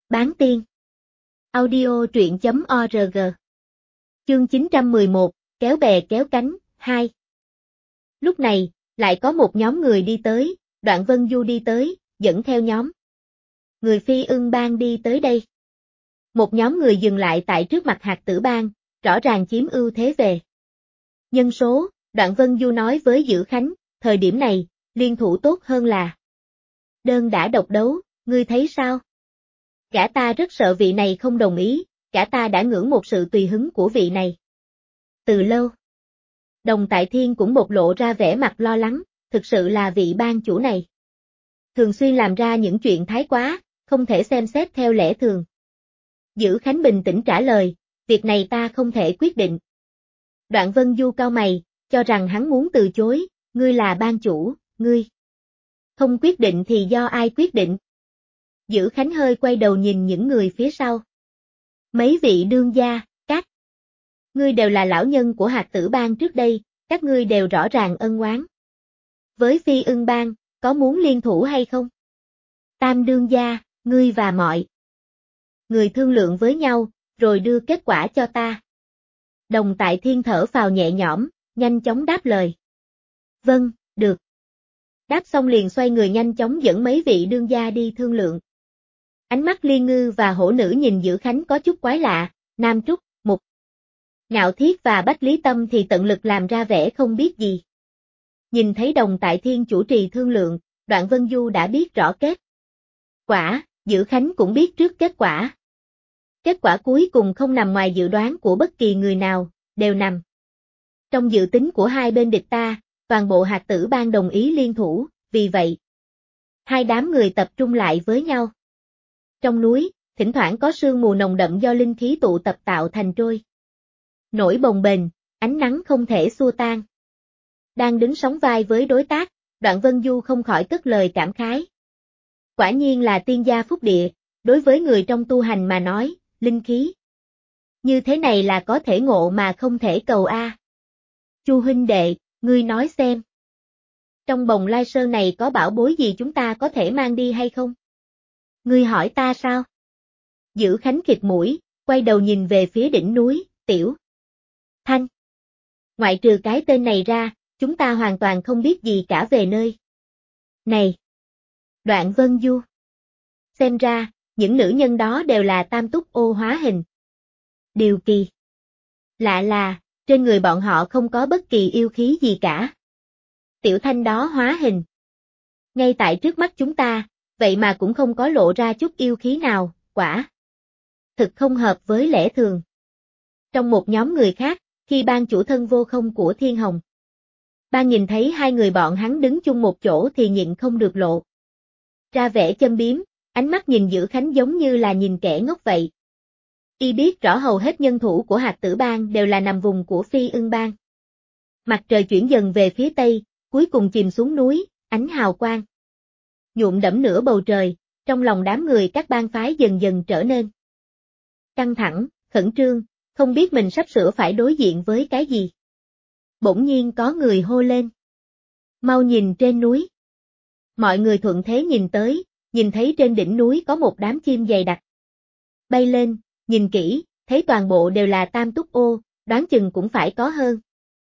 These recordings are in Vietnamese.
Bán tiên. Audio truyện.org. Chương 911, kéo bè kéo cánh, 2. Lúc này, lại có một nhóm người đi tới, Đoạn Vân Du đi tới, dẫn theo nhóm người Phi Ưng Bang đi tới đây. Một nhóm người dừng lại tại trước mặt Hạt Tử Bang, rõ ràng chiếm ưu thế về nhân số. Đoạn Vân Du nói với Dữ Khánh, thời điểm này, liên thủ tốt hơn là đơn đả độc đấu, ngươi thấy sao? Gã ta rất sợ vị này không đồng ý, gã ta đã ngưỡng một sự tùy hứng của vị này từ lâu. Đồng Tại Thiên cũng bộc lộ ra vẻ mặt lo lắng, thực sự là vị ban chủ này thường xuyên làm ra những chuyện thái quá, không thể xem xét theo lẽ thường. Dữ Khánh bình tĩnh trả lời, việc này ta không thể quyết định. Đoạn Vân Du cau mày, cho rằng hắn muốn từ chối, ngươi là ban chủ, ngươi không quyết định thì do ai quyết định? Dữ Khánh hơi quay đầu nhìn những người phía sau. Mấy vị đương gia, các ngươi đều là lão nhân của Hạt Tử Bang trước đây, các ngươi đều rõ ràng ân oán với Phi Ưng Bang, có muốn liên thủ hay không? Tam đương gia, ngươi và mọi người thương lượng với nhau, rồi đưa kết quả cho ta. Đồng Tại Thiên thở phào nhẹ nhõm, nhanh chóng đáp lời. Vâng, được. Đáp xong liền xoay người nhanh chóng dẫn mấy vị đương gia đi thương lượng. Ánh mắt Liên Ngư và Hổ Nữ nhìn Dữ Khánh có chút quái lạ, Nam Trúc, Mục Ngạo Thiết và Bách Lý Tâm thì tận lực làm ra vẻ không biết gì. Nhìn thấy Đồng Tại Thiên chủ trì thương lượng, Đoạn Vân Du đã biết rõ kết quả, Dữ Khánh cũng biết trước kết quả. Kết quả cuối cùng không nằm ngoài dự đoán của bất kỳ người nào, đều nằm trong dự tính của hai bên địch ta, toàn bộ Hạt Tử Bang đồng ý liên thủ, vì vậy hai đám người tập trung lại với nhau. Trong núi, thỉnh thoảng có sương mù nồng đậm do linh khí tụ tập tạo thành trôi nổi bồng bềnh, ánh nắng không thể xua tan. Đang đứng sóng vai với đối tác, Đoạn Vân Du không khỏi cất lời cảm khái. Quả nhiên là tiên gia phúc địa, đối với người trong tu hành mà nói, linh khí như thế này là có thể ngộ mà không thể cầu a. Chu huynh đệ, ngươi nói xem. Trong Bồng Lai Sơn này có bảo bối gì chúng ta có thể mang đi hay không? Ngươi hỏi ta sao? Dữ Khánh khịt mũi, quay đầu nhìn về phía đỉnh núi, Tiểu Thanh. Ngoại trừ cái tên này ra, chúng ta hoàn toàn không biết gì cả về nơi này. Đoạn Vân Du. Xem ra, những nữ nhân đó đều là tam túc ô hóa hình. Điều kỳ lạ là, trên người bọn họ không có bất kỳ yêu khí gì cả. Tiểu Thanh đó hóa hình ngay tại trước mắt chúng ta, vậy mà cũng không có lộ ra chút yêu khí nào, quả thực không hợp với lẽ thường. Trong một nhóm người khác, khi ban chủ thân vô không của Thiên Hồng Ban nhìn thấy hai người bọn hắn đứng chung một chỗ thì nhịn không được lộ ra vẻ châm biếm, ánh mắt nhìn Dữ Khánh giống như là nhìn kẻ ngốc vậy. Y biết rõ hầu hết nhân thủ của Hạt Tử Bang đều là nằm vùng của Phi Ưng Bang. Mặt trời chuyển dần về phía tây, cuối cùng chìm xuống núi, ánh hào quang nhuộm đẫm nửa bầu trời, trong lòng đám người các bang phái dần dần trở nên căng thẳng, khẩn trương, không biết mình sắp sửa phải đối diện với cái gì. Bỗng nhiên có người hô lên. Mau nhìn trên núi. Mọi người thuận thế nhìn tới, nhìn thấy trên đỉnh núi có một đám chim dày đặc bay lên, nhìn kỹ, thấy toàn bộ đều là tam túc ô, đoán chừng cũng phải có hơn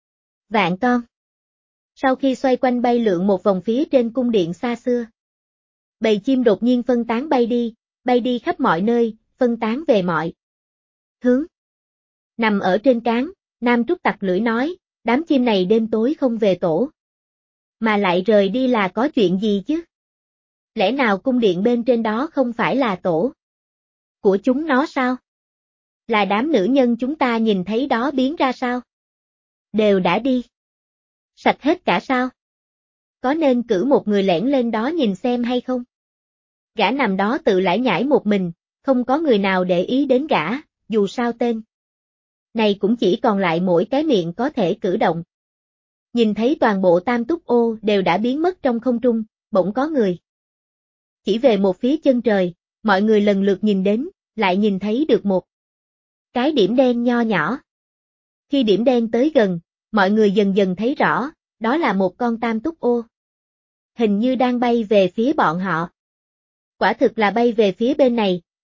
vạn con. Sau khi xoay quanh bay lượn một vòng phía trên cung điện xa xưa, bầy chim đột nhiên phân tán bay đi khắp mọi nơi, phân tán về mọi hướng. Nằm ở trên cán, Nam Trúc tặc lưỡi nói, đám chim này đêm tối không về tổ, mà lại rời đi là có chuyện gì chứ? Lẽ nào cung điện bên trên đó không phải là tổ của chúng nó sao? Là đám nữ nhân chúng ta nhìn thấy đó biến ra sao? Đều đã đi sạch hết cả sao? Có nên cử một người lẻn lên đó nhìn xem hay không? Gã nằm đó tự lải nhải một mình, không có người nào để ý đến gã, dù sao tên này cũng chỉ còn lại mỗi cái miệng có thể cử động. Nhìn thấy toàn bộ tam túc ô đều đã biến mất trong không trung, bỗng có người chỉ về một phía chân trời, mọi người lần lượt nhìn đến, lại nhìn thấy được một cái điểm đen nho nhỏ. Khi điểm đen tới gần, mọi người dần dần thấy rõ, đó là một con tam túc ô. Hình như đang bay về phía bọn họ. Quả thực là bay về phía bên này,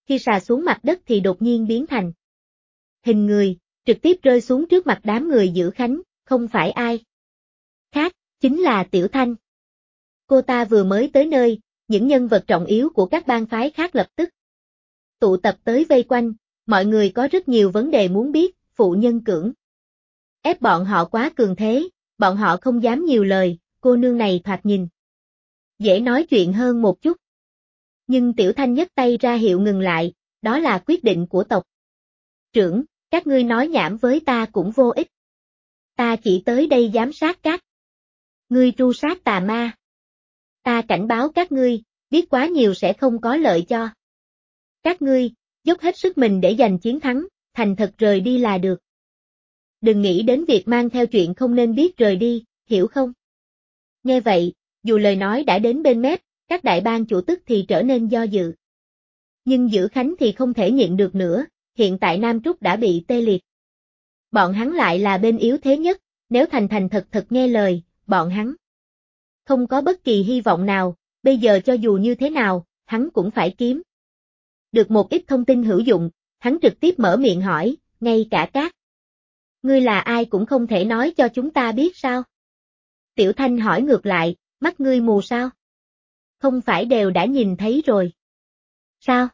khi sà xuống mặt đất thì đột nhiên biến thành hình người, trực tiếp rơi xuống trước mặt đám người Dữ Khánh, không phải ai khác, chính là Tiểu Thanh. Cô ta vừa mới tới nơi, những nhân vật trọng yếu của các bang phái khác lập tức tụ tập tới vây quanh, mọi người có rất nhiều vấn đề muốn biết, phụ nhân cưỡng ép bọn họ quá cường thế, bọn họ không dám nhiều lời, cô nương này thoạt nhìn dễ nói chuyện hơn một chút. Nhưng Tiểu Thanh nhấc tay ra hiệu ngừng lại, đó là quyết định của tộc trưởng, các ngươi nói nhảm với ta cũng vô ích. Ta chỉ tới đây giám sát các ngươi tru sát tà ma. Ta cảnh báo các ngươi, biết quá nhiều sẽ không có lợi cho các ngươi, dốc hết sức mình để giành chiến thắng, thành thật rời đi là được. Đừng nghĩ đến việc mang theo chuyện không nên biết rời đi, hiểu không? Nghe vậy, dù lời nói đã đến bên mép, các đại bang chủ tức thì trở nên do dự. Nhưng Dữ Khánh thì không thể nhịn được nữa, hiện tại Nam Trúc đã bị tê liệt. Bọn hắn lại là bên yếu thế nhất, nếu thành thành thật thật nghe lời, bọn hắn không có bất kỳ hy vọng nào, bây giờ cho dù như thế nào, hắn cũng phải kiếm được một ít thông tin hữu dụng, hắn trực tiếp mở miệng hỏi, ngay cả các ngươi là ai cũng không thể nói cho chúng ta biết sao? Tiểu Thanh hỏi ngược lại, mắt ngươi mù sao? Không phải đều đã nhìn thấy rồi. Sao?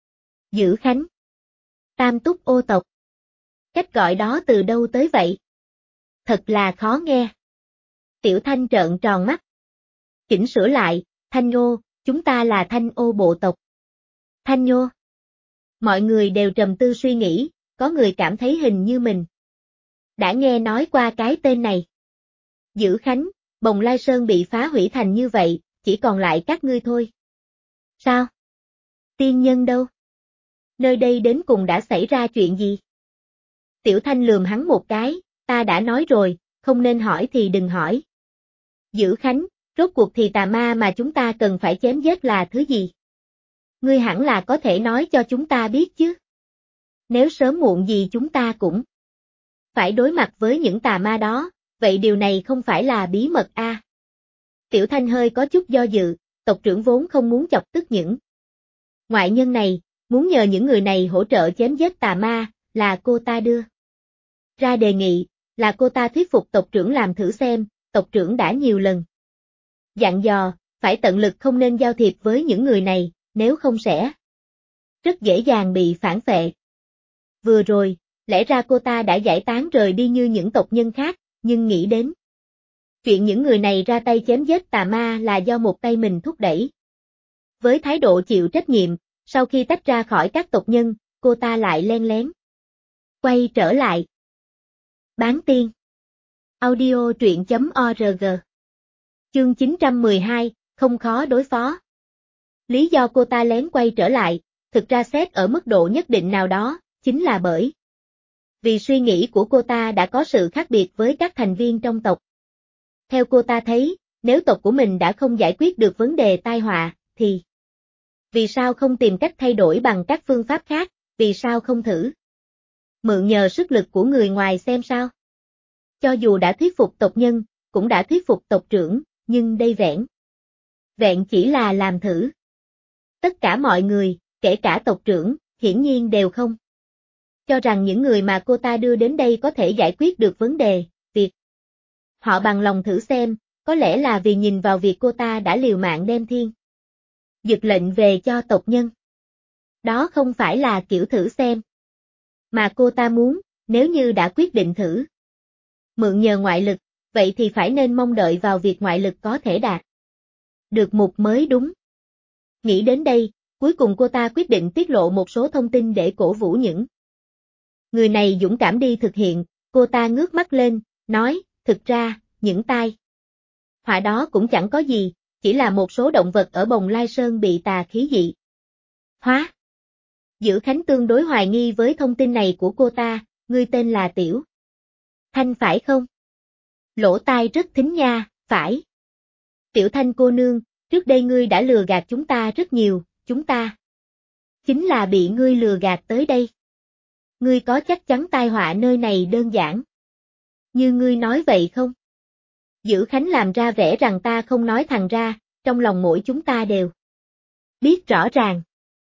Dữ Khánh. Tam túc ô tộc. Cách gọi đó từ đâu tới vậy? Thật là khó nghe. Tiểu Thanh trợn tròn mắt. Chỉnh sửa lại, Thanh Nhô, chúng ta là Thanh Ô bộ tộc. Thanh Nhô. Mọi người đều trầm tư suy nghĩ, có người cảm thấy hình như mình đã nghe nói qua cái tên này. Dữ Khánh, Bồng Lai Sơn bị phá hủy thành như vậy, chỉ còn lại các ngươi thôi. Sao? Tiên nhân đâu? Nơi đây đến cùng đã xảy ra chuyện gì? Tiểu Thanh lườm hắn một cái, ta đã nói rồi, không nên hỏi thì đừng hỏi. Dữ Khánh, rốt cuộc thì tà ma mà chúng ta cần phải chém giết là thứ gì? Ngươi hẳn là có thể nói cho chúng ta biết chứ. Nếu sớm muộn gì chúng ta cũng phải đối mặt với những tà ma đó, vậy điều này không phải là bí mật a? Tiểu Thanh hơi có chút do dự, tộc trưởng vốn không muốn chọc tức những ngoại nhân này, muốn nhờ những người này hỗ trợ chém giết tà ma, là cô ta đưa ra đề nghị, là cô ta thuyết phục tộc trưởng làm thử xem, tộc trưởng đã nhiều lần dặn dò, phải tận lực không nên giao thiệp với những người này, nếu không sẽ rất dễ dàng bị phản phệ. Vừa rồi, lẽ ra cô ta đã giải tán rời đi như những tộc nhân khác, nhưng nghĩ đến chuyện những người này ra tay chém giết tà ma là do một tay mình thúc đẩy. Với thái độ chịu trách nhiệm, sau khi tách ra khỏi các tộc nhân, cô ta lại len lén quay trở lại. Bán tiên. Audio truyện.org. Chương 912, không khó đối phó. Lý do cô ta lén quay trở lại, thực ra xét ở mức độ nhất định nào đó, chính là bởi vì suy nghĩ của cô ta đã có sự khác biệt với các thành viên trong tộc. Theo cô ta thấy, nếu tộc của mình đã không giải quyết được vấn đề tai họa, thì vì sao không tìm cách thay đổi bằng các phương pháp khác, vì sao không thử mượn nhờ sức lực của người ngoài xem sao? Cho dù đã thuyết phục tộc nhân, cũng đã thuyết phục tộc trưởng, nhưng đây vẹn chỉ là làm thử. Tất cả mọi người, kể cả tộc trưởng, hiển nhiên đều không cho rằng những người mà cô ta đưa đến đây có thể giải quyết được vấn đề, việc họ bằng lòng thử xem, có lẽ là vì nhìn vào việc cô ta đã liều mạng đem thiên dực lệnh về cho tộc nhân. Đó không phải là kiểu thử xem mà cô ta muốn, nếu như đã quyết định thử mượn nhờ ngoại lực, vậy thì phải nên mong đợi vào việc ngoại lực có thể đạt được mục mới đúng. Nghĩ đến đây, cuối cùng cô ta quyết định tiết lộ một số thông tin để cổ vũ những người này dũng cảm đi thực hiện. Cô ta ngước mắt lên, nói, thực ra, những tai họa đó cũng chẳng có gì, chỉ là một số động vật ở Bồng Lai Sơn bị tà khí dị hóa. Dữ Khánh tương đối hoài nghi với thông tin này của cô ta, ngươi tên là Tiểu Thanh phải không? Lỗ tai rất thính nha, phải. Tiểu Thanh cô nương, trước đây ngươi đã lừa gạt chúng ta rất nhiều, chúng ta chính là bị ngươi lừa gạt tới đây. Ngươi có chắc chắn tai họa nơi này đơn giản như ngươi nói vậy không? Dữ Khánh làm ra vẻ rằng ta không nói thẳng ra, trong lòng mỗi chúng ta đều biết rõ ràng.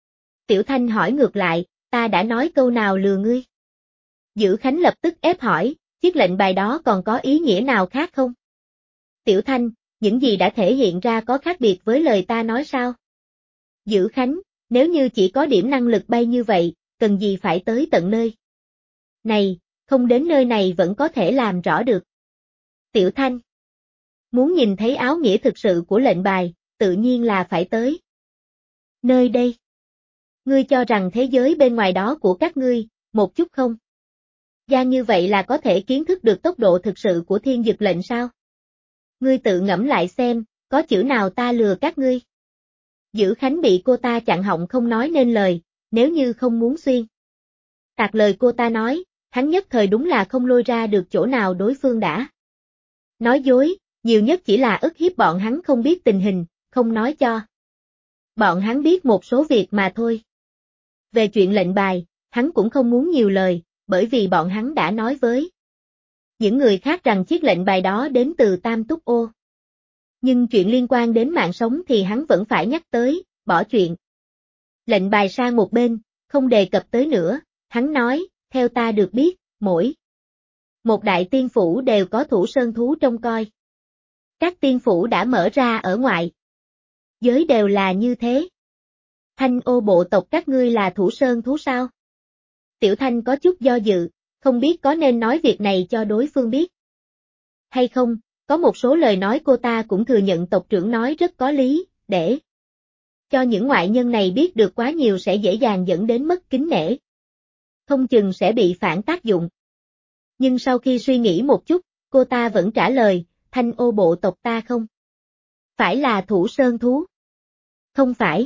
Tiểu Thanh hỏi ngược lại, ta đã nói câu nào lừa ngươi? Dữ Khánh lập tức ép hỏi, chiếc lệnh bài đó còn có ý nghĩa nào khác không? Tiểu Thanh, những gì đã thể hiện ra có khác biệt với lời ta nói sao? Dữ Khánh, nếu như chỉ có điểm năng lực bay như vậy, cần gì phải tới tận nơi? Này, không đến nơi này vẫn có thể làm rõ được. Tiểu Thanh, muốn nhìn thấy áo nghĩa thực sự của lệnh bài, tự nhiên là phải tới. Nơi đây. Ngươi cho rằng thế giới bên ngoài đó của các ngươi, một chút không? Gian như vậy là có thể kiến thức được tốc độ thực sự của thiên dực lệnh sao? Ngươi tự ngẫm lại xem, có chữ nào ta lừa các ngươi? Dữ Khánh bị cô ta chặn họng không nói nên lời, nếu như không muốn xuyên. Tạc lời cô ta nói, hắn nhất thời đúng là không lôi ra được chỗ nào đối phương đã. Nói dối, nhiều nhất chỉ là ức hiếp bọn hắn không biết tình hình, không nói cho. Bọn hắn biết một số việc mà thôi. Về chuyện lệnh bài, hắn cũng không muốn nhiều lời, bởi vì bọn hắn đã nói với những người khác rằng chiếc lệnh bài đó đến từ Tam Túc Ô. Nhưng chuyện liên quan đến mạng sống thì hắn vẫn phải nhắc tới, bỏ chuyện. Lệnh bài sang một bên, không đề cập tới nữa, hắn nói, theo ta được biết, mỗi một đại tiên phủ đều có thủ sơn thú trông coi. Các tiên phủ đã mở ra ở ngoại giới đều là như thế. Thanh ô bộ tộc các ngươi là thủ sơn thú sao? Tiểu Thanh có chút do dự, không biết có nên nói việc này cho đối phương biết. Hay không, có một số lời nói cô ta cũng thừa nhận tộc trưởng nói rất có lý, để cho những ngoại nhân này biết được quá nhiều sẽ dễ dàng dẫn đến mất kính nể. Không chừng sẽ bị phản tác dụng. Nhưng sau khi suy nghĩ một chút, cô ta vẫn trả lời, Thanh ô bộ tộc ta không phải là thủ sơn thú. Không phải.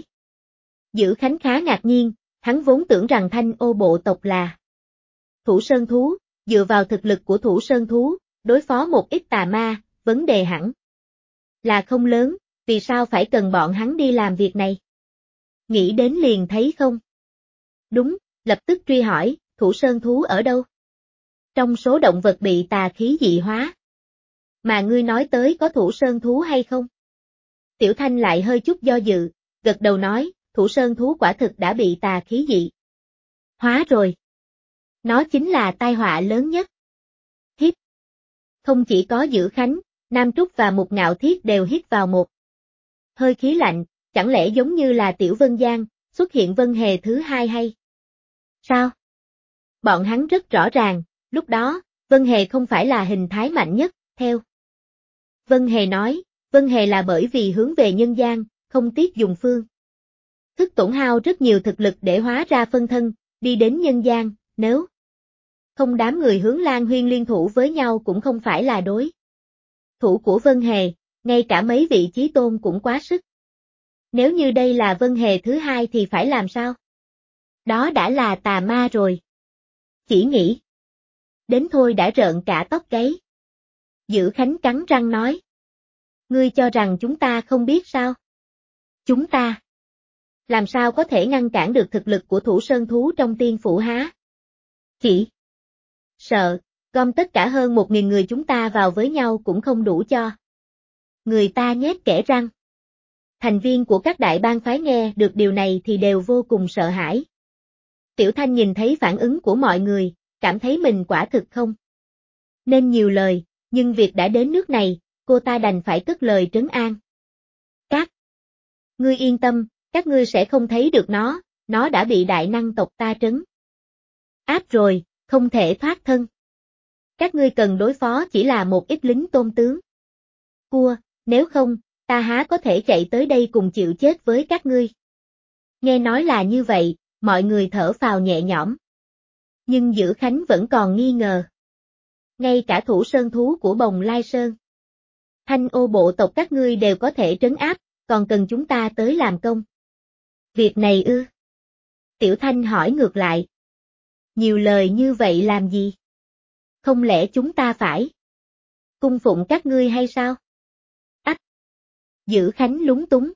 Dữ Khánh khá ngạc nhiên, hắn vốn tưởng rằng Thanh ô bộ tộc là thủ sơn thú, dựa vào thực lực của thủ sơn thú, đối phó một ít tà ma, vấn đề hẳn là không lớn, vì sao phải cần bọn hắn đi làm việc này? Nghĩ đến liền thấy không? Đúng, lập tức truy hỏi, thủ sơn thú ở đâu? Trong số động vật bị tà khí dị hóa. Mà ngươi nói tới có thủ sơn thú hay không? Tiểu Thanh lại hơi chút do dự, gật đầu nói, thủ sơn thú quả thực đã bị tà khí dị hóa rồi. Nó chính là tai họa lớn nhất. Hít. Không chỉ có Dữ Khánh, Nam Trúc và Mục Ngạo Thiết đều hít vào một hơi khí lạnh, chẳng lẽ giống như là Tiểu Vân Giang, xuất hiện Vân Hề thứ hai hay? Sao? Bọn hắn rất rõ ràng, lúc đó, Vân Hề không phải là hình thái mạnh nhất, theo Vân Hề nói, Vân Hề là bởi vì hướng về nhân gian, không tiếc dùng phương thức tổn hao rất nhiều thực lực để hóa ra phân thân, đi đến nhân gian, nếu không đám người Hướng Lan Huyên liên thủ với nhau cũng không phải là đối thủ của Vân Hề, ngay cả mấy vị chí tôn cũng quá sức. Nếu như đây là Vân Hề thứ hai thì phải làm sao? Đó đã là tà ma rồi. Chỉ nghĩ đến thôi đã rợn cả tóc gáy. Dữ Khánh cắn răng nói. Ngươi cho rằng chúng ta không biết sao? Chúng ta làm sao có thể ngăn cản được thực lực của thủ sơn thú trong tiên phủ há? Chỉ sợ, gom tất cả hơn 1.000 người chúng ta vào với nhau cũng không đủ cho người ta nhét kẽ răng. Thành viên của các đại bang phái nghe được điều này thì đều vô cùng sợ hãi. Tiểu Thanh nhìn thấy phản ứng của mọi người, cảm thấy mình quả thực không nên nhiều lời, nhưng việc đã đến nước này, cô ta đành phải cất lời trấn an. Các ngươi yên tâm, các ngươi sẽ không thấy được nó đã bị đại năng tộc ta trấn áp rồi, không thể thoát thân. Các ngươi cần đối phó chỉ là một ít lính tôn tướng. Cua, nếu không, ta há có thể chạy tới đây cùng chịu chết với các ngươi. Nghe nói là như vậy, mọi người thở phào nhẹ nhõm. Nhưng Dữ Khánh vẫn còn nghi ngờ. Ngay cả thủ sơn thú của Bồng Lai Sơn. Thanh ô bộ tộc các ngươi đều có thể trấn áp, còn cần chúng ta tới làm công. Việc này ư? Tiểu Thanh hỏi ngược lại. Nhiều lời như vậy làm gì? Không lẽ chúng ta phải cung phụng các ngươi hay sao? Ách! Dữ Khánh lúng túng.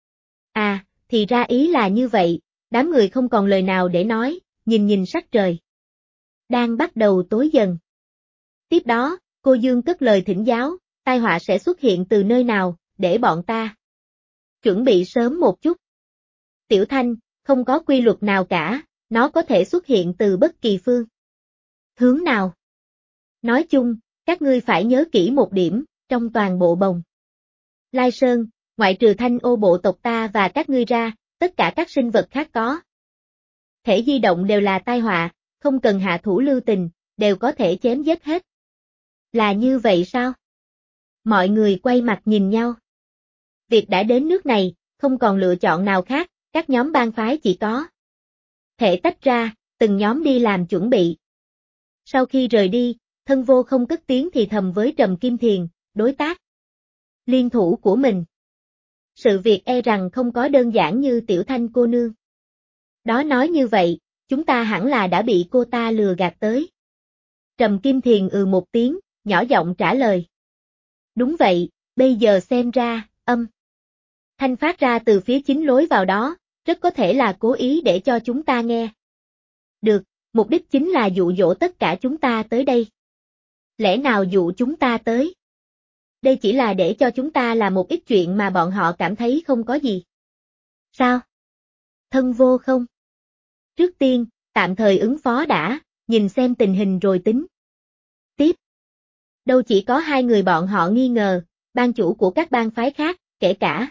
À, thì ra ý là như vậy, đám người không còn lời nào để nói, nhìn sắc trời. Đang bắt đầu tối dần. Tiếp đó, cô Dương cất lời thỉnh giáo, tai họa sẽ xuất hiện từ nơi nào, để bọn ta chuẩn bị sớm một chút. Tiểu Thanh, không có quy luật nào cả, nó có thể xuất hiện từ bất kỳ phương hướng nào. Nói chung, các ngươi phải nhớ kỹ một điểm, trong toàn bộ Bồng Lai Sơn, ngoại trừ Thanh Ô bộ tộc ta và các ngươi ra, tất cả các sinh vật khác có thể di động đều là tai họa, không cần hạ thủ lưu tình, đều có thể chém giết hết. Là như vậy sao? Mọi người quay mặt nhìn nhau. Việc đã đến nước này, không còn lựa chọn nào khác, các nhóm bang phái chỉ có thể tách ra, từng nhóm đi làm chuẩn bị. Sau khi rời đi, Thân Vô không cất tiếng thì thầm với Trầm Kim Thiền, đối tác liên thủ của mình. Sự việc e rằng không có đơn giản như Tiểu Thanh cô nương đó nói như vậy, chúng ta hẳn là đã bị cô ta lừa gạt tới. Trầm Kim Thiền một tiếng, nhỏ giọng trả lời. Đúng vậy, bây giờ xem ra, âm thanh phát ra từ phía chính lối vào đó, rất có thể là cố ý để cho chúng ta nghe. Được, mục đích chính là dụ dỗ tất cả chúng ta tới đây. Lẽ nào dụ chúng ta tới? Đây chỉ là để cho chúng ta làm một ít chuyện mà bọn họ cảm thấy không có gì. Sao? Thân Vô không? Trước tiên, tạm thời ứng phó đã, nhìn xem tình hình rồi tính. Tiếp. Đâu chỉ có hai người bọn họ nghi ngờ, ban chủ của các bang phái khác, kể cả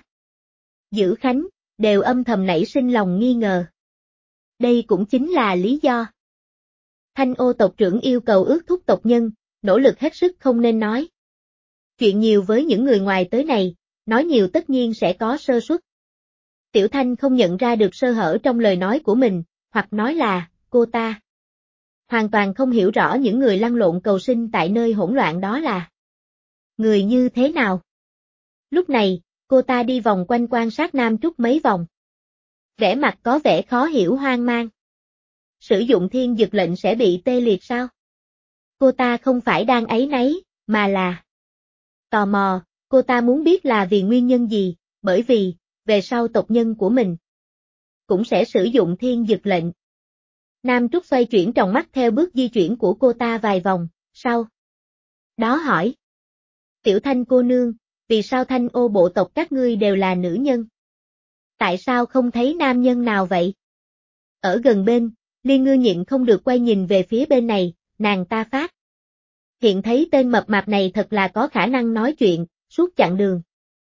Dữ Khánh, đều âm thầm nảy sinh lòng nghi ngờ. Đây cũng chính là lý do Thanh Ô tộc trưởng yêu cầu ước thúc tộc nhân, nỗ lực hết sức không nên nói chuyện nhiều với những người ngoài tới này, nói nhiều tất nhiên sẽ có sơ suất. Tiểu Thanh không nhận ra được sơ hở trong lời nói của mình, hoặc nói là, cô ta hoàn toàn không hiểu rõ những người lăn lộn cầu sinh tại nơi hỗn loạn đó là người như thế nào. Lúc này, cô ta đi vòng quanh quan sát Nam Trúc mấy vòng. Vẻ mặt có vẻ khó hiểu hoang mang. Sử dụng thiên dực lệnh sẽ bị tê liệt sao? Cô ta không phải đang áy náy, mà là tò mò, cô ta muốn biết là vì nguyên nhân gì, bởi vì, về sau tộc nhân của mình cũng sẽ sử dụng thiên dực lệnh. Nam Trúc xoay chuyển tròng mắt theo bước di chuyển của cô ta vài vòng, sau đó hỏi. Tiểu Thanh cô nương, vì sao Thanh Ô bộ tộc các ngươi đều là nữ nhân? Tại sao không thấy nam nhân nào vậy? Ở gần bên, Liên Ngư nhịn không được quay nhìn về phía bên này, nàng ta phát hiện thấy tên mập mạp này thật là có khả năng nói chuyện, suốt chặng đường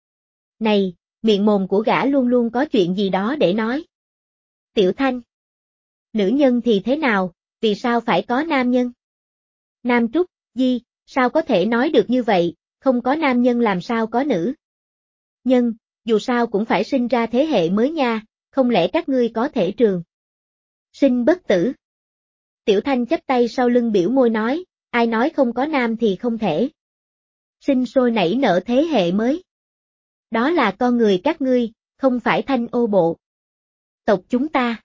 này, miệng mồm của gã luôn luôn có chuyện gì đó để nói. Tiểu Thanh, nữ nhân thì thế nào, vì sao phải có nam nhân? Nam Trúc, Di, sao có thể nói được như vậy, không có nam nhân làm sao có nữ nhân, dù sao cũng phải sinh ra thế hệ mới nha, không lẽ các ngươi có thể trường sinh bất tử? Tiểu Thanh chắp tay sau lưng biểu môi nói, ai nói không có nam thì không thể sinh sôi nảy nở thế hệ mới. Đó là con người các ngươi, không phải Thanh Ô bộ tộc chúng ta.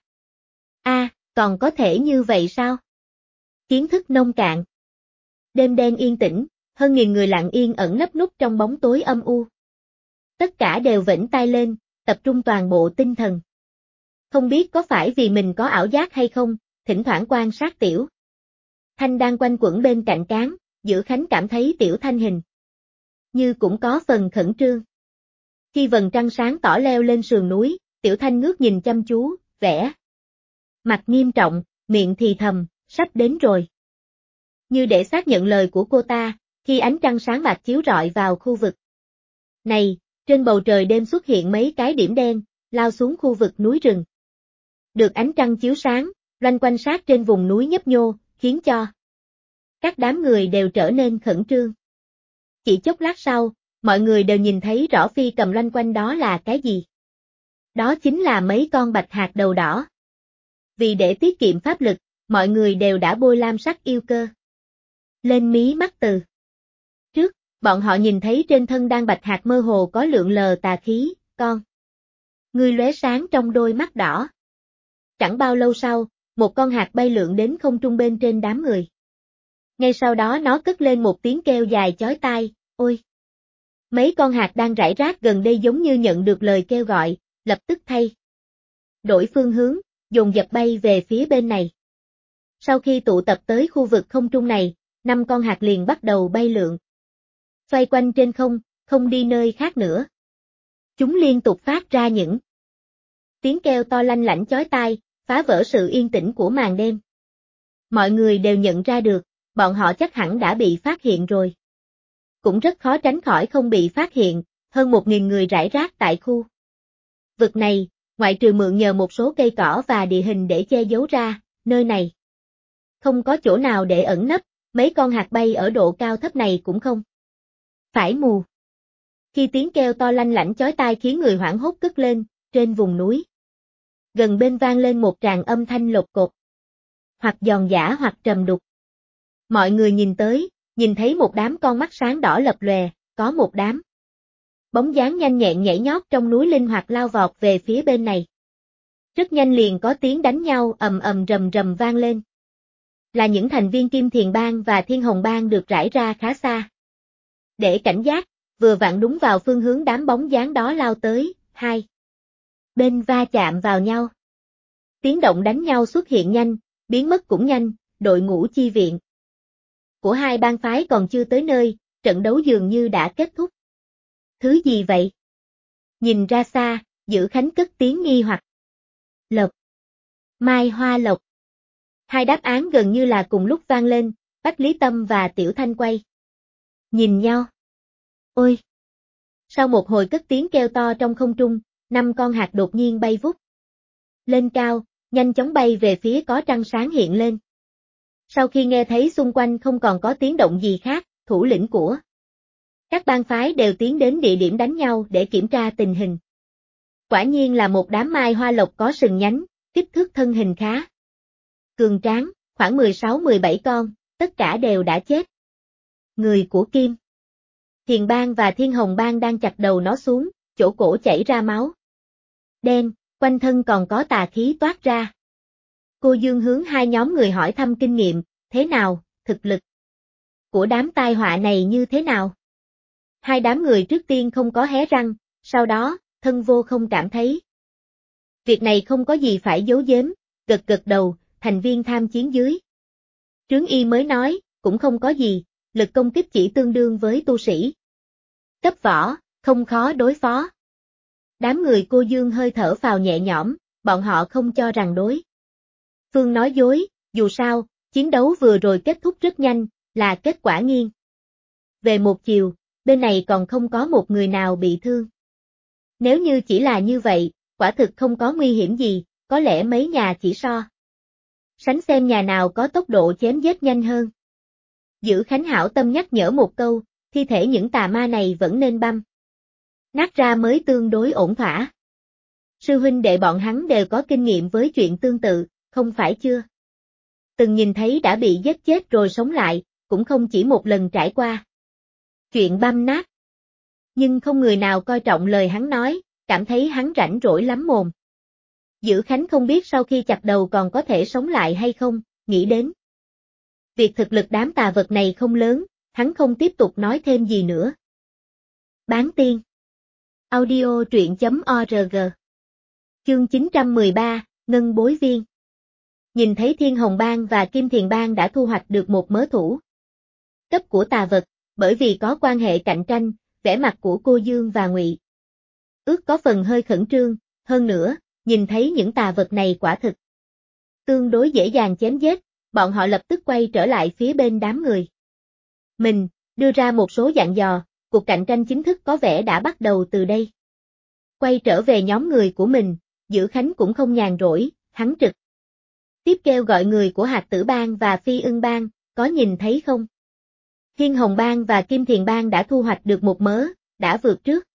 Còn có thể như vậy sao? Kiến thức nông cạn. Đêm đen yên tĩnh, hơn nghìn người lặng yên ẩn nấp núp trong bóng tối âm u. Tất cả đều vểnh tai lên, tập trung toàn bộ tinh thần. Không biết có phải vì mình có ảo giác hay không, thỉnh thoảng quan sát Tiểu Thanh đang quanh quẩn bên cạnh cán, Dữ Khánh cảm thấy Tiểu Thanh hình như cũng có phần khẩn trương. Khi vầng trăng sáng tỏ leo lên sườn núi, Tiểu Thanh ngước nhìn chăm chú, vẻ mặt nghiêm trọng, miệng thì thầm, sắp đến rồi. Như để xác nhận lời của cô ta, khi ánh trăng sáng bạc chiếu rọi vào khu vực này, trên bầu trời đêm xuất hiện mấy cái điểm đen, lao xuống khu vực núi rừng. Được ánh trăng chiếu sáng, loanh quanh sát trên vùng núi nhấp nhô, khiến cho các đám người đều trở nên khẩn trương. Chỉ chốc lát sau, mọi người đều nhìn thấy rõ phi cầm loanh quanh đó là cái gì. Đó chính là mấy con bạch hạc đầu đỏ. Vì để tiết kiệm pháp lực, mọi người đều đã bôi lam sắc yêu cơ lên mí mắt từ trước, bọn họ nhìn thấy trên thân đan bạch hạc mơ hồ có lượng lờ tà khí, con người lóe sáng trong đôi mắt đỏ. Chẳng bao lâu sau, một con hạc bay lượn đến không trung bên trên đám người. Ngay sau đó nó cất lên một tiếng kêu dài chói tai, ôi! Mấy con hạc đang rải rác gần đây giống như nhận được lời kêu gọi, lập tức thay đổi phương hướng, dồn dập bay về phía bên này. Sau khi tụ tập tới khu vực không trung này, 5 con hạc liền bắt đầu bay lượn. Xoay quanh trên không, không đi nơi khác nữa. Chúng liên tục phát ra những Tiếng kêu to lanh lảnh chói tai, phá vỡ sự yên tĩnh của màn đêm. Mọi người đều nhận ra được, bọn họ chắc hẳn đã bị phát hiện rồi. Cũng rất khó tránh khỏi không bị phát hiện, hơn 1.000 người rải rác tại khu vực này, ngoại trừ mượn nhờ một số cây cỏ và địa hình để che giấu ra, nơi này không có chỗ nào để ẩn nấp, mấy con hạt bay ở độ cao thấp này cũng không phải mù. Khi tiếng kêu to lanh lảnh chói tai khiến người hoảng hốt cất lên, trên vùng núi gần bên vang lên một tràng âm thanh lột cột, hoặc giòn giã hoặc trầm đục. Mọi người nhìn tới, nhìn thấy một đám con mắt sáng đỏ lập lòe, có một đám bóng dáng nhanh nhẹn nhảy nhót trong núi linh hoạt lao vọt về phía bên này. Rất nhanh liền có tiếng đánh nhau ầm ầm rầm rầm vang lên. Là những thành viên Kim Thiền Bang và Thiên Hồng Bang được rải ra khá xa. Để cảnh giác, vừa vặn đúng vào phương hướng đám bóng dáng đó lao tới, hai bên va chạm vào nhau. Tiếng động đánh nhau xuất hiện nhanh, biến mất cũng nhanh, đội ngũ chi viện của hai bang phái còn chưa tới nơi, trận đấu dường như đã kết thúc. Thứ gì vậy? Nhìn ra xa, Dữ Khánh cất tiếng nghi hoặc. Lộc. Mai Hoa Lộc. Hai đáp án gần như là cùng lúc vang lên, Bách Lý Tâm và Tiểu Thanh quay nhìn nhau. Ôi! Sau một hồi cất tiếng kêu to trong không trung, 5 con hạt đột nhiên bay vút lên cao, nhanh chóng bay về phía có trăng sáng hiện lên. Sau khi nghe thấy xung quanh không còn có tiếng động gì khác, thủ lĩnh của các bang phái đều tiến đến địa điểm đánh nhau để kiểm tra tình hình. Quả nhiên là một đám mai hoa lộc có sừng nhánh, kích thước thân hình khá cường tráng, khoảng 16-17 con, tất cả đều đã chết. Người của Kim Thiền Bang và Thiên Hồng Bang đang chặt đầu nó xuống, chỗ cổ chảy ra máu đen, quanh thân còn có tà khí toát ra. Cô Dương hướng hai nhóm người hỏi thăm kinh nghiệm, thế nào, thực lực của đám tai họa này như thế nào? Hai đám người trước tiên không có hé răng, sau đó, thân vô không cảm thấy việc này không có gì phải giấu giếm, gật gật đầu, thành viên tham chiến dưới Trướng Y mới nói, cũng không có gì, lực công kích chỉ tương đương với tu sĩ cấp võ, không khó đối phó. Đám người cô Dương hơi thở phào nhẹ nhõm, bọn họ không cho rằng đối phương nói dối, dù sao, chiến đấu vừa rồi kết thúc rất nhanh, là kết quả nghiêng về một chiều, bên này còn không có một người nào bị thương. Nếu như chỉ là như vậy, quả thực không có nguy hiểm gì, có lẽ mấy nhà chỉ so sánh xem nhà nào có tốc độ chém giết nhanh hơn. Dữ Khánh hảo tâm nhắc nhở một câu, thi thể những tà ma này vẫn nên băm nát ra mới tương đối ổn thỏa. Sư huynh đệ bọn hắn đều có kinh nghiệm với chuyện tương tự, không phải chưa? Từng nhìn thấy đã bị giết chết rồi sống lại, cũng không chỉ một lần trải qua chuyện băm nát. Nhưng không người nào coi trọng lời hắn nói, cảm thấy hắn rảnh rỗi lắm mồm. Dữ Khánh không biết sau khi chặt đầu còn có thể sống lại hay không, nghĩ đến việc thực lực đám tà vật này không lớn, hắn không tiếp tục nói thêm gì nữa. Bán tiên audio truyện.org Chương 913, Ngân Bối Viên. Nhìn thấy Thiên Hồng Bang và Kim Thiền Bang đã thu hoạch được một mớ thủ cấp của tà vật, bởi vì có quan hệ cạnh tranh, vẻ mặt của cô Dương và Ngụy Ước có phần hơi khẩn trương, hơn nữa, nhìn thấy những tà vật này quả thực tương đối dễ dàng chém giết, bọn họ lập tức quay trở lại phía bên đám người. Mình, đưa ra một số dặn dò, cuộc cạnh tranh chính thức có vẻ đã bắt đầu từ đây. Quay trở về nhóm người của mình, Dữ Khánh cũng không nhàn rỗi, hắn trực tiếp kêu gọi người của Hạt Tử Bang và Phi Ưng Bang, có nhìn thấy không? Thiên Hồng Bang và Kim Thiền Bang đã thu hoạch được một mớ, đã vượt trước.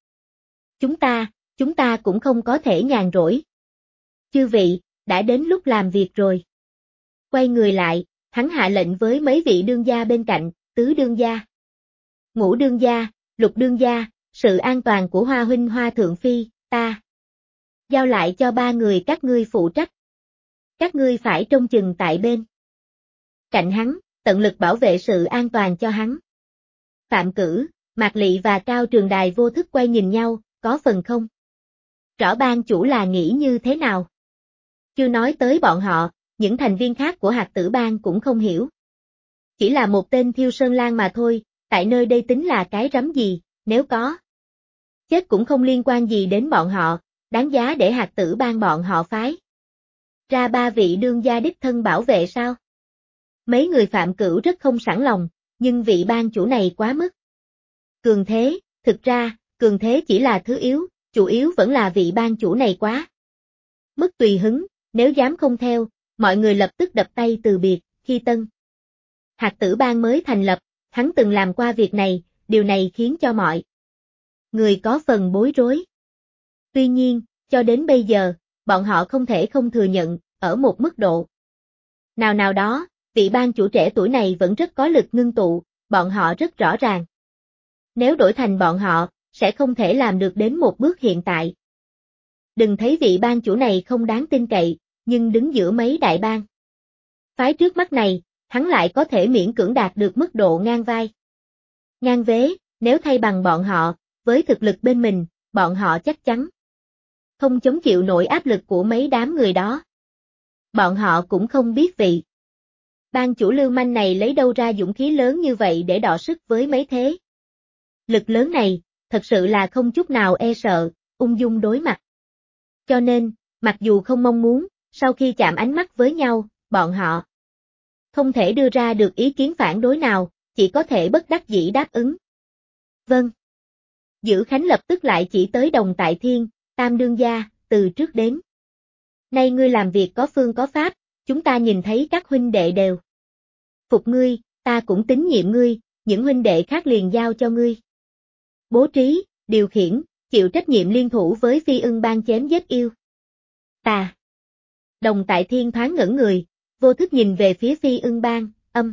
Chúng ta cũng không có thể nhàn rỗi. Chư vị, đã đến lúc làm việc rồi. Quay người lại, hắn hạ lệnh với mấy vị đương gia bên cạnh, tứ đương gia, ngũ đương gia, lục đương gia, sự an toàn của Hoa huynh Hoa thượng phi, ta giao lại cho 3 người các ngươi phụ trách. Các ngươi phải trông chừng tại bên cạnh hắn, tận lực bảo vệ sự an toàn cho hắn. Phạm Cử, Mạc Lị và Cao Trường Đài vô thức quay nhìn nhau, có phần không rõ ban chủ là nghĩ như thế nào. Chưa nói tới bọn họ, những thành viên khác của Hạt Tử Bang cũng không hiểu. Chỉ là một tên Thiêu Sơn Lang mà thôi, tại nơi đây tính là cái rắm gì, nếu có chết cũng không liên quan gì đến bọn họ, đáng giá để Hạt Tử Bang bọn họ phái ra 3 vị đương gia đích thân bảo vệ sao? Mấy người Phạm Cửu rất không sẵn lòng, nhưng vị ban chủ này quá mức cường thế, thực ra, cường thế chỉ là thứ yếu, chủ yếu vẫn là vị ban chủ này quá mức tùy hứng, nếu dám không theo, mọi người lập tức đập tay từ biệt, khi Tân Hạt Tử Bang mới thành lập, hắn từng làm qua việc này, điều này khiến cho mọi người có phần bối rối. Tuy nhiên, cho đến bây giờ, bọn họ không thể không thừa nhận, ở một mức độ nào đó, vị ban chủ trẻ tuổi này vẫn rất có lực ngưng tụ, bọn họ rất rõ ràng. Nếu đổi thành bọn họ, sẽ không thể làm được đến một bước hiện tại. Đừng thấy vị ban chủ này không đáng tin cậy, nhưng đứng giữa mấy đại bang phái trước mắt này, hắn lại có thể miễn cưỡng đạt được mức độ ngang vai. Ngang vế, nếu thay bằng bọn họ, với thực lực bên mình, bọn họ chắc chắn không chống chịu nổi áp lực của mấy đám người đó. Bọn họ cũng không biết vị ban chủ lưu manh này lấy đâu ra dũng khí lớn như vậy để đọ sức với mấy thế lực lớn này, thật sự là không chút nào e sợ, ung dung đối mặt. Cho nên, mặc dù không mong muốn, sau khi chạm ánh mắt với nhau, bọn họ không thể đưa ra được ý kiến phản đối nào, chỉ có thể bất đắc dĩ đáp ứng. Vâng. Dữ Khánh lập tức lại chỉ tới Đồng Tại Thiên, Tam đương gia, từ trước đến nay ngươi làm việc có phương có pháp, chúng ta nhìn thấy các huynh đệ đều phục ngươi, ta cũng tín nhiệm ngươi, những huynh đệ khác liền giao cho ngươi bố trí, điều khiển, chịu trách nhiệm liên thủ với Phi Ưng Bang chém giết yêu tà. Đồng Tại Thiên thoáng ngẩn người, vô thức nhìn về phía Phi Ưng Bang,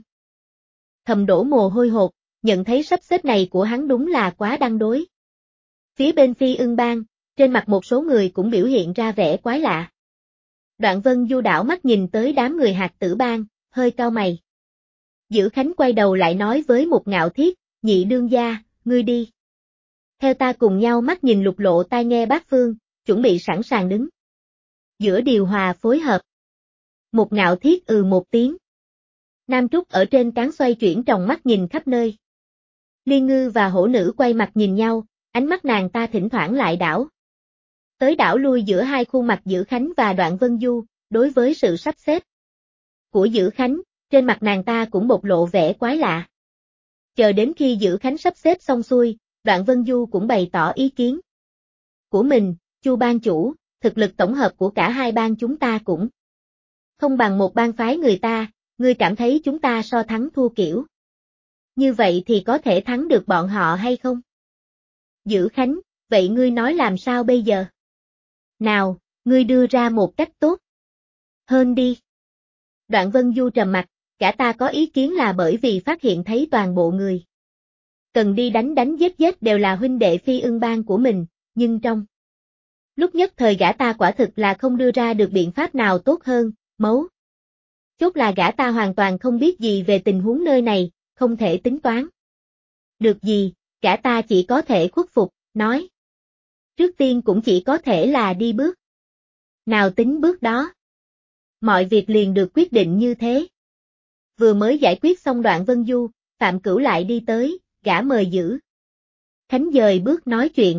thầm đổ mồ hôi hột, nhận thấy sắp xếp này của hắn đúng là quá đăng đối. Phía bên Phi Ưng Bang, trên mặt một số người cũng biểu hiện ra vẻ quái lạ. Đoạn Vân Du đảo mắt nhìn tới đám người Hạt Tử Bang, hơi cau mày. Dữ Khánh quay đầu lại nói với một Ngạo Thiết, nhị đương gia, ngươi đi. Theo ta cùng nhau mắt nhìn lục lộ tai nghe bát phương, chuẩn bị sẵn sàng đứng giữa điều hòa phối hợp. Một Ngạo Thiết một tiếng. Nam Trúc ở trên cán xoay chuyển tròng mắt nhìn khắp nơi. Liên Ngư và Hổ Nữ quay mặt nhìn nhau, ánh mắt nàng ta thỉnh thoảng lại đảo tới đảo lui giữa hai khuôn mặt Dữ Khánh và Đoạn Vân Du, đối với sự sắp xếp của Dữ Khánh, trên mặt nàng ta cũng bộc lộ vẻ quái lạ. Chờ đến khi Dữ Khánh sắp xếp xong xuôi, Đoạn Vân Du cũng bày tỏ ý kiến của mình, Chu ban chủ, thực lực tổng hợp của cả hai bang chúng ta cũng không bằng một bang phái người ta, ngươi cảm thấy chúng ta so thắng thua kiểu như vậy thì có thể thắng được bọn họ hay không? Dữ Khánh, vậy ngươi nói làm sao bây giờ? Nào, ngươi đưa ra một cách tốt hơn đi. Đoạn Vân Du trầm mặt, cả ta có ý kiến là bởi vì phát hiện thấy toàn bộ người cần đi đánh giết đều là huynh đệ Phi Ưng Bang của mình, nhưng trong lúc nhất thời gã ta quả thực là không đưa ra được biện pháp nào tốt hơn, mấu chốt là gã ta hoàn toàn không biết gì về tình huống nơi này, không thể tính toán được gì, gã ta chỉ có thể khuất phục, nói. Trước tiên cũng chỉ có thể là đi bước nào tính bước đó. Mọi việc liền được quyết định như thế. Vừa mới giải quyết xong Đoạn Vân Du, Phạm Cửu lại đi tới, gã mời Dữ Khánh dời bước nói chuyện.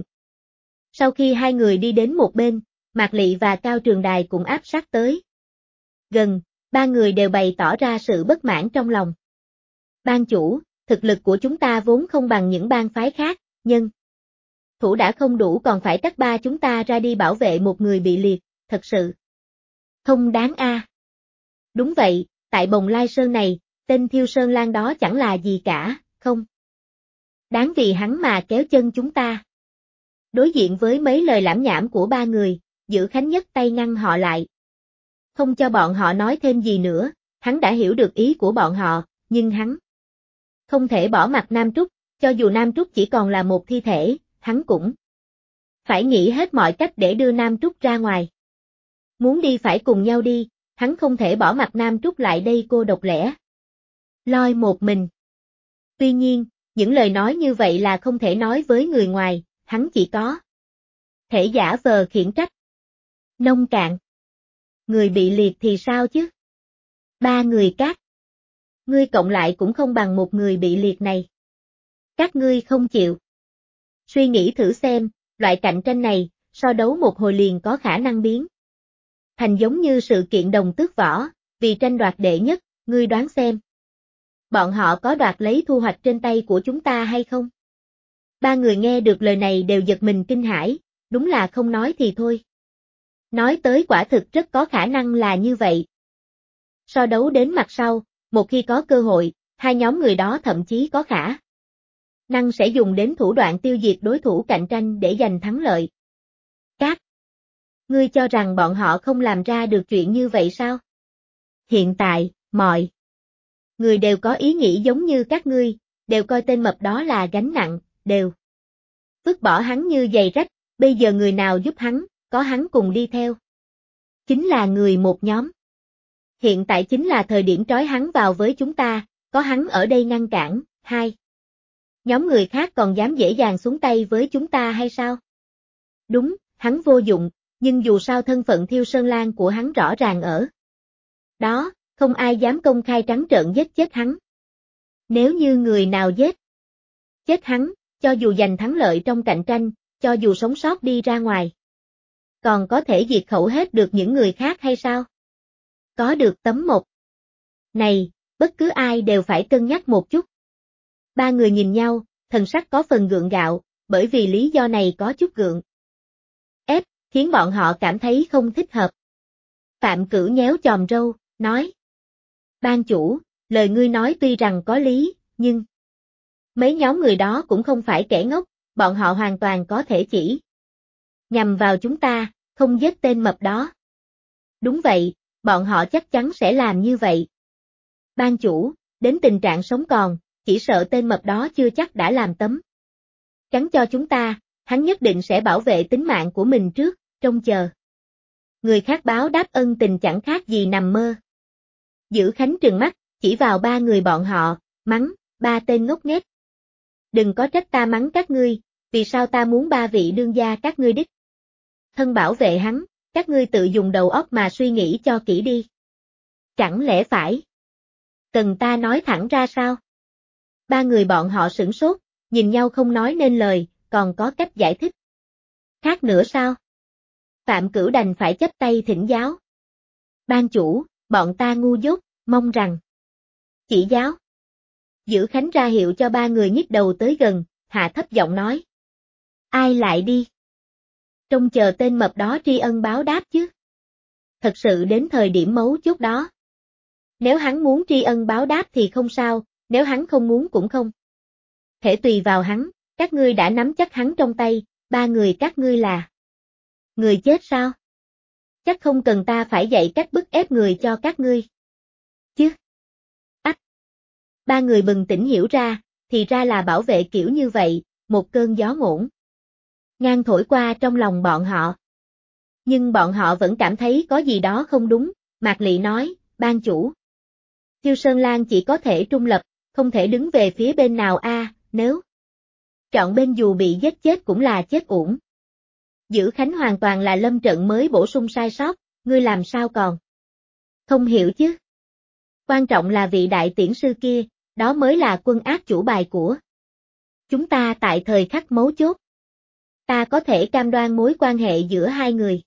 Sau khi hai người đi đến một bên, Mạc Lị và Cao Trường Đài cũng áp sát tới. Gần, ba người đều bày tỏ ra sự bất mãn trong lòng. Ban chủ, thực lực của chúng ta vốn không bằng những bang phái khác, nhưng thủ đã không đủ còn phải tách ba chúng ta ra đi bảo vệ một người bị liệt, thật sự không đáng a. Đúng vậy, tại Bồng Lai Sơn này, tên Thiêu Sơn Lang đó chẳng là gì cả, không đáng vì hắn mà kéo chân chúng ta. Đối diện với mấy lời lảm nhảm của ba người, Dữ Khánh nhấc tay ngăn họ lại. Không cho bọn họ nói thêm gì nữa, hắn đã hiểu được ý của bọn họ, nhưng hắn không thể bỏ mặc Nam Trúc, cho dù Nam Trúc chỉ còn là một thi thể, hắn cũng phải nghĩ hết mọi cách để đưa Nam Trúc ra ngoài. Muốn đi phải cùng nhau đi, hắn không thể bỏ mặc Nam Trúc lại đây cô độc lẻ loi một mình. Tuy nhiên, những lời nói như vậy là không thể nói với người ngoài, hắn chỉ có thể giả vờ khiển trách. Nông cạn. Người bị liệt thì sao chứ? Ba người các ngươi cộng lại cũng không bằng một người bị liệt này. Các ngươi không chịu suy nghĩ thử xem, loại cạnh tranh này, so đấu một hồi liền có khả năng biến thành giống như sự kiện đồng tước võ, vì tranh đoạt đệ nhất, ngươi đoán xem. Bọn họ có đoạt lấy thu hoạch trên tay của chúng ta hay không? Ba người nghe được lời này đều giật mình kinh hãi, đúng là không nói thì thôi. Nói tới quả thực rất có khả năng là như vậy. So đấu đến mặt sau, một khi có cơ hội, hai nhóm người đó thậm chí có khả năng sẽ dùng đến thủ đoạn tiêu diệt đối thủ cạnh tranh để giành thắng lợi. Ngươi cho rằng bọn họ không làm ra được chuyện như vậy sao? Hiện tại, mọi người đều có ý nghĩ giống như các ngươi, đều coi tên mập đó là gánh nặng, đều vứt bỏ hắn như giày rách, bây giờ người nào giúp hắn, có hắn cùng đi theo. Chính là người một nhóm. Hiện tại chính là thời điểm trói hắn vào với chúng ta, có hắn ở đây ngăn cản, hai. Nhóm người khác còn dám dễ dàng xuống tay với chúng ta hay sao? Đúng, hắn vô dụng, nhưng dù sao thân phận Thiêu Sơn Lang của hắn rõ ràng ở đó, không ai dám công khai trắng trợn giết chết hắn. Nếu như người nào giết chết hắn, cho dù giành thắng lợi trong cạnh tranh, cho dù sống sót đi ra ngoài, còn có thể diệt khẩu hết được những người khác hay sao? Có được tấm một này, bất cứ ai đều phải cân nhắc một chút. Ba người nhìn nhau, thần sắc có phần gượng gạo, bởi vì lý do này có chút gượng ép, khiến bọn họ cảm thấy không thích hợp. Phạm Cửu nhéo chòm râu, nói: Ban chủ, lời ngươi nói tuy rằng có lý, nhưng mấy nhóm người đó cũng không phải kẻ ngốc, bọn họ hoàn toàn có thể chỉ nhằm vào chúng ta, không giết tên mập đó. Đúng vậy, bọn họ chắc chắn sẽ làm như vậy. Ban chủ, đến tình trạng sống còn, chỉ sợ tên mập đó chưa chắc đã làm tấm chắn cho chúng ta, hắn nhất định sẽ bảo vệ tính mạng của mình trước, trông chờ. Người khác báo đáp ân tình chẳng khác gì nằm mơ. Dữ Khánh trừng mắt, chỉ vào ba người bọn họ, mắng, ba tên ngốc nghếch. Đừng có trách ta mắng các ngươi, vì sao ta muốn ba vị đương gia các ngươi đích thân bảo vệ hắn, các ngươi tự dùng đầu óc mà suy nghĩ cho kỹ đi. Chẳng lẽ phải cần ta nói thẳng ra sao? Ba người bọn họ sửng sốt, nhìn nhau không nói nên lời, còn có cách giải thích khác nữa sao? Phạm Cửu đành phải chắp tay thỉnh giáo. Ban chủ, bọn ta ngu dốt, mong rằng chỉ giáo. Dữ Khánh ra hiệu cho ba người nhích đầu tới gần, hạ thấp giọng nói. Ai lại đi? Trông chờ tên mập đó tri ân báo đáp chứ. Thật sự đến thời điểm mấu chốt đó. Nếu hắn muốn tri ân báo đáp thì không sao, nếu hắn không muốn cũng không. Thể tùy vào hắn, các ngươi đã nắm chắc hắn trong tay, ba người các ngươi là người chết sao? Chắc không cần ta phải dạy cách bức ép người cho các ngươi. Chứ? Ách! Ba người bừng tỉnh hiểu ra, thì ra là bảo vệ kiểu như vậy, một cơn gió ngỗng ngang thổi qua trong lòng bọn họ. Nhưng bọn họ vẫn cảm thấy có gì đó không đúng, Mạc Lị nói, ban chủ. Thiêu Sơn Lang chỉ có thể trung lập, không thể đứng về phía bên nào nếu chọn bên dù bị giết chết cũng là chết uổng. Dữ Khánh hoàn toàn là lâm trận mới bổ sung sai sót, ngươi làm sao còn không hiểu chứ. Quan trọng là vị đại tiễn sư kia, đó mới là quân ác chủ bài của chúng ta tại thời khắc mấu chốt. Ta có thể cam đoan mối quan hệ giữa hai người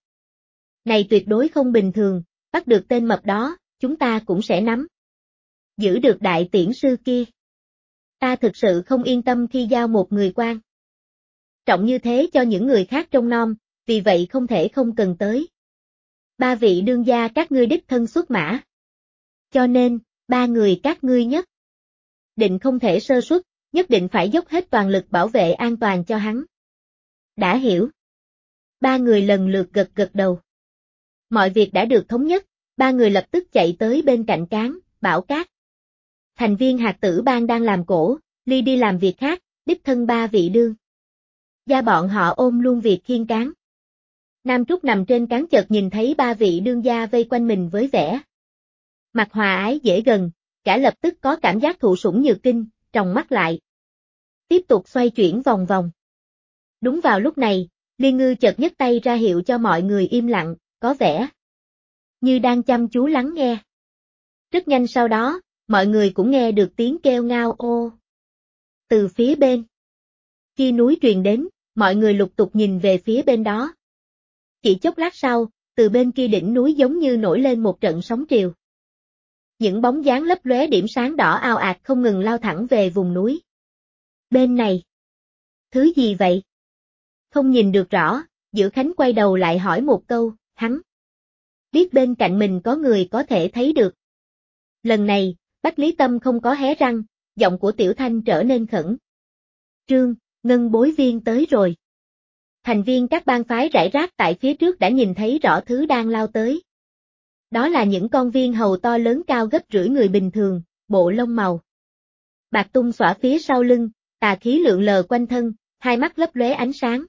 này tuyệt đối không bình thường, bắt được tên mập đó, chúng ta cũng sẽ nắm giữ được đại tiễn sư kia. Ta thực sự không yên tâm khi giao một người quan trọng như thế cho những người khác trông nom, vì vậy không thể không cần tới ba vị đương gia các ngươi đích thân xuất mã. Cho nên, ba người các ngươi nhất định không thể sơ suất, nhất định phải dốc hết toàn lực bảo vệ an toàn cho hắn. Đã hiểu. Ba người lần lượt gật gật đầu. Mọi việc đã được thống nhất, ba người lập tức chạy tới bên cạnh Cán, Bảo Cát. Thành viên hạt tử bang đang làm cổ, ly đi làm việc khác, đích thân ba vị đương gia bọn họ ôm luôn việc khiêng Cán. Nam Trúc nằm trên cán chợt nhìn thấy ba vị đương gia vây quanh mình với vẻ mặt hòa ái dễ gần, cả lập tức có cảm giác thụ sủng nhược kinh, tròng mắt lại. Tiếp tục xoay chuyển vòng vòng. Đúng vào lúc này, Liên Ngư chợt nhấc tay ra hiệu cho mọi người im lặng, có vẻ như đang chăm chú lắng nghe. Rất nhanh sau đó, mọi người cũng nghe được tiếng kêu ngao ô. Từ phía bên kia núi truyền đến, mọi người lục tục nhìn về phía bên đó. Chỉ chốc lát sau, từ bên kia đỉnh núi giống như nổi lên một trận sóng triều. Những bóng dáng lấp lóe điểm sáng đỏ ào ạt không ngừng lao thẳng về vùng núi. Bên này. Thứ gì vậy? Không nhìn được rõ, Dữ Khánh quay đầu lại hỏi một câu, hắn biết bên cạnh mình có người có thể thấy được. Lần này, Bách Lý Tâm không có hé răng, giọng của Tiểu Thanh trở nên khẩn. Trương, ngân bối viên tới rồi. Thành viên các bang phái rải rác tại phía trước đã nhìn thấy rõ thứ đang lao tới. Đó là những con viên hầu to lớn cao gấp rưỡi người bình thường, bộ lông màu bạc tung xõa phía sau lưng, tà khí lượn lờ quanh thân, hai mắt lấp lóe ánh sáng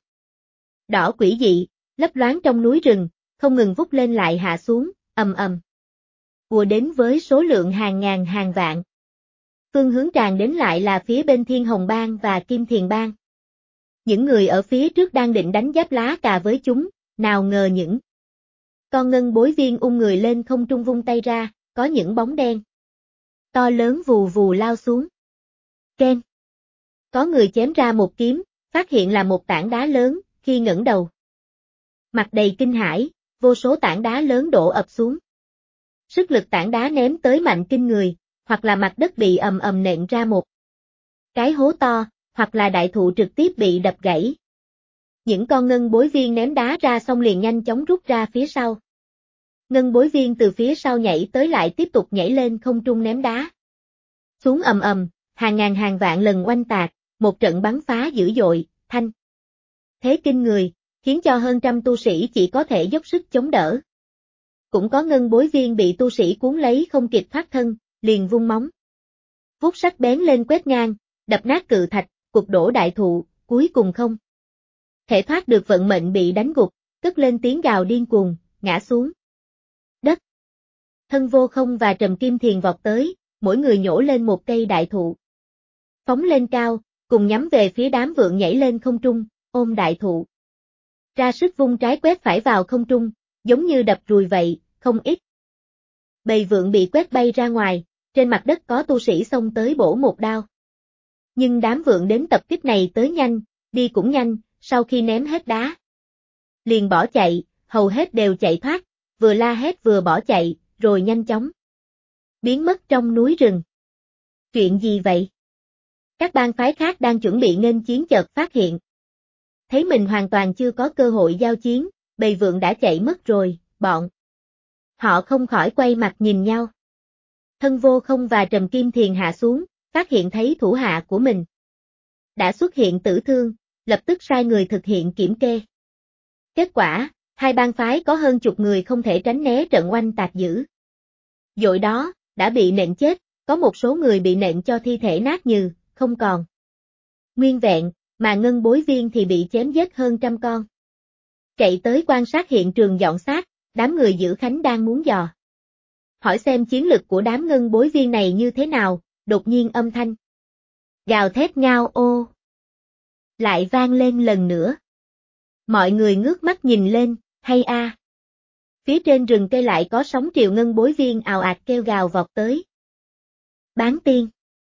đỏ quỷ dị, lấp loáng trong núi rừng, không ngừng vút lên lại hạ xuống, ầm ầm. Ùa đến với số lượng hàng ngàn hàng vạn. Phương hướng tràn đến lại là phía bên Thiên Hồng Bang và Kim Thiền Bang. Những người ở phía trước đang định đánh giáp lá cà với chúng, nào ngờ những con ngân bối viên ung người lên không trung vung tay ra, có những bóng đen to lớn vù vù lao xuống. Ken. Có người chém ra một kiếm, phát hiện là một tảng đá lớn, khi ngẩng đầu. Mặt đầy kinh hãi, vô số tảng đá lớn đổ ập xuống. Sức lực tảng đá ném tới mạnh kinh người, hoặc là mặt đất bị ầm ầm nện ra một cái hố to, hoặc là đại thụ trực tiếp bị đập gãy. Những con ngân bối viên ném đá ra xong liền nhanh chóng rút ra phía sau. Ngân bối viên từ phía sau nhảy tới lại tiếp tục nhảy lên không trung ném đá. Xuống ầm ầm, hàng ngàn hàng vạn lần oanh tạc, một trận bắn phá dữ dội, thanh thế kinh người, khiến cho hơn trăm tu sĩ chỉ có thể dốc sức chống đỡ. Cũng có ngân bối viên bị tu sĩ cuốn lấy không kịp thoát thân, liền vung móng vuốt sắc bén lên quét ngang, đập nát cự thạch, cục đổ đại thụ, cuối cùng không thể thoát được vận mệnh bị đánh gục, cất lên tiếng gào điên cuồng, ngã xuống đất. Thân Vô Không và Trầm Kim Thiền vọt tới, mỗi người nhổ lên một cây đại thụ. Phóng lên cao, cùng nhắm về phía đám vượn nhảy lên không trung, ôm đại thụ. Ra sức vung trái quét phải vào không trung, giống như đập ruồi vậy, không ít bầy vượn bị quét bay ra ngoài, trên mặt đất có tu sĩ xông tới bổ một đao. Nhưng đám vượn đến tập kích này tới nhanh, đi cũng nhanh, sau khi ném hết đá liền bỏ chạy, hầu hết đều chạy thoát, vừa la hét vừa bỏ chạy, rồi nhanh chóng biến mất trong núi rừng. Chuyện gì vậy? Các bang phái khác đang chuẩn bị nghênh chiến chợt phát hiện. Thấy mình hoàn toàn chưa có cơ hội giao chiến, bầy vượn đã chạy mất rồi, bọn họ không khỏi quay mặt nhìn nhau. Thân Vô Không và Trầm Kim Thiền hạ xuống, phát hiện thấy thủ hạ của mình đã xuất hiện tử thương, lập tức sai người thực hiện kiểm kê. Kết quả, hai bang phái có hơn chục người không thể tránh né trận oanh tạc dữ dội đó, đã bị nện chết, có một số người bị nện cho thi thể nát nhừ, không còn nguyên vẹn, mà ngân bối viên thì bị chém giết hơn trăm con. Chạy tới quan sát hiện trường dọn xác, đám người Dữ Khánh đang muốn dò hỏi xem chiến lực của đám ngân bối viên này như thế nào, đột nhiên âm thanh gào thét ngao ô lại vang lên lần nữa. Mọi người ngước mắt nhìn lên, hay a. Phía trên rừng cây lại có sóng triều ngân bối viên ào ạt kêu gào vọt tới. Bán tiên.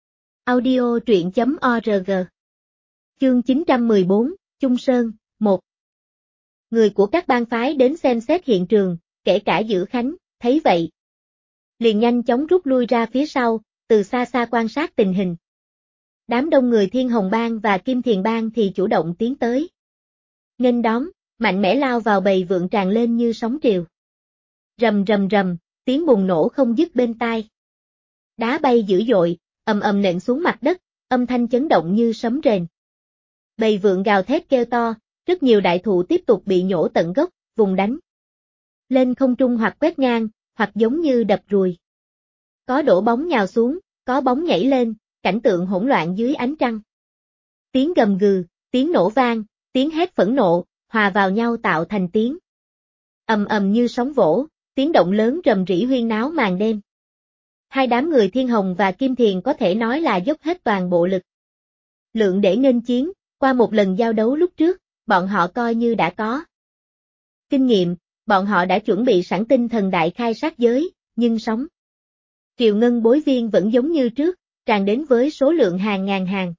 Audio truyện.org. Chương 914, Chung Sơn, 1. Người của các bang phái đến xem xét hiện trường, kể cả Dữ Khánh, thấy vậy liền nhanh chóng rút lui ra phía sau, từ xa xa quan sát tình hình. Đám đông người Thiên Hồng Bang và Kim Thiền Bang thì chủ động tiến tới. Nghênh đón, mạnh mẽ lao vào bầy vượn tràn lên như sóng triều. Rầm rầm rầm, tiếng bùng nổ không dứt bên tai. Đá bay dữ dội, ầm ầm nện xuống mặt đất, âm thanh chấn động như sấm rền. Bầy vượn gào thét kêu to, rất nhiều đại thụ tiếp tục bị nhổ tận gốc, vùng đánh lên không trung hoặc quét ngang, hoặc giống như đập ruồi. Có đổ bóng nhào xuống, có bóng nhảy lên, cảnh tượng hỗn loạn dưới ánh trăng. Tiếng gầm gừ, tiếng nổ vang, tiếng hét phẫn nộ, hòa vào nhau tạo thành tiếng ầm ầm như sóng vỗ, tiếng động lớn rầm rĩ huyên náo màn đêm. Hai đám người Thiên Hồng và Kim Thiền có thể nói là dốc hết toàn bộ lực lượng để nghênh chiến, qua một lần giao đấu lúc trước, bọn họ coi như đã có kinh nghiệm, bọn họ đã chuẩn bị sẵn tinh thần đại khai sát giới, nhưng sóng triều ngân bối viên vẫn giống như trước, tràn đến với số lượng hàng ngàn hàng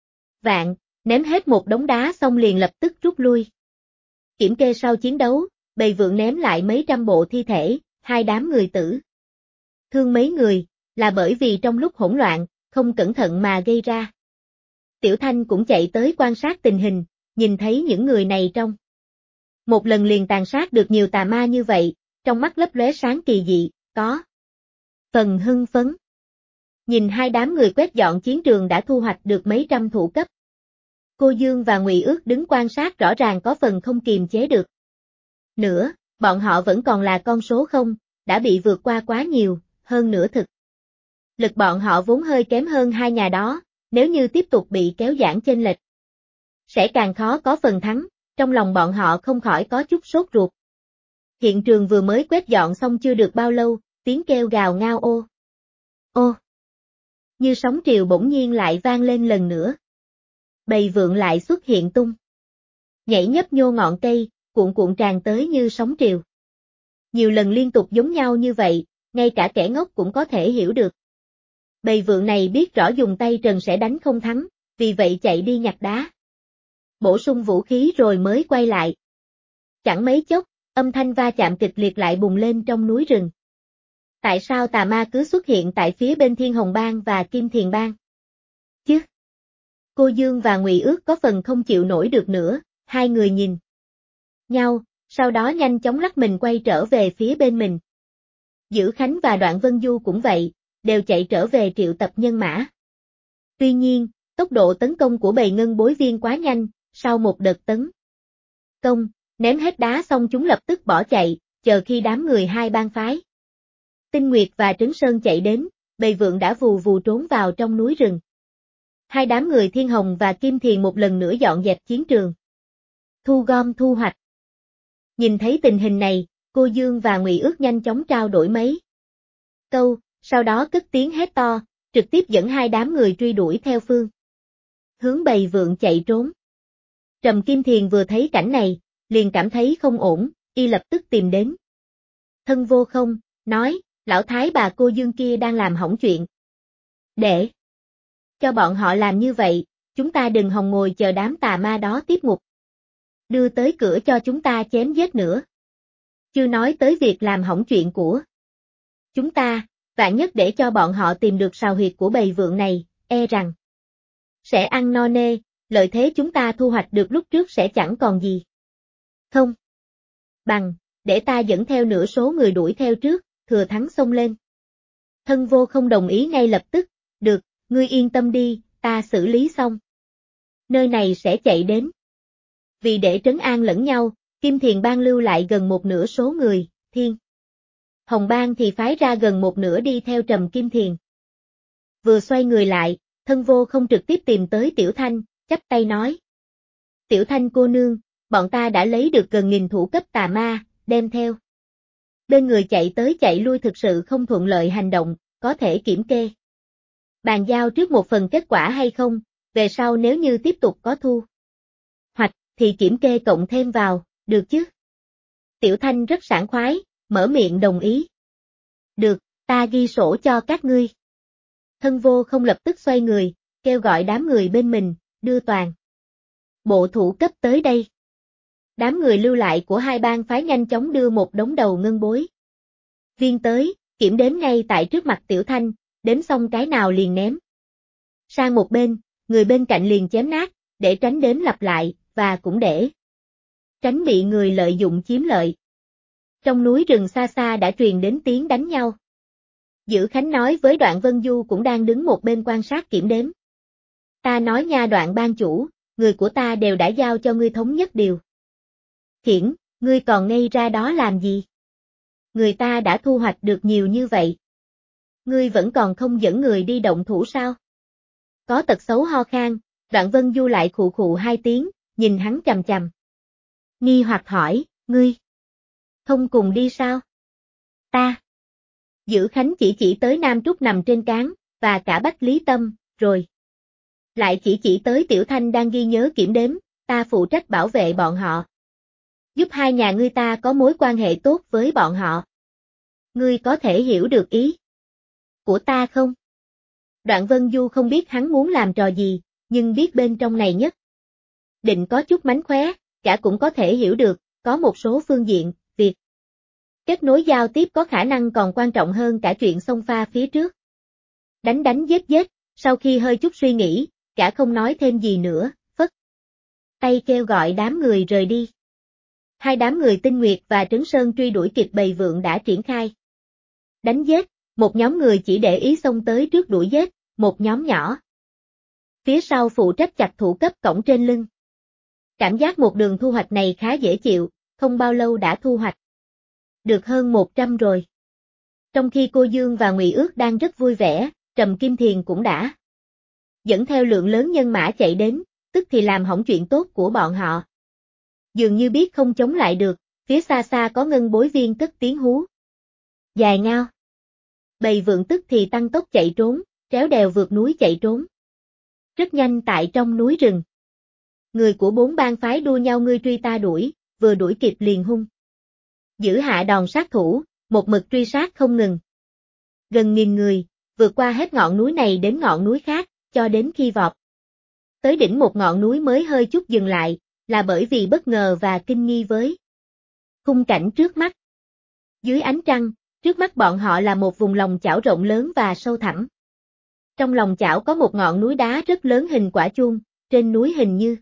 vạn, ném hết một đống đá xong liền lập tức rút lui. Kiểm kê sau chiến đấu, bầy vượn ném lại mấy trăm bộ thi thể, hai đám người tử. Thương mấy người, là bởi vì trong lúc hỗn loạn, không cẩn thận mà gây ra. Tiểu Thanh cũng chạy tới quan sát tình hình, nhìn thấy những người này trong một lần liền tàn sát được nhiều tà ma như vậy, trong mắt lấp lóe sáng kỳ dị, có phần hưng phấn. Nhìn hai đám người quét dọn chiến trường đã thu hoạch được mấy trăm thủ cấp. Cô Dương và Ngụy Ước đứng quan sát rõ ràng có phần không kiềm chế được. Nữa, bọn họ vẫn còn là con số không, đã bị vượt qua quá nhiều, hơn nữa thực. Lực bọn họ vốn hơi kém hơn hai nhà đó, nếu như tiếp tục bị kéo giãn chênh lệch, sẽ càng khó có phần thắng, trong lòng bọn họ không khỏi có chút sốt ruột. Hiện trường vừa mới quét dọn xong chưa được bao lâu, tiếng kêu gào ngao ô. Ô! Như sóng triều bỗng nhiên lại vang lên lần nữa. Bầy vượn lại xuất hiện tung. Nhảy nhấp nhô ngọn cây, cuộn cuộn tràn tới như sóng triều. Nhiều lần liên tục giống nhau như vậy, ngay cả kẻ ngốc cũng có thể hiểu được. Bầy vượn này biết rõ dùng tay trần sẽ đánh không thắng, vì vậy chạy đi nhặt đá. Bổ sung vũ khí rồi mới quay lại. Chẳng mấy chốc, âm thanh va chạm kịch liệt lại bùng lên trong núi rừng. Tại sao tà ma cứ xuất hiện tại phía bên Thiên Hồng Bang và Kim Thiền Bang? Chứ? Cô Dương và Ngụy Ước có phần không chịu nổi được nữa, hai người nhìn nhau, sau đó nhanh chóng lắc mình quay trở về phía bên mình. Dữ Khánh và Đoạn Vân Du cũng vậy, đều chạy trở về triệu tập nhân mã. Tuy nhiên, tốc độ tấn công của bầy ngân bối viên quá nhanh, sau một đợt tấn công, ném hết đá xong chúng lập tức bỏ chạy, chờ khi đám người hai bang phái Tinh Nguyệt và Trấn Sơn chạy đến, bầy vượn đã vù vù trốn vào trong núi rừng. Hai đám người Thiên Hồng và Kim Thiền một lần nữa dọn dẹp chiến trường. Thu gom thu hoạch. Nhìn thấy tình hình này, cô Dương và Ngụy Ước nhanh chóng trao đổi mấy câu, sau đó cất tiếng hét to, trực tiếp dẫn hai đám người truy đuổi theo phương hướng bầy vượn chạy trốn. Trầm Kim Thiền vừa thấy cảnh này, liền cảm thấy không ổn, y lập tức tìm đến Thân Vô Không, nói, lão thái bà cô Dương kia đang làm hỏng chuyện. Để cho bọn họ làm như vậy, chúng ta đừng hòng ngồi chờ đám tà ma đó tiếp ngục. Đưa tới cửa cho chúng ta chém giết nữa. Chưa nói tới việc làm hỏng chuyện của chúng ta, vạn nhất để cho bọn họ tìm được sào huyệt của bầy vượn này, e rằng sẽ ăn no nê, lợi thế chúng ta thu hoạch được lúc trước sẽ chẳng còn gì. Không bằng, để ta dẫn theo nửa số người đuổi theo trước, thừa thắng xông lên. Thân Vô Không đồng ý ngay lập tức, được, ngươi yên tâm đi, ta xử lý xong. Nơi này sẽ chạy đến. Vì để trấn an lẫn nhau, Kim Thiền Bang lưu lại gần một nửa số người, Thiên Hồng Bang thì phái ra gần một nửa đi theo Trầm Kim Thiền. Vừa xoay người lại, Thân Vô Không trực tiếp tìm tới Tiểu Thanh, chắp tay nói. Tiểu Thanh cô nương, bọn ta đã lấy được gần 1000 thủ cấp tà ma, đem theo. Bên người chạy tới chạy lui thực sự không thuận lợi hành động, có thể kiểm kê. Bàn giao trước một phần kết quả hay không, về sau nếu như tiếp tục có thu hoạch, thì kiểm kê cộng thêm vào, được chứ? Tiểu Thanh rất sảng khoái, mở miệng đồng ý. Được, ta ghi sổ cho các ngươi. Thân Vô Không lập tức xoay người, kêu gọi đám người bên mình, đưa toàn bộ thủ cấp tới đây. Đám người lưu lại của hai bang phái nhanh chóng đưa một đống đầu ngân bối viên tới, kiểm đếm ngay tại trước mặt Tiểu Thanh, đếm xong cái nào liền ném sang một bên, người bên cạnh liền chém nát, để tránh đếm lặp lại, và cũng để tránh bị người lợi dụng chiếm lợi. Trong núi rừng xa xa đã truyền đến tiếng đánh nhau. Dữ Khánh nói với Đoạn Vân Du cũng đang đứng một bên quan sát kiểm đếm. Ta nói nha Đoạn ban chủ, người của ta đều đã giao cho ngươi thống nhất điều khiển, ngươi còn ngây ra đó làm gì? Người ta đã thu hoạch được nhiều như vậy. Ngươi vẫn còn không dẫn người đi động thủ sao? Có tật xấu ho khan, Đoạn Vân Du lại khụ khụ hai tiếng, nhìn hắn chằm chằm. Nghi hoặc hỏi, ngươi không cùng đi sao? Ta. Dữ Khánh chỉ tới Nam Trúc nằm trên cán, và cả Bách Lý Tâm, rồi. Lại chỉ tới Tiểu Thanh đang ghi nhớ kiểm đếm, ta phụ trách bảo vệ bọn họ. Giúp hai nhà ngươi ta có mối quan hệ tốt với bọn họ. Ngươi có thể hiểu được ý của ta không? Đoạn Vân Du không biết hắn muốn làm trò gì, nhưng biết bên trong này nhất định có chút mánh khóe, cả cũng có thể hiểu được, có một số phương diện, Kết nối giao tiếp có khả năng còn quan trọng hơn cả chuyện xông pha phía trước. Đánh giết, sau khi hơi chút suy nghĩ, gã không nói thêm gì nữa, phất tay kêu gọi đám người rời đi. Hai đám người Tinh Nguyệt và Trấn Sơn truy đuổi kịp bầy vượn đã triển khai. Đánh giết, một nhóm người chỉ để ý xông tới trước đuổi giết, một nhóm nhỏ phía sau phụ trách chặt thủ cấp cổng trên lưng. Cảm giác một đường thu hoạch này khá dễ chịu, không bao lâu đã thu hoạch được hơn 100 rồi. Trong khi cô Dương và Ngụy Ước đang rất vui vẻ, Trầm Kim Thiền cũng đã dẫn theo lượng lớn nhân mã chạy đến, tức thì làm hỏng chuyện tốt của bọn họ. Dường như biết không chống lại được, phía xa xa có ngân bối viên cất tiếng hú dài ngao. Bầy vượn tức thì tăng tốc chạy trốn, tréo đèo vượt núi chạy trốn. Rất nhanh tại trong núi rừng. Người của bốn bang phái đua nhau ngươi truy ta đuổi, vừa đuổi kịp liền hung giữ hạ đòn sát thủ, một mực truy sát không ngừng. Gần 1000 người, vượt qua hết ngọn núi này đến ngọn núi khác, cho đến khi vọt tới đỉnh một ngọn núi mới hơi chút dừng lại, là bởi vì bất ngờ và kinh nghi với khung cảnh trước mắt. Dưới ánh trăng, trước mắt bọn họ là một vùng lòng chảo rộng lớn và sâu thẳm. Trong lòng chảo có một ngọn núi đá rất lớn hình quả chuông, trên núi hình như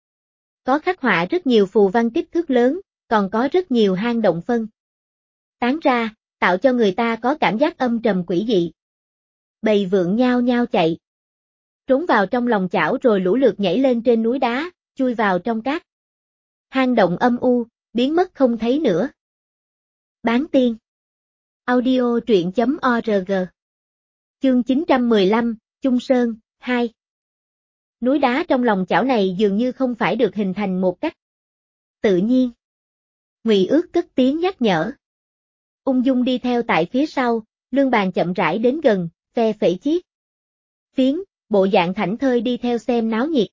có khắc họa rất nhiều phù văn kích thước lớn, còn có rất nhiều hang động phân tán ra, tạo cho người ta có cảm giác âm trầm quỷ dị. Bầy vượn nhao nhao chạy trốn vào trong lòng chảo rồi lũ lượt nhảy lên trên núi đá, chui vào trong các hang động âm u, biến mất không thấy nữa. Bán tiên audio truyện.org Chương 915, Chung Sơn, 2 Núi đá trong lòng chảo này dường như không phải được hình thành một cách tự nhiên. Ngụy Ước cất tiếng nhắc nhở. Ung dung đi theo tại phía sau, Lương Bàn chậm rãi đến gần, phe phẩy chiếc phiến, bộ dạng thảnh thơi đi theo xem náo nhiệt.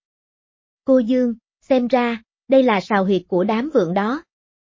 Cô Dương, xem ra, đây là sào huyệt của đám vượn đó.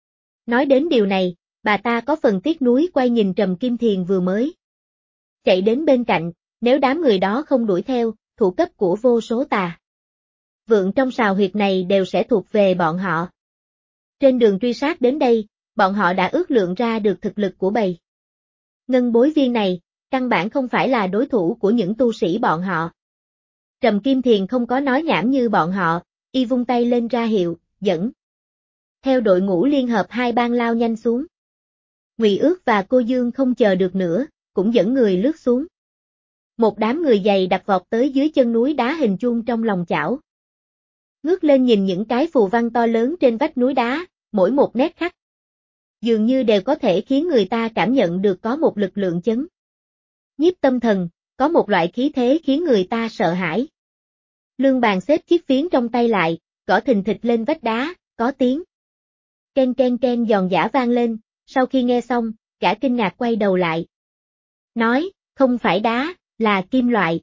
Nói đến điều này, bà ta có phần tiếc nuối quay nhìn Trầm Kim Thiền vừa mới chạy đến bên cạnh, nếu đám người đó không đuổi theo, thủ cấp của vô số tà vượn trong sào huyệt này đều sẽ thuộc về bọn họ. Trên đường truy sát đến đây, bọn họ đã ước lượng ra được thực lực của bầy ngân bối viên này, căn bản không phải là đối thủ của những tu sĩ bọn họ. Trầm Kim Thiền không có nói nhảm như bọn họ, y vung tay lên ra hiệu, dẫn theo đội ngũ liên hợp hai bang lao nhanh xuống. Ngụy Ước và cô Dương không chờ được nữa, cũng dẫn người lướt xuống. Một đám người dày đặc vọt tới dưới chân núi đá hình chuông trong lòng chảo. Ngước lên nhìn những cái phù văn to lớn trên vách núi đá, mỗi một nét khắc dường như đều có thể khiến người ta cảm nhận được có một lực lượng chấn nhiếp tâm thần, có một loại khí thế khiến người ta sợ hãi. Lương Bàn xếp chiếc phiến trong tay lại, gõ thình thịch lên vách đá, có tiếng ken ken ken giòn giã vang lên, sau khi nghe xong, gã kinh ngạc quay đầu lại. Nói, không phải đá, là kim loại.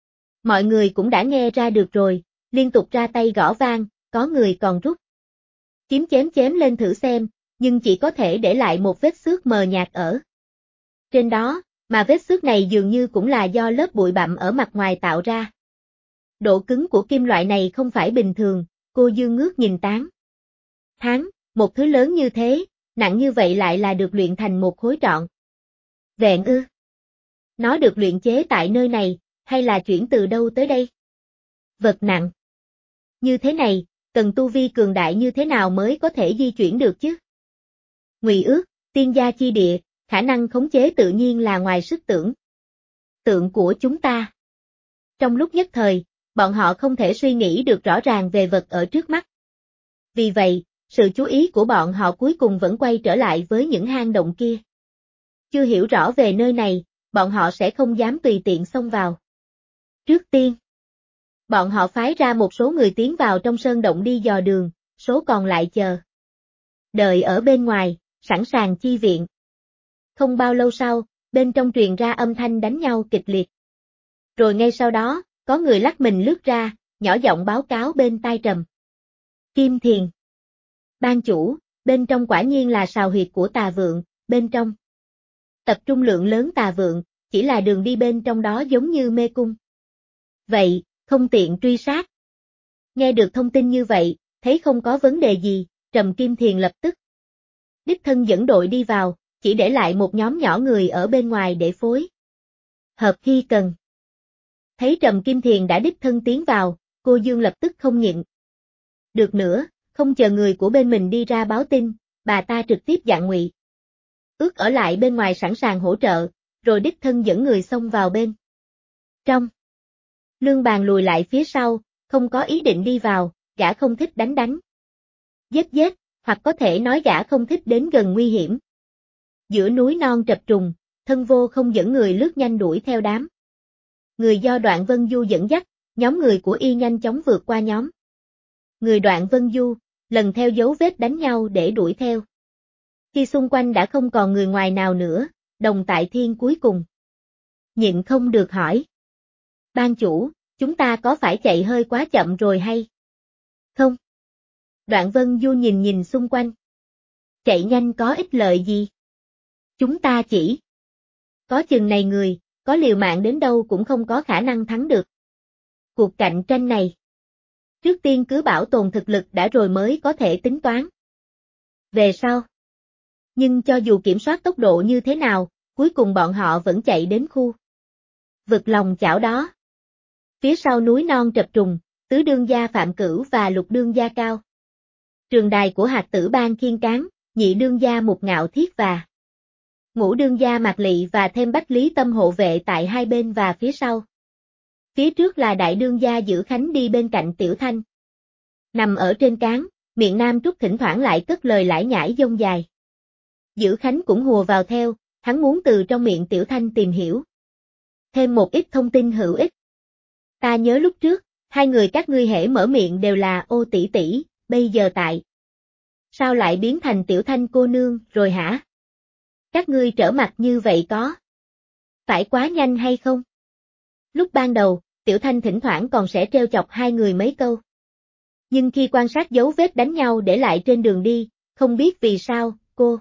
Mọi người cũng đã nghe ra được rồi, liên tục ra tay gõ vang, có người còn rút kiếm chém lên thử xem, nhưng chỉ có thể để lại một vết xước mờ nhạt ở trên đó, mà vết xước này dường như cũng là do lớp bụi bặm ở mặt ngoài tạo ra. Độ cứng của kim loại này không phải bình thường, cô Dương ngước nhìn tán thán, một thứ lớn như thế, nặng như vậy lại là được luyện thành một khối trọn vẹn ư? Nó được luyện chế tại nơi này, hay là chuyển từ đâu tới đây? Vật nặng như thế này, cần tu vi cường đại như thế nào mới có thể di chuyển được chứ? Ngụy Ước, tiên gia chi địa, khả năng khống chế tự nhiên là ngoài sức tưởng tượng của chúng ta. Trong lúc nhất thời, bọn họ không thể suy nghĩ được rõ ràng về vật ở trước mắt. Vì vậy, sự chú ý của bọn họ cuối cùng vẫn quay trở lại với những hang động kia. Chưa hiểu rõ về nơi này, bọn họ sẽ không dám tùy tiện xông vào. Trước tiên, bọn họ phái ra một số người tiến vào trong sơn động đi dò đường, số còn lại chờ đợi ở bên ngoài, sẵn sàng chi viện. Không bao lâu sau, bên trong truyền ra âm thanh đánh nhau kịch liệt. Rồi ngay sau đó, có người lắc mình lướt ra, nhỏ giọng báo cáo bên tai Trầm Kim Thiền. Ban chủ, bên trong quả nhiên là sào huyệt của tà vượn, bên trong tập trung lượng lớn tà vượn, chỉ là đường đi bên trong đó giống như mê cung. Vậy, không tiện truy sát. Nghe được thông tin như vậy, thấy không có vấn đề gì, Trầm Kim Thiền lập tức đích thân dẫn đội đi vào, chỉ để lại một nhóm nhỏ người ở bên ngoài để phối hợp khi cần. Thấy Trầm Kim Thiền đã đích thân tiến vào, cô Dương lập tức không nhịn được nữa, không chờ người của bên mình đi ra báo tin, bà ta trực tiếp dặn Ngụy Ước ở lại bên ngoài sẵn sàng hỗ trợ, rồi đích thân dẫn người xông vào bên trong. Lương Bàn lùi lại phía sau, không có ý định đi vào, gã không thích đánh, giết, hoặc có thể nói gã không thích đến gần nguy hiểm. Giữa núi non trập trùng, Thân Vô không dẫn người lướt nhanh đuổi theo đám người do Đoạn Vân Du dẫn dắt, nhóm người của y nhanh chóng vượt qua nhóm người Đoạn Vân Du, lần theo dấu vết đánh nhau để đuổi theo. Khi xung quanh đã không còn người ngoài nào nữa, Đồng Tại Thiên cuối cùng nhịn không được hỏi: Ban chủ, chúng ta có phải chạy hơi quá chậm rồi hay không? Đoạn Vân Du nhìn xung quanh. Chạy nhanh có ích lợi gì? Chúng ta chỉ có chừng này người, có liều mạng đến đâu cũng không có khả năng thắng được cuộc cạnh tranh này. Trước tiên cứ bảo tồn thực lực đã rồi mới có thể tính toán về sau. Nhưng cho dù kiểm soát tốc độ như thế nào, cuối cùng bọn họ vẫn chạy đến khu vực lòng chảo đó. Phía sau núi non trập trùng, tứ đương gia Phạm Cửu và lục đương gia Cao Trường đài của Hạt Tử Bang Khiên Cán, nhị đương gia Mục Ngạo Thiết và ngũ đương gia Mạc Lị và thêm Bách Lý Tâm hộ vệ tại hai bên và phía sau. Phía trước là đại đương gia Giữ Khánh đi bên cạnh Tiểu Thanh. Nằm ở trên cán, miệng Nam Trúc thỉnh thoảng lại cất lời lải nhải dông dài. Giữ Khánh cũng hùa vào theo, hắn muốn từ trong miệng Tiểu Thanh tìm hiểu thêm một ít thông tin hữu ích. Ta nhớ lúc trước, hai người các ngươi hễ mở miệng đều là ô tỷ tỷ, bây giờ tại sao lại biến thành Tiểu Thanh cô nương rồi hả? Các ngươi trở mặt như vậy có phải quá nhanh hay không? Lúc ban đầu, Tiểu Thanh thỉnh thoảng còn sẽ trêu chọc hai người mấy câu. Nhưng khi quan sát dấu vết đánh nhau để lại trên đường đi, không biết vì sao,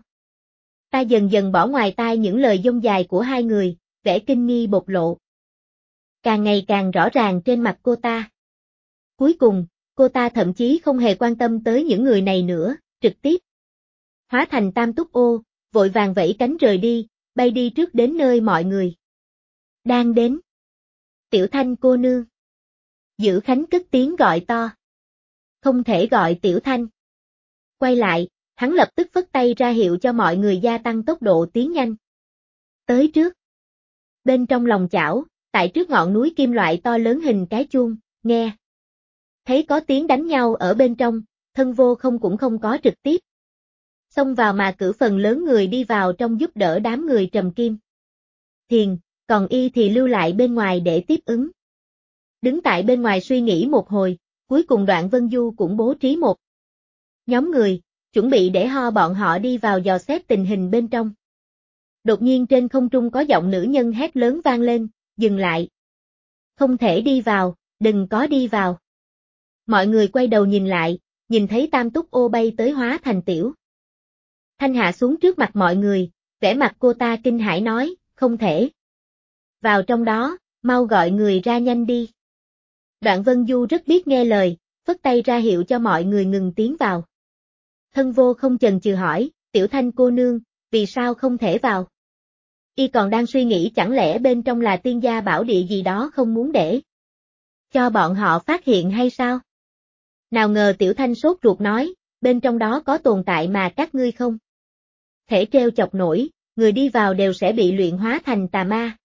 ta dần dần bỏ ngoài tai những lời dông dài của hai người, vẻ kinh nghi bộc lộ càng ngày càng rõ ràng trên mặt cô ta. Cuối cùng, cô ta thậm chí không hề quan tâm tới những người này nữa, trực tiếp hóa thành Tam Túc Ô, vội vàng vẫy cánh rời đi, bay đi trước đến nơi mọi người đang đến. Tiểu Thanh cô nương. Giữ Khánh cất tiếng gọi to. Không thể gọi Tiểu Thanh. Quay lại, hắn lập tức phất tay ra hiệu cho mọi người gia tăng tốc độ tiến nhanh. Tới trước. Bên trong lòng chảo, tại trước ngọn núi kim loại to lớn hình cái chuông, nghe. Thấy có tiếng đánh nhau ở bên trong, Thân Vô không cũng không có trực tiếp xông vào mà cử phần lớn người đi vào trong giúp đỡ đám người Trầm Kim Thiền, còn y thì lưu lại bên ngoài để tiếp ứng. Đứng tại bên ngoài suy nghĩ một hồi, cuối cùng Đoạn Vân Du cũng bố trí một nhóm người, chuẩn bị để bọn họ đi vào dò xét tình hình bên trong. Đột nhiên trên không trung có giọng nữ nhân hét lớn vang lên, dừng lại. Không thể đi vào, đừng có đi vào. Mọi người quay đầu nhìn lại, nhìn thấy Tam Túc Ô bay tới hóa thành Tiểu Thanh hạ xuống trước mặt mọi người, vẻ mặt cô ta kinh hãi nói, không thể vào trong đó, mau gọi người ra nhanh đi. Đoạn Vân Du rất biết nghe lời, phất tay ra hiệu cho mọi người ngừng tiến vào. Thân Vô không chần chừ hỏi, Tiểu Thanh cô nương, vì sao không thể vào? Y còn đang suy nghĩ chẳng lẽ bên trong là tiên gia bảo địa gì đó không muốn để cho bọn họ phát hiện hay sao? Nào ngờ Tiểu Thanh sốt ruột nói, bên trong đó có tồn tại mà các ngươi không thể trêu chọc nổi, người đi vào đều sẽ bị luyện hóa thành tà ma.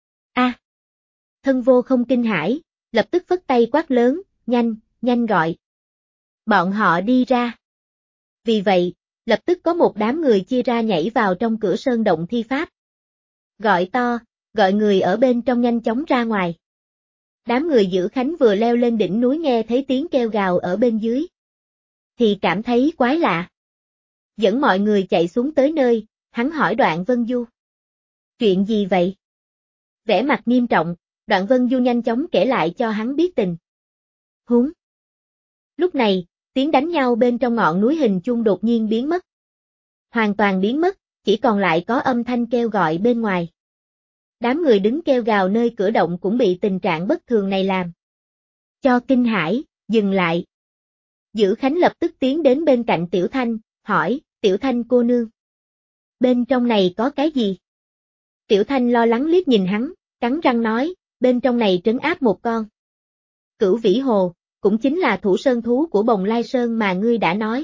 Thân Vô không kinh hãi, lập tức phất tay quát lớn, nhanh gọi. Bọn họ đi ra. Vì vậy, lập tức có một đám người chia ra nhảy vào trong cửa sơn động thi pháp. Gọi to, gọi người ở bên trong nhanh chóng ra ngoài. Đám người Giữ Khánh vừa leo lên đỉnh núi nghe thấy tiếng kêu gào ở bên dưới. Thì cảm thấy quái lạ. Dẫn mọi người chạy xuống tới nơi, hắn hỏi Đoạn Vân Du. Chuyện gì vậy? Vẻ mặt nghiêm trọng, Đoạn Vân Du nhanh chóng kể lại cho hắn biết tình huống. Lúc này, tiếng đánh nhau bên trong ngọn núi hình chuông đột nhiên biến mất. Hoàn toàn biến mất, chỉ còn lại có âm thanh kêu gọi bên ngoài. Đám người đứng kêu gào nơi cửa động cũng bị tình trạng bất thường này làm cho kinh hãi, dừng lại. Giữ Khánh lập tức tiến đến bên cạnh Tiểu Thanh, hỏi, Tiểu Thanh cô nương. Bên trong này có cái gì? Tiểu Thanh lo lắng liếc nhìn hắn, cắn răng nói, bên trong này trấn áp một con Cửu Vĩ Hồ, cũng chính là thủ sơn thú của Bồng Lai Sơn mà ngươi đã nói.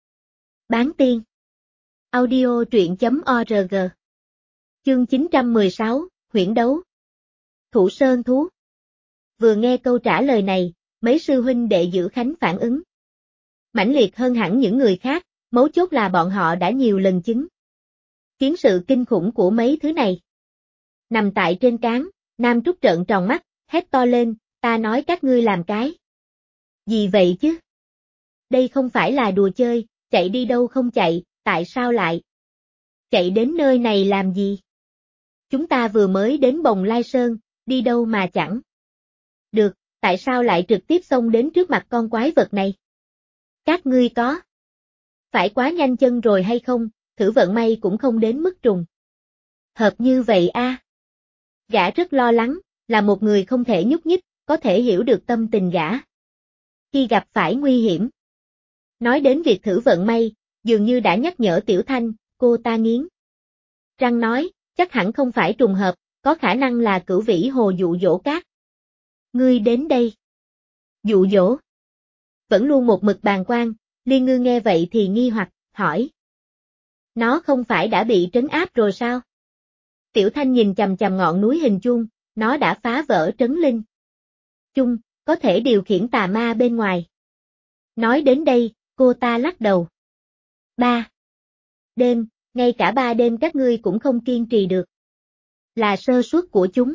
Bán tiên. Audio truyện.org. Chương 916, Huyễn đấu. Thủ sơn thú. Vừa nghe câu trả lời này, mấy sư huynh đệ Giữ Khánh phản ứng mãnh liệt hơn hẳn những người khác, mấu chốt là bọn họ đã nhiều lần chứng kiến sự kinh khủng của mấy thứ này. Nằm tại trên cán, Nam Trúc trợn tròn mắt, hét to lên, ta nói các ngươi làm cái gì vậy chứ? Đây không phải là đùa chơi, chạy đi đâu không chạy, tại sao lại chạy đến nơi này làm gì? Chúng ta vừa mới đến Bồng Lai Sơn, đi đâu mà chẳng được, tại sao lại trực tiếp xông đến trước mặt con quái vật này? Các ngươi có phải quá nhanh chân rồi hay không, thử vận may cũng không đến mức trùng hợp như vậy a. Gã rất lo lắng, là một người không thể nhúc nhích, có thể hiểu được tâm tình gã khi gặp phải nguy hiểm. Nói đến việc thử vận may, dường như đã nhắc nhở Tiểu Thanh, cô ta nghiến răng nói, chắc hẳn không phải trùng hợp, có khả năng là Cửu Vĩ Hồ dụ dỗ các ngươi đến đây. Dụ dỗ? Vẫn luôn một mực bàng quan, Liên Ngư nghe vậy thì nghi hoặc, hỏi. Nó không phải đã bị trấn áp rồi sao? Tiểu Thanh nhìn chằm chằm ngọn núi hình chuông, nó đã phá vỡ trấn linh chung, có thể điều khiển tà ma bên ngoài. Nói đến đây, cô ta lắc đầu. 3 đêm, ngay cả 3 đêm các ngươi cũng không kiên trì được. Là sơ suất của chúng.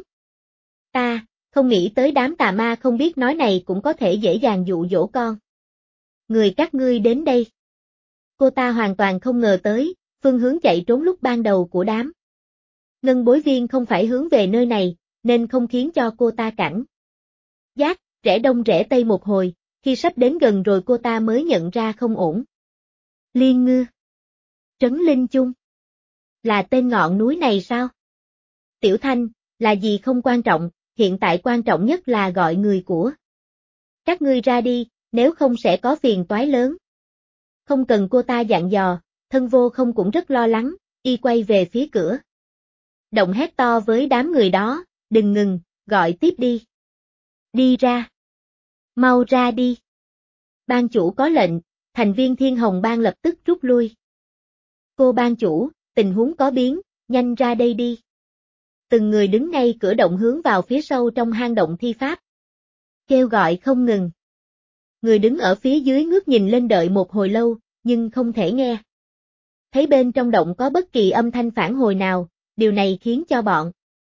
Ta, không nghĩ tới đám tà ma không biết nói này cũng có thể dễ dàng dụ dỗ con người các ngươi đến đây. Cô ta hoàn toàn không ngờ tới, phương hướng chạy trốn lúc ban đầu của đám ngân bối viên không phải hướng về nơi này, nên không khiến cho cô ta cảnh giác, rẽ đông rẽ tây một hồi, khi sắp đến gần rồi cô ta mới nhận ra không ổn. Liên Ngư. Trấn Linh Chung. Là tên ngọn núi này sao? Tiểu Thanh, là gì không quan trọng, hiện tại quan trọng nhất là gọi người của các ngươi ra đi, nếu không sẽ có phiền toái lớn. Không cần cô ta dặn dò, Thân Vô Không cũng rất lo lắng, y quay về phía cửa động hét to với đám người đó, đừng ngừng, gọi tiếp đi. Đi ra. Mau ra đi. Ban chủ có lệnh, thành viên Thiên Hồng Bang lập tức rút lui. Cô ban chủ, tình huống có biến, nhanh ra đây đi. Từng người đứng ngay cửa động hướng vào phía sâu trong hang động thi pháp. Kêu gọi không ngừng. Người đứng ở phía dưới ngước nhìn lên đợi một hồi lâu, nhưng không thể nghe thấy bên trong động có bất kỳ âm thanh phản hồi nào, điều này khiến cho bọn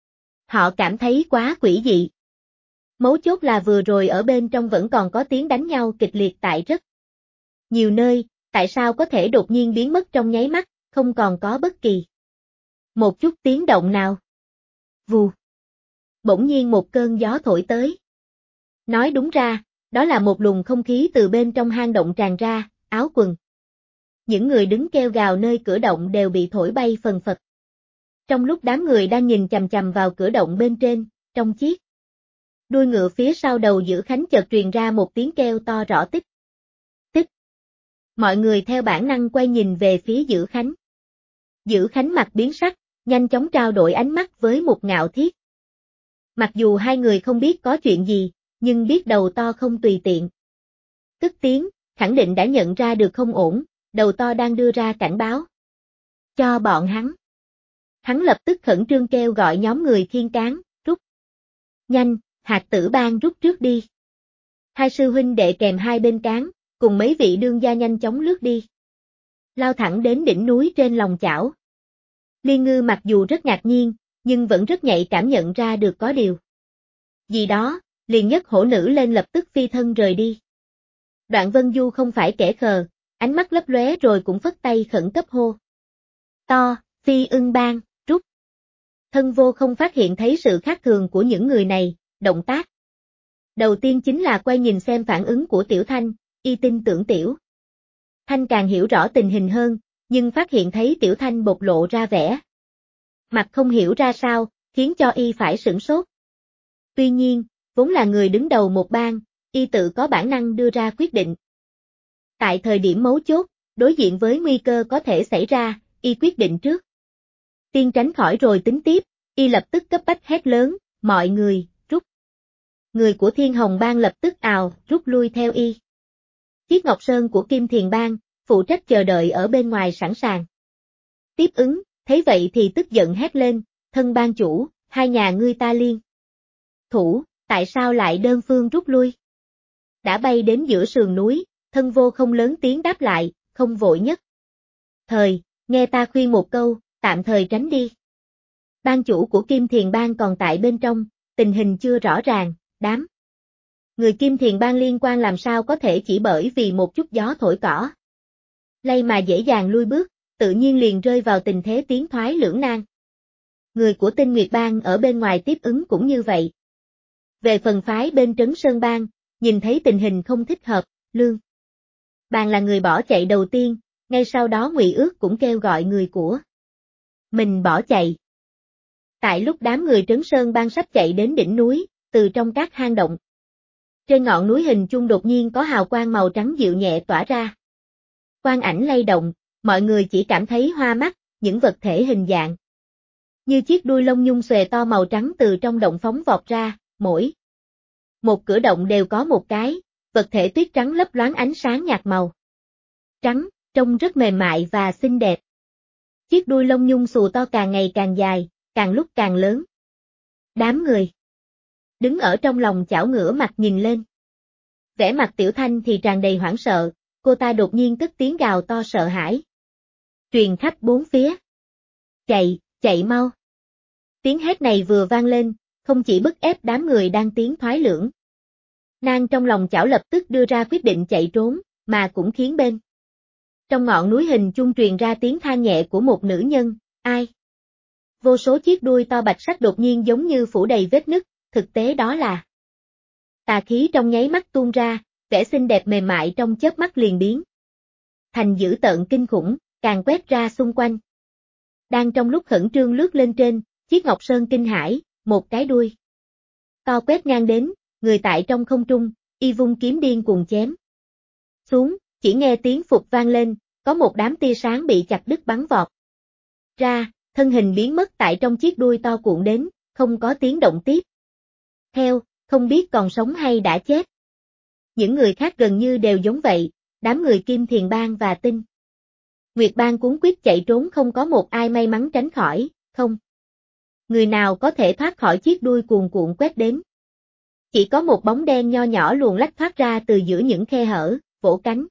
họ cảm thấy quá quỷ dị. Mấu chốt là vừa rồi ở bên trong vẫn còn có tiếng đánh nhau kịch liệt tại rất nhiều nơi, tại sao có thể đột nhiên biến mất trong nháy mắt, không còn có bất kỳ một chút tiếng động nào. Vù. Bỗng nhiên một cơn gió thổi tới. Nói đúng ra, đó là một luồng không khí từ bên trong hang động tràn ra, áo quần những người đứng kêu gào nơi cửa động đều bị thổi bay phần phật. Trong lúc đám người đang nhìn chằm chằm vào cửa động bên trên, trong chiếc đuôi ngựa phía sau đầu Giữ Khánh chợt truyền ra một tiếng kêu to rõ tích. Tích. Mọi người theo bản năng quay nhìn về phía Giữ Khánh. Giữ Khánh mặt biến sắc, nhanh chóng trao đổi ánh mắt với một Ngạo Thiết. Mặc dù hai người không biết có chuyện gì, nhưng biết đầu to không tùy tiện cất tiếng, khẳng định đã nhận ra được không ổn, đầu to đang đưa ra cảnh báo cho bọn hắn. Hắn lập tức khẩn trương kêu gọi nhóm người khiên cán, rút nhanh, Hạt Tử Bang rút trước đi. Hai sư huynh đệ kèm hai bên cán, cùng mấy vị đương gia nhanh chóng lướt đi. Lao thẳng đến đỉnh núi trên lòng chảo. Liên Ngư mặc dù rất ngạc nhiên, nhưng vẫn rất nhạy cảm nhận ra được có điều gì đó, liền nhất hổ nữ lên lập tức phi thân rời đi. Đoạn Vân Du không phải kẻ khờ, ánh mắt lấp lóe rồi cũng phất tay khẩn cấp hô. To, Phi Ưng Bang, rút. Thân Vô không phát hiện thấy sự khác thường của những người này, động tác đầu tiên chính là quay nhìn xem phản ứng của Tiểu Thanh, y tin tưởng Tiểu Thanh càng hiểu rõ tình hình hơn, nhưng phát hiện thấy Tiểu Thanh bộc lộ ra vẻ mặt không hiểu ra sao, khiến cho y phải sửng sốt. Tuy nhiên, vốn là người đứng đầu một bang, y tự có bản năng đưa ra quyết định. Tại thời điểm mấu chốt, đối diện với nguy cơ có thể xảy ra, y quyết định trước. Tiên tránh khỏi rồi tính tiếp, y lập tức cấp bách hét lớn, mọi người, rút. Người của Thiên Hồng Bang lập tức ào, rút lui theo y. Chiết Ngọc Sơn của Kim Thiền Bang, phụ trách chờ đợi ở bên ngoài sẵn sàng. Tiếp ứng, thấy vậy thì tức giận hét lên, thân bang chủ, hai nhà ngươi ta liên thủ, tại sao lại đơn phương rút lui? Đã bay đến giữa sườn núi, thân vô không lớn tiếng đáp lại, không vội nhất. Thời, nghe ta khuyên một câu, tạm thời tránh đi. Ban chủ của Kim Thiền Bang còn tại bên trong, tình hình chưa rõ ràng, đám. Người Kim Thiền Bang liên quan làm sao có thể chỉ bởi vì một chút gió thổi cỏ. Lay mà dễ dàng lui bước, tự nhiên liền rơi vào tình thế tiến thoái lưỡng nan. Người của Tinh Nguyệt Bang ở bên ngoài tiếp ứng cũng như vậy. Về phần phái bên Trấn Sơn Bang, nhìn thấy tình hình không thích hợp, Lương Bang là người bỏ chạy đầu tiên, ngay sau đó Ngụy Ước cũng kêu gọi người của mình bỏ chạy. Tại lúc đám người Trấn Sơn Bang sắp chạy đến đỉnh núi, từ trong các hang động, trên ngọn núi hình chung đột nhiên có hào quang màu trắng dịu nhẹ tỏa ra. Quang ảnh lay động, mọi người chỉ cảm thấy hoa mắt, những vật thể hình dạng như chiếc đuôi lông nhung xòe to màu trắng từ trong động phóng vọt ra, mỗi một cửa động đều có một cái vật thể tuyết trắng lấp loáng ánh sáng nhạt màu trắng, trông rất mềm mại và xinh đẹp. Chiếc đuôi lông nhung xù to càng ngày càng dài, càng lúc càng lớn. Đám người đứng ở trong lòng chảo ngửa mặt nhìn lên. Vẻ mặt Tiểu Thanh thì tràn đầy hoảng sợ, cô ta đột nhiên cất tiếng gào to sợ hãi. Truyền khắp bốn phía. Chạy, chạy mau. Tiếng hét này vừa vang lên, không chỉ bức ép đám người đang tiến thoái lưỡng nan trong lòng chảo lập tức đưa ra quyết định chạy trốn, mà cũng khiến bên trong ngọn núi hình chung truyền ra tiếng than nhẹ của một nữ nhân, ai? Vô số chiếc đuôi to bạch sắc đột nhiên giống như phủ đầy vết nứt, thực tế đó là tà khí trong nháy mắt tuôn ra, vẻ xinh đẹp mềm mại trong chớp mắt liền biến thành dữ tợn kinh khủng, càng quét ra xung quanh. Đang trong lúc khẩn trương lướt lên trên, Chiết Ngọc Sơn kinh hãi, một cái đuôi to quét ngang đến, người tại trong không trung, y vung kiếm điên cuồng chém xuống, chỉ nghe tiếng phụt vang lên, có một đám tia sáng bị chặt đứt bắn vọt ra, thân hình biến mất tại trong chiếc đuôi to cuộn đến, không có tiếng động tiếp theo, không biết còn sống hay đã chết. Những người khác gần như đều giống vậy, đám người Kim Thiền Bang và Tinh Nguyệt Bang cuống quýt chạy trốn, không có một ai may mắn tránh khỏi, không người nào có thể thoát khỏi chiếc đuôi cuồn cuộn quét đến. Chỉ có một bóng đen nho nhỏ luồn lách thoát ra từ giữa những khe hở, vỗ cánh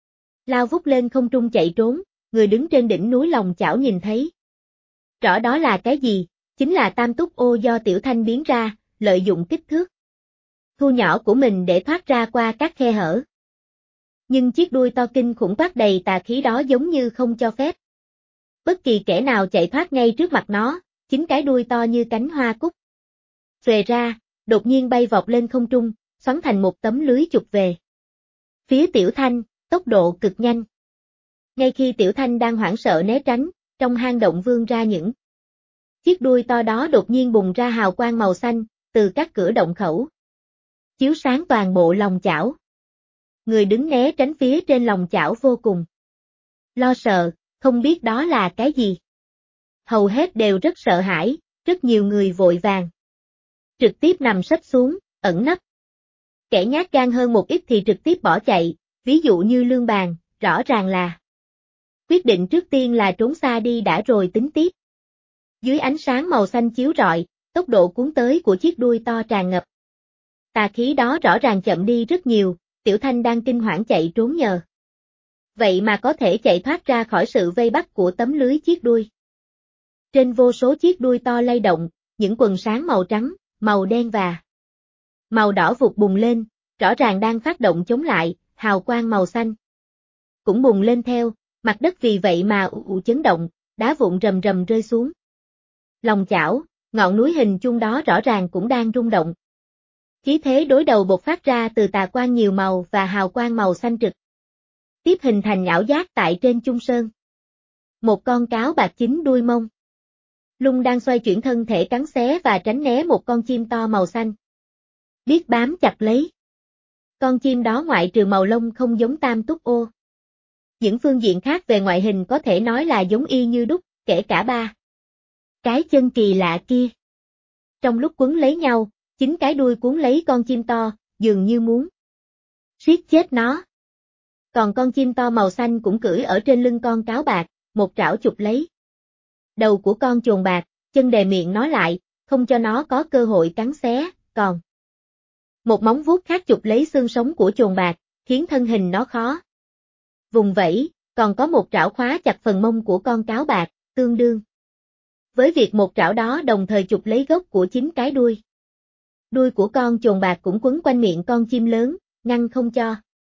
lao vút lên không trung chạy trốn, người đứng trên đỉnh núi lòng chảo nhìn thấy rõ đó là cái gì, chính là Tam Túc Ô do Tiểu Thanh biến ra, lợi dụng kích thước thu nhỏ của mình để thoát ra qua các khe hở. Nhưng chiếc đuôi to kinh khủng toát đầy tà khí đó giống như không cho phép bất kỳ kẻ nào chạy thoát ngay trước mặt nó, chính cái đuôi to như cánh hoa cúc xòe ra, đột nhiên bay vọt lên không trung, xoắn thành một tấm lưới chụp về phía Tiểu Thanh, tốc độ cực nhanh. Ngay khi Tiểu Thanh đang hoảng sợ né tránh, trong hang động vươn ra những chiếc đuôi to đó đột nhiên bùng ra hào quang màu xanh, từ các cửa động khẩu chiếu sáng toàn bộ lòng chảo. Người đứng né tránh phía trên lòng chảo vô cùng lo sợ, không biết đó là cái gì. Hầu hết đều rất sợ hãi, rất nhiều người vội vàng trực tiếp nằm sấp xuống, ẩn nấp. Kẻ nhát gan hơn một ít thì trực tiếp bỏ chạy, ví dụ như Lương Bang, rõ ràng là quyết định trước tiên là trốn xa đi đã rồi tính tiếp. Dưới ánh sáng màu xanh chiếu rọi, tốc độ cuốn tới của chiếc đuôi to tràn ngập tà khí đó rõ ràng chậm đi rất nhiều, Tiểu Thanh đang kinh hoảng chạy trốn nhờ vậy mà có thể chạy thoát ra khỏi sự vây bắt của tấm lưới chiếc đuôi. Trên vô số chiếc đuôi to lay động, những quần sáng màu trắng, màu đen và màu đỏ vụt bùng lên, rõ ràng đang phát động chống lại, hào quang màu xanh cũng bùng lên theo, mặt đất vì vậy mà ù chấn động, đá vụn rầm rầm rơi xuống. Lòng chảo, ngọn núi hình chung đó rõ ràng cũng đang rung động. Khí thế đối đầu bộc phát ra từ tà quang nhiều màu và hào quang màu xanh trực tiếp hình thành ảo giác tại trên chung sơn. Một con cáo bạc chính đuôi mông lung đang xoay chuyển thân thể cắn xé và tránh né một con chim to màu xanh. Biết bám chặt lấy. Con chim đó ngoại trừ màu lông không giống Tam Túc Ô. Những phương diện khác về ngoại hình có thể nói là giống y như đúc, kể cả ba Cái chân kỳ lạ kia. Trong lúc quấn lấy nhau, chính cái đuôi cuốn lấy con chim to, dường như muốn siết chết nó. Còn con chim to màu xanh cũng cưỡi ở trên lưng con cáo bạc, một trảo chụp lấy đầu của con chồn bạc, chân đè miệng nó lại, không cho nó có cơ hội cắn xé, còn một móng vuốt khác chụp lấy xương sống của chồn bạc, khiến thân hình nó khó vùng vẫy, còn có một trảo khóa chặt phần mông của con cáo bạc, tương đương với việc một trảo đó đồng thời chụp lấy gốc của chính cái đuôi. Đuôi của con chồn bạc cũng quấn quanh miệng con chim lớn, ngăn không cho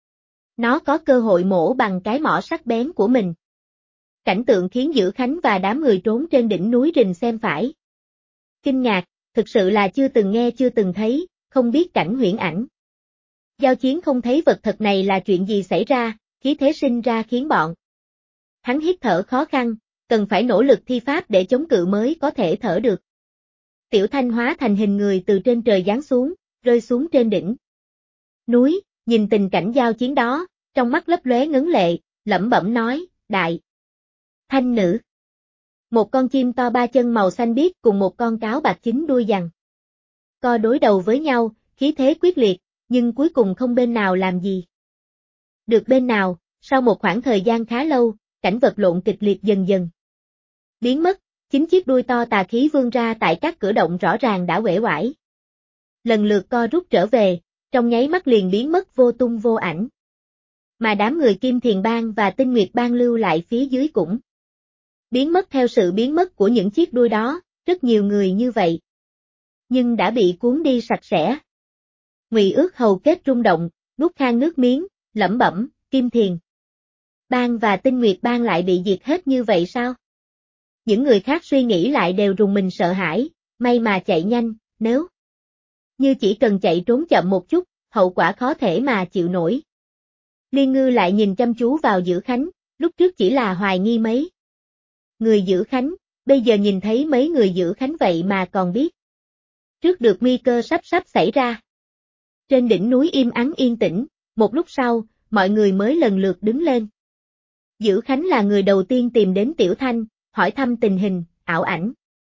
nó có cơ hội mổ bằng cái mỏ sắc bén của mình. Cảnh tượng khiến Dữ Khánh và đám người trốn trên đỉnh núi rình xem phải kinh ngạc, thực sự là chưa từng nghe chưa từng thấy, không biết cảnh huyễn ảnh. Giao chiến không thấy vật thật này là chuyện gì xảy ra, khí thế sinh ra khiến bọn hắn hít thở khó khăn, cần phải nỗ lực thi pháp để chống cự mới có thể thở được. Tiểu Thanh hóa thành hình người từ trên trời giáng xuống, rơi xuống trên đỉnh núi, nhìn tình cảnh giao chiến đó, trong mắt lấp lóe ngấn lệ, lẩm bẩm nói, đại thanh nữ. Một con chim to ba chân màu xanh biếc cùng một con cáo bạc chính đuôi giằng co đối đầu với nhau, khí thế quyết liệt, nhưng cuối cùng không bên nào làm gì được bên nào, sau một khoảng thời gian khá lâu, cảnh vật lộn kịch liệt dần dần biến mất, chính chiếc đuôi to tà khí vươn ra tại các cửa động rõ ràng đã uể oải. Lần lượt co rút trở về, trong nháy mắt liền biến mất vô tung vô ảnh. Mà đám người Kim Thiền Bang và Tinh Nguyệt Bang lưu lại phía dưới cũng biến mất theo sự biến mất của những chiếc đuôi đó, rất nhiều người như vậy. Nhưng đã bị cuốn đi sạch sẽ. Ngụy Ước hầu kết rung động, nuốt khan nước miếng, lẩm bẩm, Kim Thiền Bang và Tinh Nguyệt Bang lại bị diệt hết như vậy sao? Những người khác suy nghĩ lại đều rùng mình sợ hãi, may mà chạy nhanh, nếu như chỉ cần chạy trốn chậm một chút, hậu quả khó thể mà chịu nổi. Liên Ngư lại nhìn chăm chú vào Dữ Khánh, lúc trước chỉ là hoài nghi mấy người Dữ Khánh, bây giờ nhìn thấy mấy người Dữ Khánh vậy mà còn biết trước được nguy cơ sắp xảy ra. Trên đỉnh núi im ắng yên tĩnh, một lúc sau, mọi người mới lần lượt đứng lên. Dữ Khánh là người đầu tiên tìm đến Tiểu Thanh, hỏi thăm tình hình, ảo ảnh.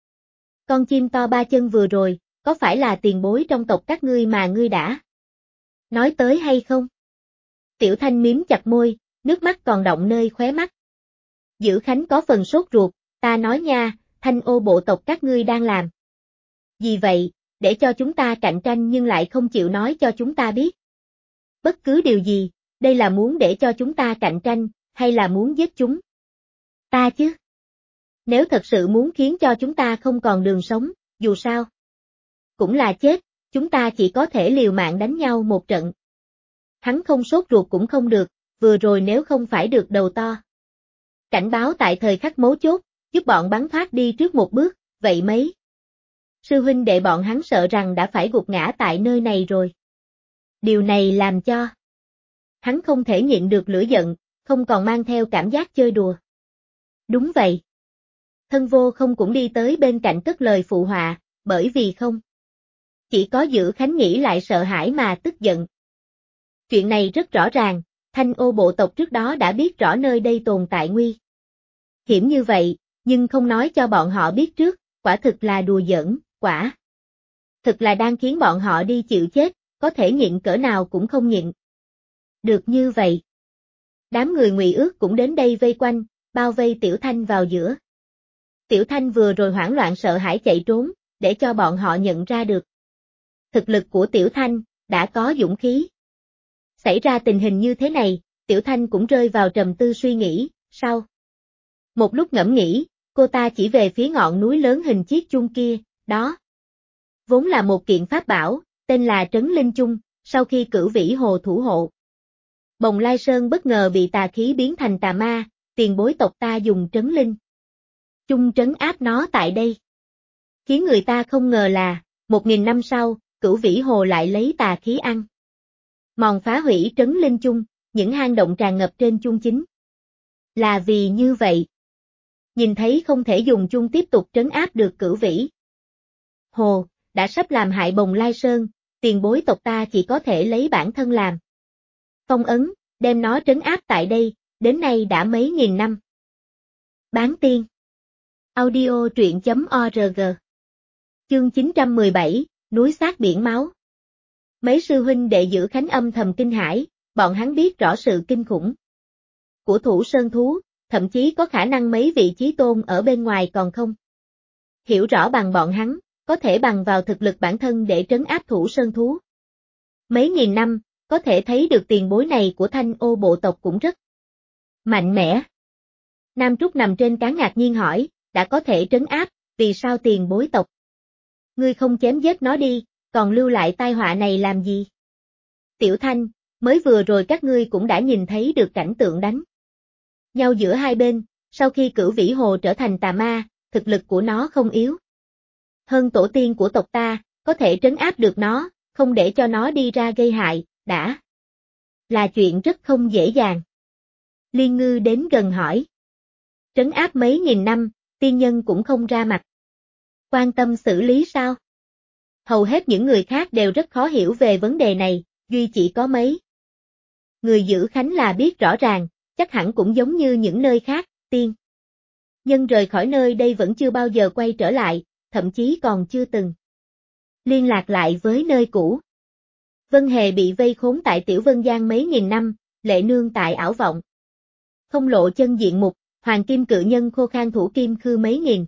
Con chim to ba chân vừa rồi, có phải là tiền bối trong tộc các ngươi mà ngươi đã nói tới hay không? Tiểu Thanh miếm chặt môi, nước mắt còn đọng nơi khóe mắt. Dữ Khánh có phần sốt ruột, ta nói nha, Thanh Ô bộ tộc các ngươi đang làm gì vậy, để cho chúng ta cạnh tranh nhưng lại không chịu nói cho chúng ta biết. Bất cứ điều gì, đây là muốn để cho chúng ta cạnh tranh, hay là muốn giết chúng ta chứ? Nếu thật sự muốn khiến cho chúng ta không còn đường sống, dù sao cũng là chết, chúng ta chỉ có thể liều mạng đánh nhau một trận. Hắn không sốt ruột cũng không được, vừa rồi nếu không phải được đầu to cảnh báo tại thời khắc mấu chốt, giúp bọn bắn thoát đi trước một bước, vậy mấy sư huynh đệ bọn hắn sợ rằng đã phải gục ngã tại nơi này rồi. Điều này làm cho hắn không thể nhịn được lửa giận, không còn mang theo cảm giác chơi đùa. Đúng vậy. Thân Vô Không cũng đi tới bên cạnh cất lời phụ họa, bởi vì không chỉ có Dữ Khánh nghĩ lại sợ hãi mà tức giận. Chuyện này rất rõ ràng, Thanh Ô bộ tộc trước đó đã biết rõ nơi đây tồn tại nguy hiểm như vậy, nhưng không nói cho bọn họ biết trước, quả thực là đùa giỡn, quả thực là đang khiến bọn họ đi chịu chết, có thể nhịn cỡ nào cũng không nhịn được như vậy. Đám người Ngụy Ước cũng đến đây vây quanh, bao vây Tiểu Thanh vào giữa. Tiểu Thanh vừa rồi hoảng loạn sợ hãi chạy trốn, để cho bọn họ nhận ra được thực lực của Tiểu Thanh, đã có dũng khí. Xảy ra tình hình như thế này, Tiểu Thanh cũng rơi vào trầm tư suy nghĩ, sau một lúc ngẫm nghĩ, cô ta chỉ về phía ngọn núi lớn hình chiếc chung kia, đó vốn là một kiện pháp bảo, tên là Trấn Linh Chung, sau khi Cửu Vĩ Hồ thủ hộ. Bồng Lai Sơn bất ngờ bị tà khí biến thành tà ma, tiền bối tộc ta dùng Trấn Linh Chung trấn áp nó tại đây. Khiến người ta không ngờ là, 1000 năm sau, Cửu Vĩ Hồ lại lấy tà khí ăn mòn phá hủy Trấn Linh Chung, những hang động tràn ngập trên chung chính. Là vì như vậy. Nhìn thấy không thể dùng chung tiếp tục trấn áp được Cửu Vĩ Hồ, đã sắp làm hại Bồng Lai Sơn, tiền bối tộc ta chỉ có thể lấy bản thân làm phong ấn, đem nó trấn áp tại đây, đến nay đã mấy nghìn năm. Bán tiên Audio truyện.org. Chương 917, núi xác biển máu. Mấy sư huynh đệ Giữ Khánh âm thầm kinh hãi, bọn hắn biết rõ sự kinh khủng của Thủ Sơn thú, thậm chí có khả năng mấy vị chí tôn ở bên ngoài còn không hiểu rõ bằng bọn hắn, có thể bằng vào thực lực bản thân để trấn áp Thủ Sơn thú. Mấy nghìn năm, có thể thấy được tiền bối này của Thanh Ô bộ tộc cũng rất mạnh mẽ. Nam Trúc nằm trên cán ngạc nhiên hỏi, đã có thể trấn áp, vì sao tiền bối tộc ngươi không chém giết nó đi, còn lưu lại tai họa này làm gì? Tiểu Thanh, mới vừa rồi các ngươi cũng đã nhìn thấy được cảnh tượng đánh nhau giữa hai bên, sau khi Cửu Vĩ Hồ trở thành tà ma, thực lực của nó không yếu hơn tổ tiên của tộc ta, có thể trấn áp được nó, không để cho nó đi ra gây hại, đã là chuyện rất không dễ dàng. Liên Ngư đến gần hỏi. Trấn áp mấy nghìn năm, tiên nhân cũng không ra mặt quan tâm xử lý sao? Hầu hết những người khác đều rất khó hiểu về vấn đề này, duy chỉ có mấy người Giữ Khánh là biết rõ ràng, chắc hẳn cũng giống như những nơi khác, tiên nhân rời khỏi nơi đây vẫn chưa bao giờ quay trở lại, thậm chí còn chưa từng liên lạc lại với nơi cũ. Vân Hề bị vây khốn tại Tiểu Vân Giang mấy nghìn năm, Lệ Nương tại Ảo Vọng không lộ chân diện mục, Hoàng Kim Cự Nhân Khô Khan thủ Kim Khư mấy nghìn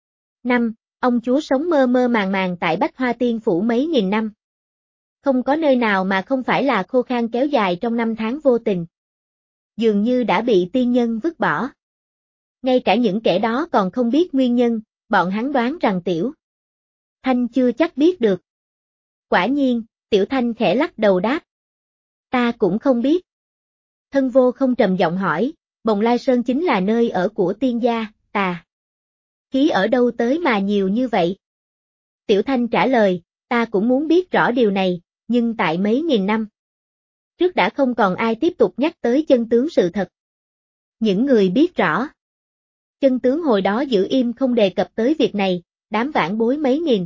năm, ông chúa sống mơ mơ màng màng tại Bách Hoa Tiên Phủ mấy nghìn năm. Không có nơi nào mà không phải là khô khan kéo dài trong năm tháng vô tình. Dường như đã bị tiên nhân vứt bỏ. Ngay cả những kẻ đó còn không biết nguyên nhân, bọn hắn đoán rằng Tiểu Thanh chưa chắc biết được. Quả nhiên, Tiểu Thanh khẽ lắc đầu đáp. Ta cũng không biết. Thân Vô không trầm giọng hỏi, Bồng Lai Sơn chính là nơi ở của tiên gia, tà khí ở đâu tới mà nhiều như vậy? Tiểu Thanh trả lời, ta cũng muốn biết rõ điều này, nhưng tại mấy nghìn năm trước đã không còn ai tiếp tục nhắc tới chân tướng sự thật. Những người biết rõ chân tướng hồi đó giữ im không đề cập tới việc này, đám vãn bối mấy nghìn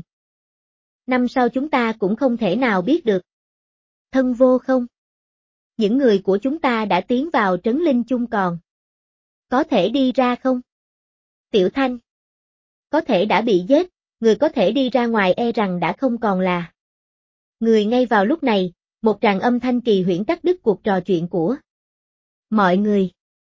năm sau chúng ta cũng không thể nào biết được. Thân Vô không? Những người của chúng ta đã tiến vào trấn linh chung còn có thể đi ra không? Tiểu Thanh, có thể đã bị giết, người có thể đi ra ngoài e rằng đã không còn là người. Ngay vào lúc này, một tràng âm thanh kỳ huyễn cắt đứt cuộc trò chuyện của mọi người.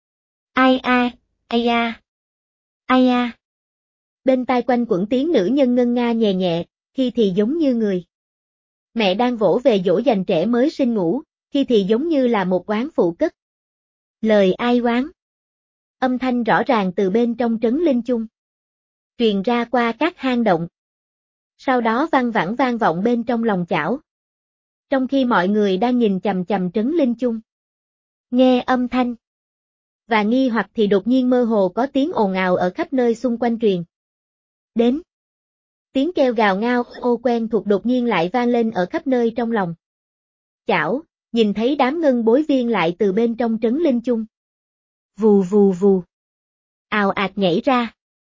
Ai a, ai a, ai a. Bên tai quanh quẩn tiếng nữ nhân ngân nga nhẹ nhẹ, khi thì giống như người mẹ đang vỗ về dỗ dành trẻ mới sinh ngủ, khi thì giống như là một oán phụ cất lời ai oán. Âm thanh rõ ràng từ bên trong trấn linh chung truyền ra qua các hang động. Sau đó văng vẳng vang vọng bên trong lòng chảo. Trong khi mọi người đang nhìn chằm chằm trấn linh chung, nghe âm thanh và nghi hoặc thì đột nhiên mơ hồ có tiếng ồn ào ở khắp nơi xung quanh truyền đến. Tiếng kêu gào ngao ô quen thuộc đột nhiên lại vang lên ở khắp nơi trong lòng chảo, nhìn thấy đám ngân bối viên lại từ bên trong trấn linh chung. Vù vù vù. Ào ạt nhảy ra.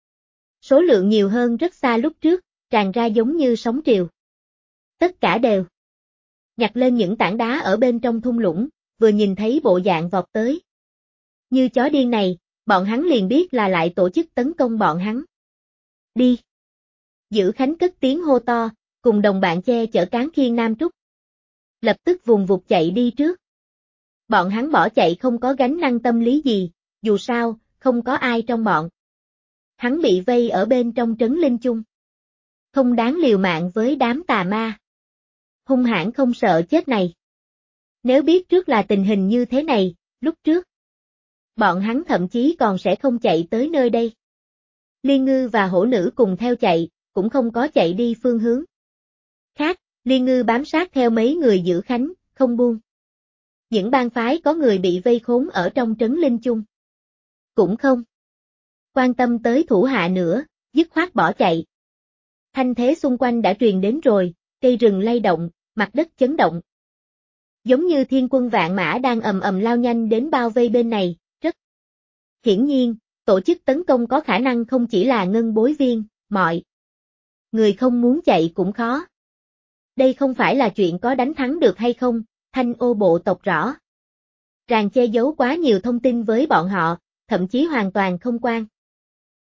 Số lượng nhiều hơn rất xa lúc trước, tràn ra giống như sóng triều. Tất cả đều nhặt lên những tảng đá ở bên trong thung lũng, vừa nhìn thấy bộ dạng vọt tới như chó điên này, bọn hắn liền biết là lại tổ chức tấn công bọn hắn. Đi! Giữ Khánh cất tiếng hô to, cùng đồng bạn che chở cán khiên Nam Trúc. Lập tức vùng vụt chạy đi trước. Bọn hắn bỏ chạy không có gánh nặng tâm lý gì, dù sao, không có ai trong bọn hắn bị vây ở bên trong trấn linh chung. Không đáng liều mạng với đám tà ma hung hãn không sợ chết này. Nếu biết trước là tình hình như thế này, lúc trước bọn hắn thậm chí còn sẽ không chạy tới nơi đây. Liên Ngư và Hổ Nữ cùng theo chạy, cũng không có chạy đi phương hướng khác. Liên Ngư bám sát theo mấy người Giữ Khánh, không buông những bang phái có người bị vây khốn ở trong trấn linh chung. Cũng không quan tâm tới thủ hạ nữa, dứt khoát bỏ chạy. Thanh thế xung quanh đã truyền đến rồi, cây rừng lay động, mặt đất chấn động. Giống như thiên quân vạn mã đang ầm ầm lao nhanh đến bao vây bên này, rất hiển nhiên, tổ chức tấn công có khả năng không chỉ là ngân bối viên, mọi người không muốn chạy cũng khó. Đây không phải là chuyện có đánh thắng được hay không, Thanh Ô bộ tộc rõ ràng che giấu quá nhiều thông tin với bọn họ, thậm chí hoàn toàn không quan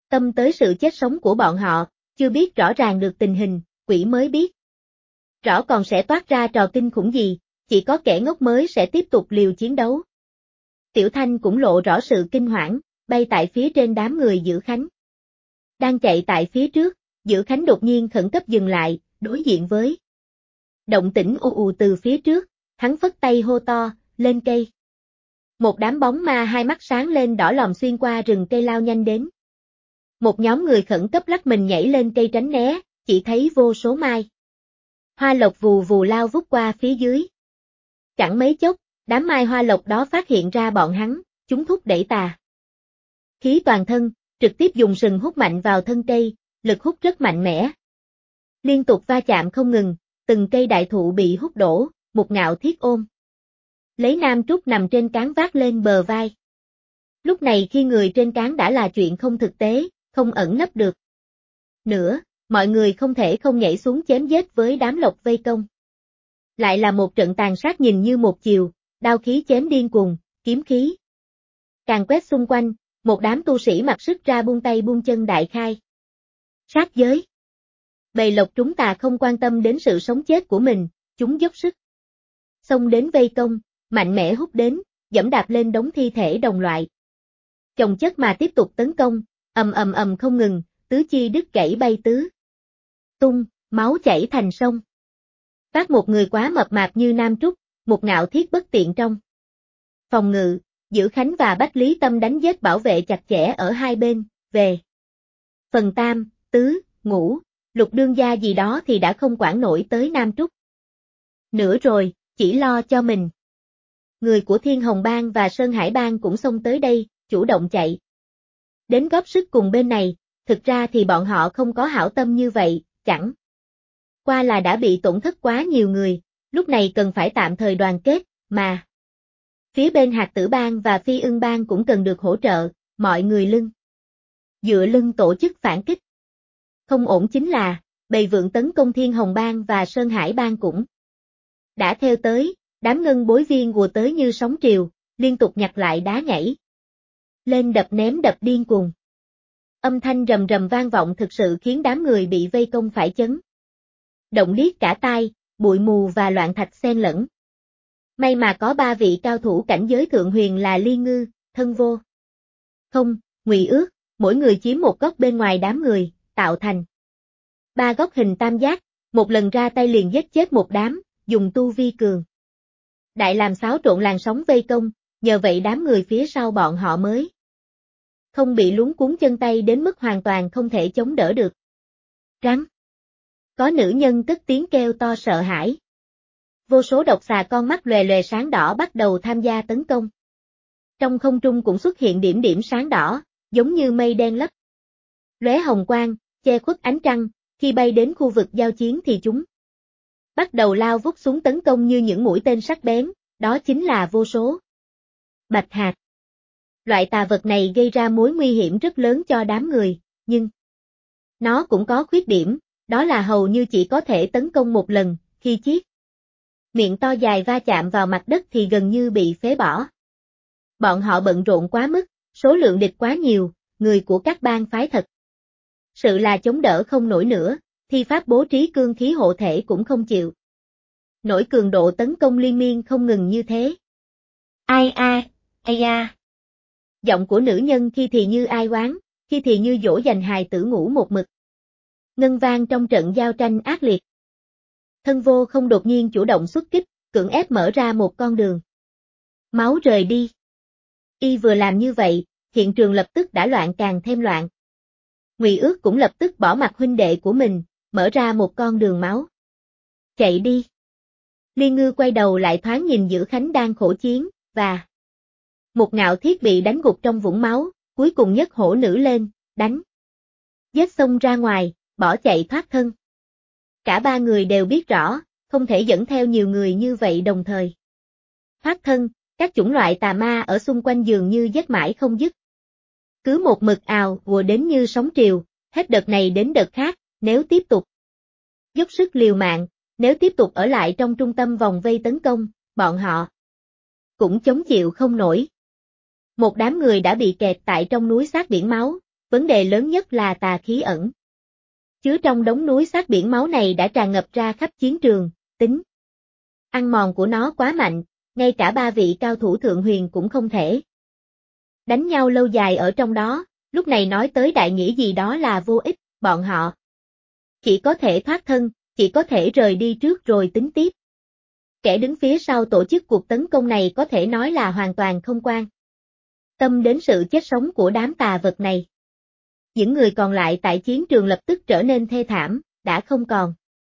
Tâm tới sự chết sống của bọn họ, chưa biết rõ ràng được tình hình, quỷ mới biết. Rõ còn sẽ toát ra trò kinh khủng gì, chỉ có kẻ ngốc mới sẽ tiếp tục liều chiến đấu. Tiểu Thanh cũng lộ rõ sự kinh hoảng, bay tại phía trên đám người Dữ Khánh. Đang chạy tại phía trước, Dữ Khánh đột nhiên khẩn cấp dừng lại, đối diện với động tĩnh ù ù từ phía trước, hắn phất tay hô to, lên cây. Một đám bóng ma hai mắt sáng lên đỏ lòm xuyên qua rừng cây lao nhanh đến. Một nhóm người khẩn cấp lắc mình nhảy lên cây tránh né, chỉ thấy vô số mai hoa lộc vù vù lao vút qua phía dưới. Chẳng mấy chốc, đám mai hoa lộc đó phát hiện ra bọn hắn, chúng thúc đẩy tà khí toàn thân, trực tiếp dùng sừng hút mạnh vào thân cây, lực hút rất mạnh mẽ. Liên tục va chạm không ngừng, từng cây đại thụ bị hút đổ, Một Ngạo Thiết ôm lấy Nam Trúc nằm trên cán vác lên bờ vai. Lúc này khi người trên cán đã là chuyện không thực tế, không ẩn nấp được nữa, mọi người không thể không nhảy xuống chém giết với đám lộc vây công. Lại là một trận tàn sát nhìn như một chiều, đao khí chém điên cuồng, kiếm khí càng quét xung quanh, một đám tu sĩ mặc sức ra buông tay buông chân đại khai sát giới. Bầy lộc chúng ta không quan tâm đến sự sống chết của mình, chúng dốc sức xông đến vây công, mạnh mẽ hút đến, giẫm đạp lên đống thi thể đồng loại. Chồng chất mà tiếp tục tấn công, ầm không ngừng, tứ chi đứt gãy bay tứ tung, máu chảy thành sông. Phát một người quá mập mạp như Nam Trúc, Một Ngạo Thiết bất tiện trong phòng ngự, Dữ Khánh và Bách Lý Tâm đánh giết bảo vệ chặt chẽ ở hai bên, về phần tam, tứ, ngũ, lục đương gia gì đó thì đã không quản nổi tới Nam Trúc nữa rồi, chỉ lo cho mình. Người của Thiên Hồng Bang và Sơn Hải Bang cũng xông tới đây, chủ động chạy đến góp sức cùng bên này, thực ra thì bọn họ không có hảo tâm như vậy, chẳng qua là đã bị tổn thất quá nhiều người, lúc này cần phải tạm thời đoàn kết, mà phía bên Hạt Tử Bang và Phi Ưng Bang cũng cần được hỗ trợ, mọi người dựa lưng tổ chức phản kích. Không ổn chính là, bầy vượn tấn công Thiên Hồng Bang và Sơn Hải Bang cũng đã theo tới, đám ngân bối viên ùa tới như sóng triều, liên tục nhặt lại đá nhảy lên đập ném đập điên cuồng. Âm thanh rầm rầm vang vọng thực sự khiến đám người bị vây công phải chấn động điếc cả tai, bụi mù và loạn thạch xen lẫn. May mà có ba vị cao thủ cảnh giới thượng huyền là Liên Ngư, Thân Vô Không, Ngụy Ước, mỗi người chiếm một góc bên ngoài đám người, tạo thành ba góc hình tam giác, một lần ra tay liền giết chết một đám, dùng tu vi cường đại làm xáo trộn làn sóng vây công, nhờ vậy đám người phía sau bọn họ mới không bị luống cuống chân tay đến mức hoàn toàn không thể chống đỡ được. Rắn. Có nữ nhân cất tiếng kêu to sợ hãi. Vô số độc xà con mắt lòe lòe sáng đỏ bắt đầu tham gia tấn công. Trong không trung cũng xuất hiện điểm điểm sáng đỏ, giống như mây đen lấp lóe hồng quang, che khuất ánh trăng, khi bay đến khu vực giao chiến thì chúng bắt đầu lao vút xuống tấn công như những mũi tên sắc bén, đó chính là vô số bạch hạt. Loại tà vật này gây ra mối nguy hiểm rất lớn cho đám người, nhưng nó cũng có khuyết điểm, đó là hầu như chỉ có thể tấn công một lần, khi chiếc miệng to dài va chạm vào mặt đất thì gần như bị phế bỏ. Bọn họ bận rộn quá mức, số lượng địch quá nhiều, người của các bang phái thật sự là chống đỡ không nổi nữa, thi pháp bố trí cương khí hộ thể cũng không chịu nổi cường độ tấn công liên miên không ngừng như thế. Ai a, ai a. Giọng của nữ nhân khi thì như ai oán, khi thì như dỗ dành hài tử ngủ một mực. Ngân vang trong trận giao tranh ác liệt. Thân Vô Không đột nhiên chủ động xuất kích, cưỡng ép mở ra một con đường máu rời đi. Y vừa làm như vậy, hiện trường lập tức đã loạn càng thêm loạn. Ngụy Ước cũng lập tức bỏ mặc huynh đệ của mình, mở ra một con đường máu. Chạy đi. Liên Ngư quay đầu lại thoáng nhìn Dữ Khánh đang khổ chiến, và Một Ngạo Thiết bị đánh gục trong vũng máu, cuối cùng nhất hổ nữ lên, đánh giết xông ra ngoài, bỏ chạy thoát thân. Cả ba người đều biết rõ, không thể dẫn theo nhiều người như vậy đồng thời thoát thân, các chủng loại tà ma ở xung quanh dường như giết mãi không dứt. Cứ một mực ào ùa đến như sóng triều, hết đợt này đến đợt khác, nếu tiếp tục dốc sức liều mạng, nếu tiếp tục ở lại trong trung tâm vòng vây tấn công, bọn họ cũng chống chịu không nổi. Một đám người đã bị kẹt tại trong núi xác biển máu, vấn đề lớn nhất là tà khí ẩn chứa trong đống núi xác biển máu này đã tràn ngập ra khắp chiến trường, tính ăn mòn của nó quá mạnh, ngay cả 3 vị cao thủ thượng huyền cũng không thể đánh nhau lâu dài ở trong đó, lúc này nói tới đại nghĩa gì đó là vô ích, bọn họ chỉ có thể thoát thân, chỉ có thể rời đi trước rồi tính tiếp. Kẻ đứng phía sau tổ chức cuộc tấn công này có thể nói là hoàn toàn không quan tâm đến sự chết sống của đám tà vật này. Những người còn lại tại chiến trường lập tức trở nên thê thảm, đã không còn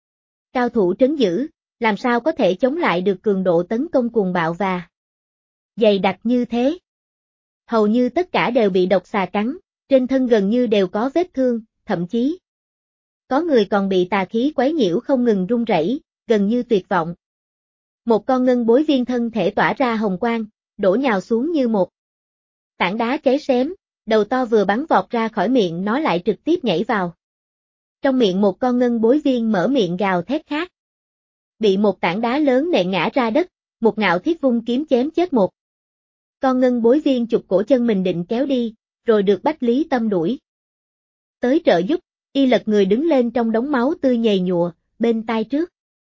cao thủ trấn giữ, làm sao có thể chống lại được cường độ tấn công cuồng bạo và dày đặc như thế. Hầu như tất cả đều bị độc xà cắn, trên thân gần như đều có vết thương, thậm chí có người còn bị tà khí quấy nhiễu không ngừng run rẩy, gần như tuyệt vọng. Một con ngân bối viên thân thể tỏa ra hồng quang, đổ nhào xuống như một tảng đá cháy xém, đầu to vừa bắn vọt ra khỏi miệng nó lại trực tiếp nhảy vào. Trong miệng một con ngân bối viên mở miệng gào thét khát. Bị một tảng đá lớn nện ngã ra đất, một ngạo thiết vung kiếm chém chết một con ngân bối viên chụp cổ chân mình định kéo đi, rồi được Bách Lý Tâm đuổi tới trợ giúp, y lật người đứng lên trong đống máu tươi nhầy nhụa, bên tai trước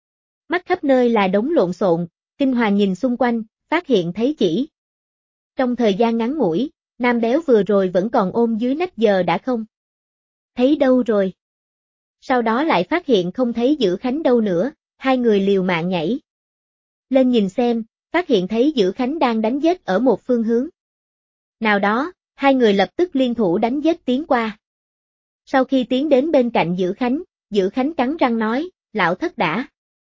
mắt khắp nơi là đống lộn xộn, kinh hoàng nhìn xung quanh, phát hiện thấy chỉ trong thời gian ngắn ngủi, nam béo vừa rồi vẫn còn ôm dưới nách giờ đã không thấy đâu rồi. Sau đó lại phát hiện không thấy Dữ Khánh đâu nữa, hai người liều mạng nhảy lên nhìn xem, phát hiện thấy Dữ Khánh đang đánh giết ở một phương hướng nào đó, hai người lập tức liên thủ đánh giết tiến qua. Sau khi tiến đến bên cạnh Dữ Khánh cắn răng nói, lão thất đã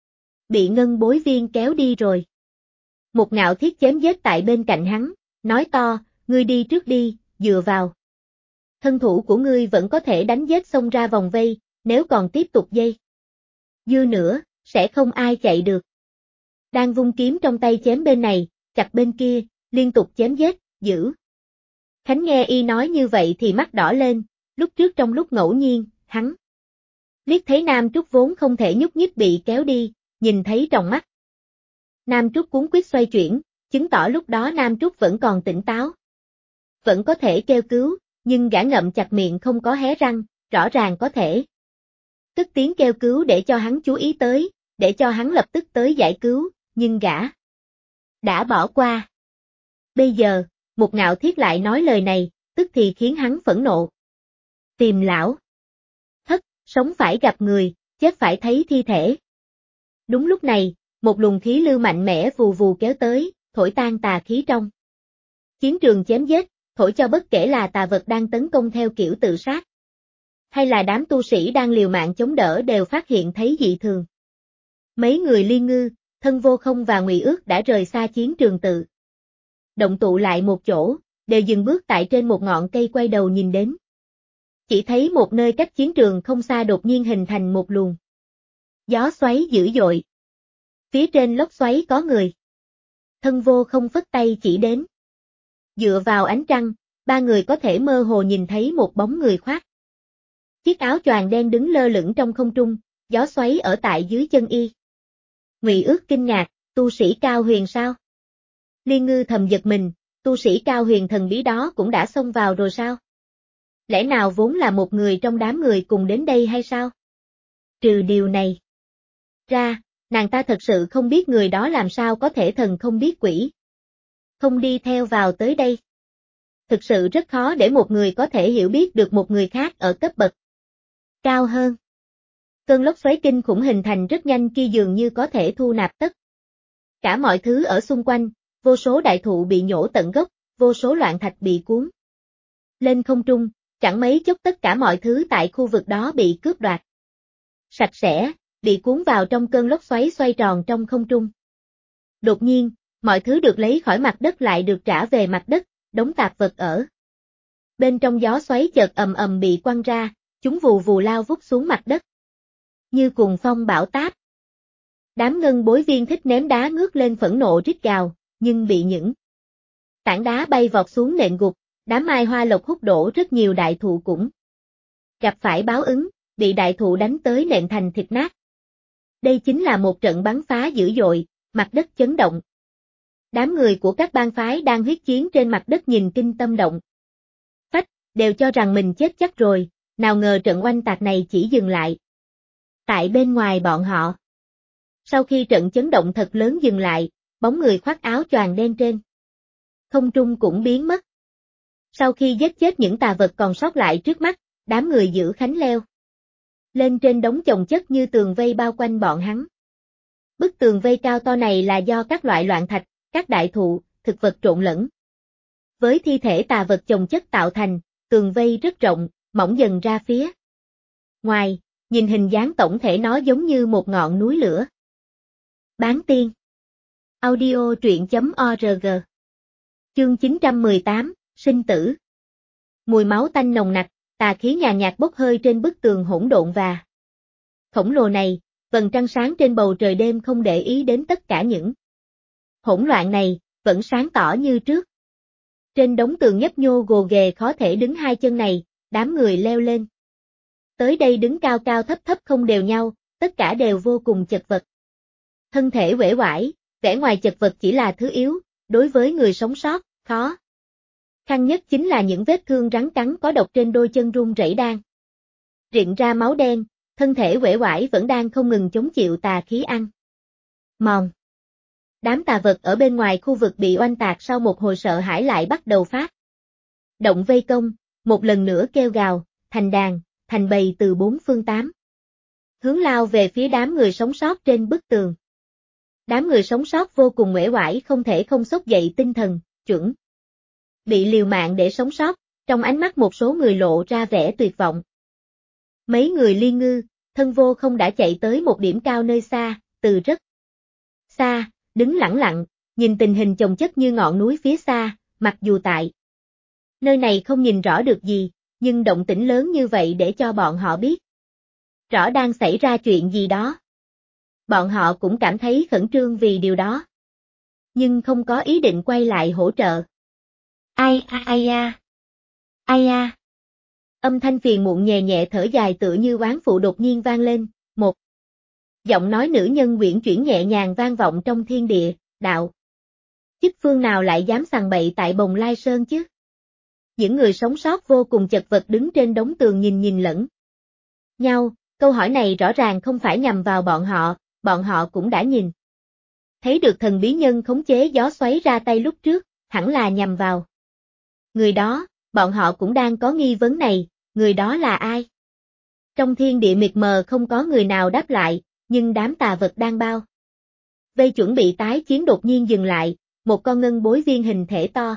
bị ngân bối viên kéo đi rồi. Một ngạo thiết chém giết tại bên cạnh hắn, nói to, ngươi đi trước đi, dựa vào thân thủ của ngươi vẫn có thể đánh giết xông ra vòng vây, nếu còn tiếp tục dây dưa nữa, sẽ không ai chạy được. Đang vung kiếm trong tay chém bên này, chặt bên kia, liên tục chém giết, Dữ Khánh nghe y nói như vậy thì mắt đỏ lên, lúc trước trong lúc ngẫu nhiên, hắn liếc thấy Nam Trúc vốn không thể nhúc nhích bị kéo đi, nhìn thấy trong mắt Nam Trúc cuống quýt xoay chuyển, chứng tỏ lúc đó Nam Trúc vẫn còn tỉnh táo. Vẫn có thể kêu cứu, nhưng gã ngậm chặt miệng không có hé răng, rõ ràng có thể cất tiếng kêu cứu để cho hắn chú ý tới, để cho hắn lập tức tới giải cứu, nhưng gã đã bỏ qua. Bây giờ, một ngạo thiết lại nói lời này, tức thì khiến hắn phẫn nộ. Tìm lão thất, sống phải gặp người, chết phải thấy thi thể. Đúng lúc này, một luồng khí lưu mạnh mẽ vù vù kéo tới, thổi tan tà khí trong chiến trường chém giết, thổi cho bất kể là tà vật đang tấn công theo kiểu tự sát, hay là đám tu sĩ đang liều mạng chống đỡ đều phát hiện thấy dị thường. Mấy người Liên Ngư, Thân Vô Không và Ngụy Ước đã rời xa chiến trường tự động tụ lại một chỗ, đều dừng bước tại trên một ngọn cây quay đầu nhìn đến. Chỉ thấy một nơi cách chiến trường không xa đột nhiên hình thành một luồng gió xoáy dữ dội. Phía trên lốc xoáy có người. Thân Vô Không phất tay chỉ đến. Dựa vào ánh trăng, ba người có thể mơ hồ nhìn thấy một bóng người khoác chiếc áo choàng đen đứng lơ lửng trong không trung, gió xoáy ở tại dưới chân y. Ngụy Ước kinh ngạc, tu sĩ Cao Huyền sao? Liên Ngư thầm giật mình, tu sĩ Cao Huyền thần bí đó cũng đã xông vào rồi sao? Lẽ nào vốn là một người trong đám người cùng đến đây hay sao? Trừ điều này ra, nàng ta thật sự không biết người đó làm sao có thể thần không biết quỷ không đi theo vào tới đây. Thực sự rất khó để một người có thể hiểu biết được một người khác ở cấp bậc cao hơn. Cơn lốc xoáy kinh khủng hình thành rất nhanh kia dường như có thể thu nạp tất cả mọi thứ ở xung quanh, vô số đại thụ bị nhổ tận gốc, vô số loạn thạch bị cuốn lên không trung, chẳng mấy chốc tất cả mọi thứ tại khu vực đó bị cướp đoạt sạch sẽ, bị cuốn vào trong cơn lốc xoáy xoay tròn trong không trung. Đột nhiên, mọi thứ được lấy khỏi mặt đất lại được trả về mặt đất, đống tạp vật ở bên trong gió xoáy chợt ầm ầm bị quăng ra, chúng vù vù lao vút xuống mặt đất như cuồng phong bão táp. Đám ngân bối viên thích ném đá ngước lên phẫn nộ rít gào, nhưng bị những tảng đá bay vọt xuống nện gục, đám mai hoa lộc hút đổ rất nhiều đại thụ cũng gặp phải báo ứng, bị đại thụ đánh tới nện thành thịt nát. Đây chính là một trận bắn phá dữ dội, mặt đất chấn động. Đám người của các bang phái đang huyết chiến trên mặt đất nhìn kinh tâm động phách, đều cho rằng mình chết chắc rồi, nào ngờ trận oanh tạc này chỉ dừng lại tại bên ngoài bọn họ. Sau khi trận chấn động thật lớn dừng lại, bóng người khoác áo choàng đen trên không trung cũng biến mất. Sau khi giết chết những tà vật còn sót lại trước mắt, đám người giữ khánh leo lên trên đống chồng chất như tường vây bao quanh bọn hắn. Bức tường vây cao to này là do các loại loạn thạch, các đại thụ, thực vật trộn lẫn với thi thể tà vật chồng chất tạo thành, tường vây rất rộng, mỏng dần ra phía ngoài, nhìn hình dáng tổng thể nó giống như một ngọn núi lửa. Bán tiên. Audio truyện.org. Chương 918, sinh tử. Mùi máu tanh nồng nặc, tà khí nhàn nhạt bốc hơi trên bức tường hỗn độn và khổng lồ này, vầng trăng sáng trên bầu trời đêm không để ý đến tất cả những hỗn loạn này, vẫn sáng tỏ như trước. Trên đống tường nhấp nhô gồ ghề khó thể đứng hai chân này, đám người leo lên. Tới đây đứng cao cao thấp thấp không đều nhau, tất cả đều vô cùng chật vật. Thân thể uể oải, vẻ ngoài chật vật chỉ là thứ yếu, đối với người sống sót, khó khăn nhất chính là những vết thương rắn cắn có độc trên đôi chân run rẩy đang rịn ra máu đen, thân thể uể oải vẫn đang không ngừng chống chịu tà khí ăn mòn. Đám tà vật ở bên ngoài khu vực bị oanh tạc sau một hồi sợ hãi lại bắt đầu phát động vây công, một lần nữa kêu gào, thành đàn, thành bầy từ bốn phương tám hướng lao về phía đám người sống sót trên bức tường. Đám người sống sót vô cùng uể oải không thể không xốc dậy tinh thần, chuẩn bị liều mạng để sống sót, trong ánh mắt một số người lộ ra vẻ tuyệt vọng. Mấy người Liên Ngư, thân vô không đã chạy tới một điểm cao nơi xa, từ rất xa, đứng lẳng lặng, nhìn tình hình chồng chất như ngọn núi phía xa, mặc dù tại nơi này không nhìn rõ được gì, nhưng động tĩnh lớn như vậy để cho bọn họ biết rõ đang xảy ra chuyện gì đó. Bọn họ cũng cảm thấy khẩn trương vì điều đó, nhưng không có ý định quay lại hỗ trợ. Ai a ai a, ai a. Âm thanh phiền muộn nhẹ nhẹ thở dài tựa như oán phụ đột nhiên vang lên, một giọng nói nữ nhân uyển chuyển nhẹ nhàng vang vọng trong thiên địa, đạo. Chức phương nào lại dám sằng bậy tại Bồng Lai Sơn chứ? Những người sống sót vô cùng chật vật đứng trên đống tường nhìn lẫn nhau, câu hỏi này rõ ràng không phải nhằm vào bọn họ cũng đã nhìn thấy được thần bí nhân khống chế gió xoáy ra tay lúc trước, hẳn là nhằm vào người đó, bọn họ cũng đang có nghi vấn này, người đó là ai? Trong thiên địa mịt mờ không có người nào đáp lại, nhưng đám tà vật đang bao vây chuẩn bị tái chiến đột nhiên dừng lại, một con ngân bối viên hình thể to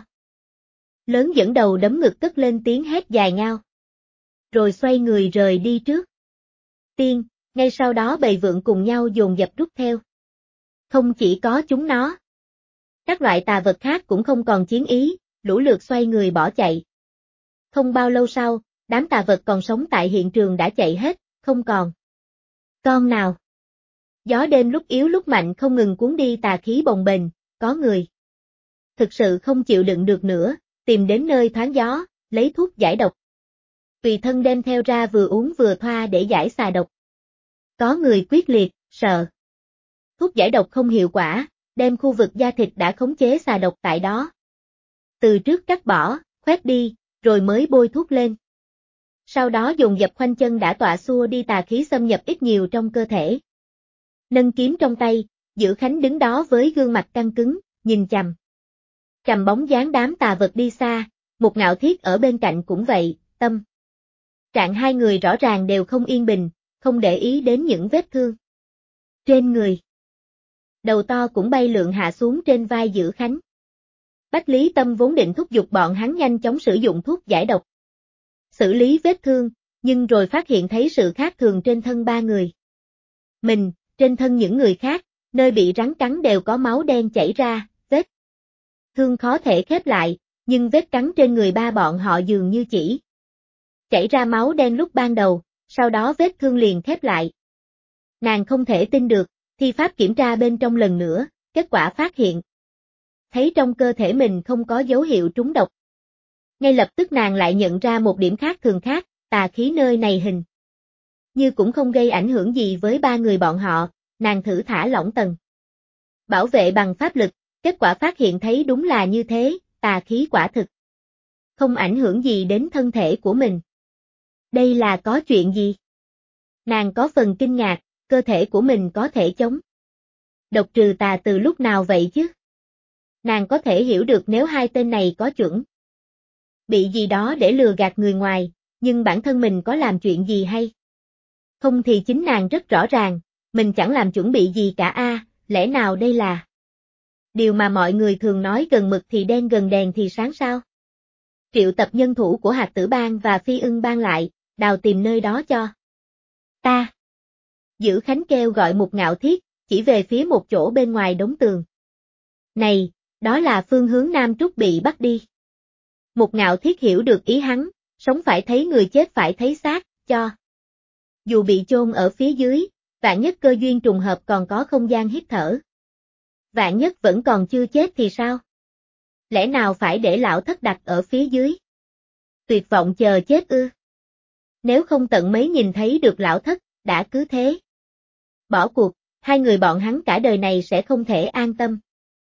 lớn dẫn đầu đấm ngực cất lên tiếng hét dài ngao, rồi xoay người rời đi trước tiên, ngay sau đó bầy vượn cùng nhau dồn dập rút theo. Không chỉ có chúng nó, các loại tà vật khác cũng không còn chiến ý, lũ lượt xoay người bỏ chạy. Không bao lâu sau, đám tà vật còn sống tại hiện trường đã chạy hết, không còn con nào. Gió đêm lúc yếu lúc mạnh không ngừng cuốn đi tà khí bồng bềnh, có người thực sự không chịu đựng được nữa, tìm đến nơi thoáng gió, lấy thuốc giải độc. Tùy thân đem theo ra vừa uống vừa thoa để giải xà độc. Có người quyết liệt, sợ thuốc giải độc không hiệu quả, đem khu vực da thịt đã khống chế xà độc tại đó từ trước cắt bỏ, khoét đi, rồi mới bôi thuốc lên. Sau đó dùng dập khoanh chân đã tọa xua đi tà khí xâm nhập ít nhiều trong cơ thể. Nâng kiếm trong tay, Giữ Khánh đứng đó với gương mặt căng cứng, nhìn chằm bóng dáng đám tà vật đi xa, một Ngạo Thiết ở bên cạnh cũng vậy, tâm trạng hai người rõ ràng đều không yên bình, không để ý đến những vết thương trên người. Đầu to cũng bay lượn hạ xuống trên vai Giữ Khánh. Bách Lý Tâm vốn định thúc giục bọn hắn nhanh chóng sử dụng thuốc giải độc, xử lý vết thương, nhưng rồi phát hiện thấy sự khác thường trên thân ba người. Mình, trên thân những người khác, nơi bị rắn cắn đều có máu đen chảy ra, vết thương khó thể khép lại, nhưng vết cắn trên người ba bọn họ dường như chỉ chảy ra máu đen lúc ban đầu, sau đó vết thương liền khép lại. Nàng không thể tin được, thi pháp kiểm tra bên trong lần nữa, kết quả phát hiện thấy trong cơ thể mình không có dấu hiệu trúng độc. Ngay lập tức nàng lại nhận ra một điểm khác thường khác, tà khí nơi này hình như cũng không gây ảnh hưởng gì với ba người bọn họ, nàng thử thả lỏng tầng bảo vệ bằng pháp lực, kết quả phát hiện thấy đúng là như thế, tà khí quả thực không ảnh hưởng gì đến thân thể của mình. Đây là có chuyện gì? Nàng có phần kinh ngạc, cơ thể của mình có thể chống độc trừ tà từ lúc nào vậy chứ? Nàng có thể hiểu được nếu hai tên này có chuẩn bị gì đó để lừa gạt người ngoài, nhưng bản thân mình có làm chuyện gì hay? Không thì chính nàng rất rõ ràng, mình chẳng làm chuẩn bị gì cả lẽ nào đây là điều mà mọi người thường nói gần mực thì đen gần đèn thì sáng sao? Triệu tập nhân thủ của Hạt Tử Bang và Phi Ưng Bang lại, đào tìm nơi đó cho ta. Dữ Khánh kêu gọi Mục Ngạo Thiết, chỉ về phía một chỗ bên ngoài đống tường. Này, đó là phương hướng Nam Trúc bị bắt đi. Mục Ngạo Thiết hiểu được ý hắn, sống phải thấy người chết phải thấy xác, cho dù bị chôn ở phía dưới, vạn nhất cơ duyên trùng hợp còn có không gian hít thở. Vạn nhất vẫn còn chưa chết thì sao? Lẽ nào phải để lão thất đặt ở phía dưới? Tuyệt vọng chờ chết ư? Nếu không tận mấy nhìn thấy được lão thất, đã cứ thế bỏ cuộc, hai người bọn hắn cả đời này sẽ không thể an tâm.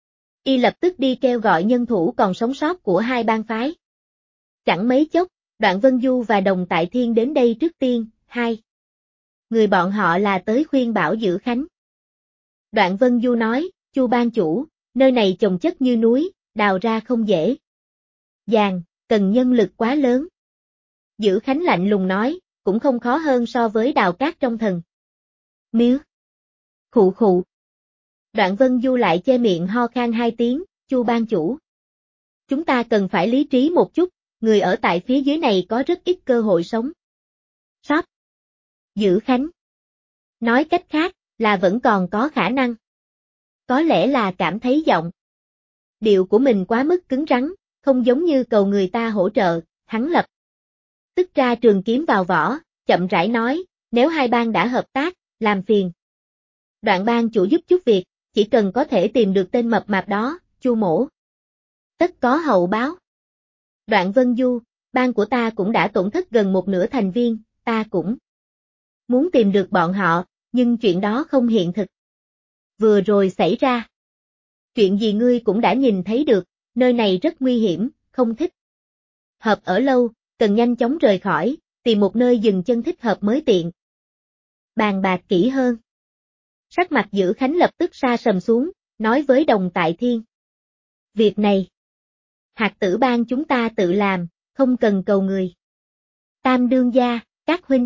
Y lập tức đi kêu gọi nhân thủ còn sống sót của hai bang phái. Chẳng mấy chốc, Đoạn Vân Du và Đồng Tại Thiên đến đây trước tiên, hai người bọn họ là tới khuyên bảo Dữ Khánh. Đoạn Vân Du nói, Chu ban chủ, nơi này chồng chất như núi, đào ra không dễ dàng, cần nhân lực quá lớn. Dữ Khánh lạnh lùng nói, cũng không khó hơn so với đào cát trong thần miếu. Khụ khụ. Đoạn Vân Du lại che miệng ho khan hai tiếng, Chu ban chủ. Chúng ta cần phải lý trí một chút, người ở tại phía dưới này có rất ít cơ hội sống sót. Dữ Khánh nói cách khác, là vẫn còn có khả năng. Có lẽ là cảm thấy giọng điệu của mình quá mức cứng rắn, không giống như cầu người ta hỗ trợ, hắn lập tức ra trường kiếm vào vỏ, chậm rãi nói, nếu hai bang đã hợp tác, làm phiền Đoạn bang chủ giúp chút việc, chỉ cần có thể tìm được tên mập mạp đó, Chu mỗ tất có hậu báo. Đoạn Vân Du, bang của ta cũng đã tổn thất gần một nửa thành viên, ta cũng muốn tìm được bọn họ, nhưng chuyện đó không hiện thực. Vừa rồi xảy ra chuyện gì ngươi cũng đã nhìn thấy được, nơi này rất nguy hiểm, không thích hợp ở lâu, cần nhanh chóng rời khỏi, tìm một nơi dừng chân thích hợp mới tiện bàn bạc kỹ hơn. Sắc mặt Dữ Khánh lập tức sa sầm xuống, nói với Đồng Tại Thiên. Việc này, Hạt Tử Bang chúng ta tự làm, không cần cầu người. Tam đương gia, các huynh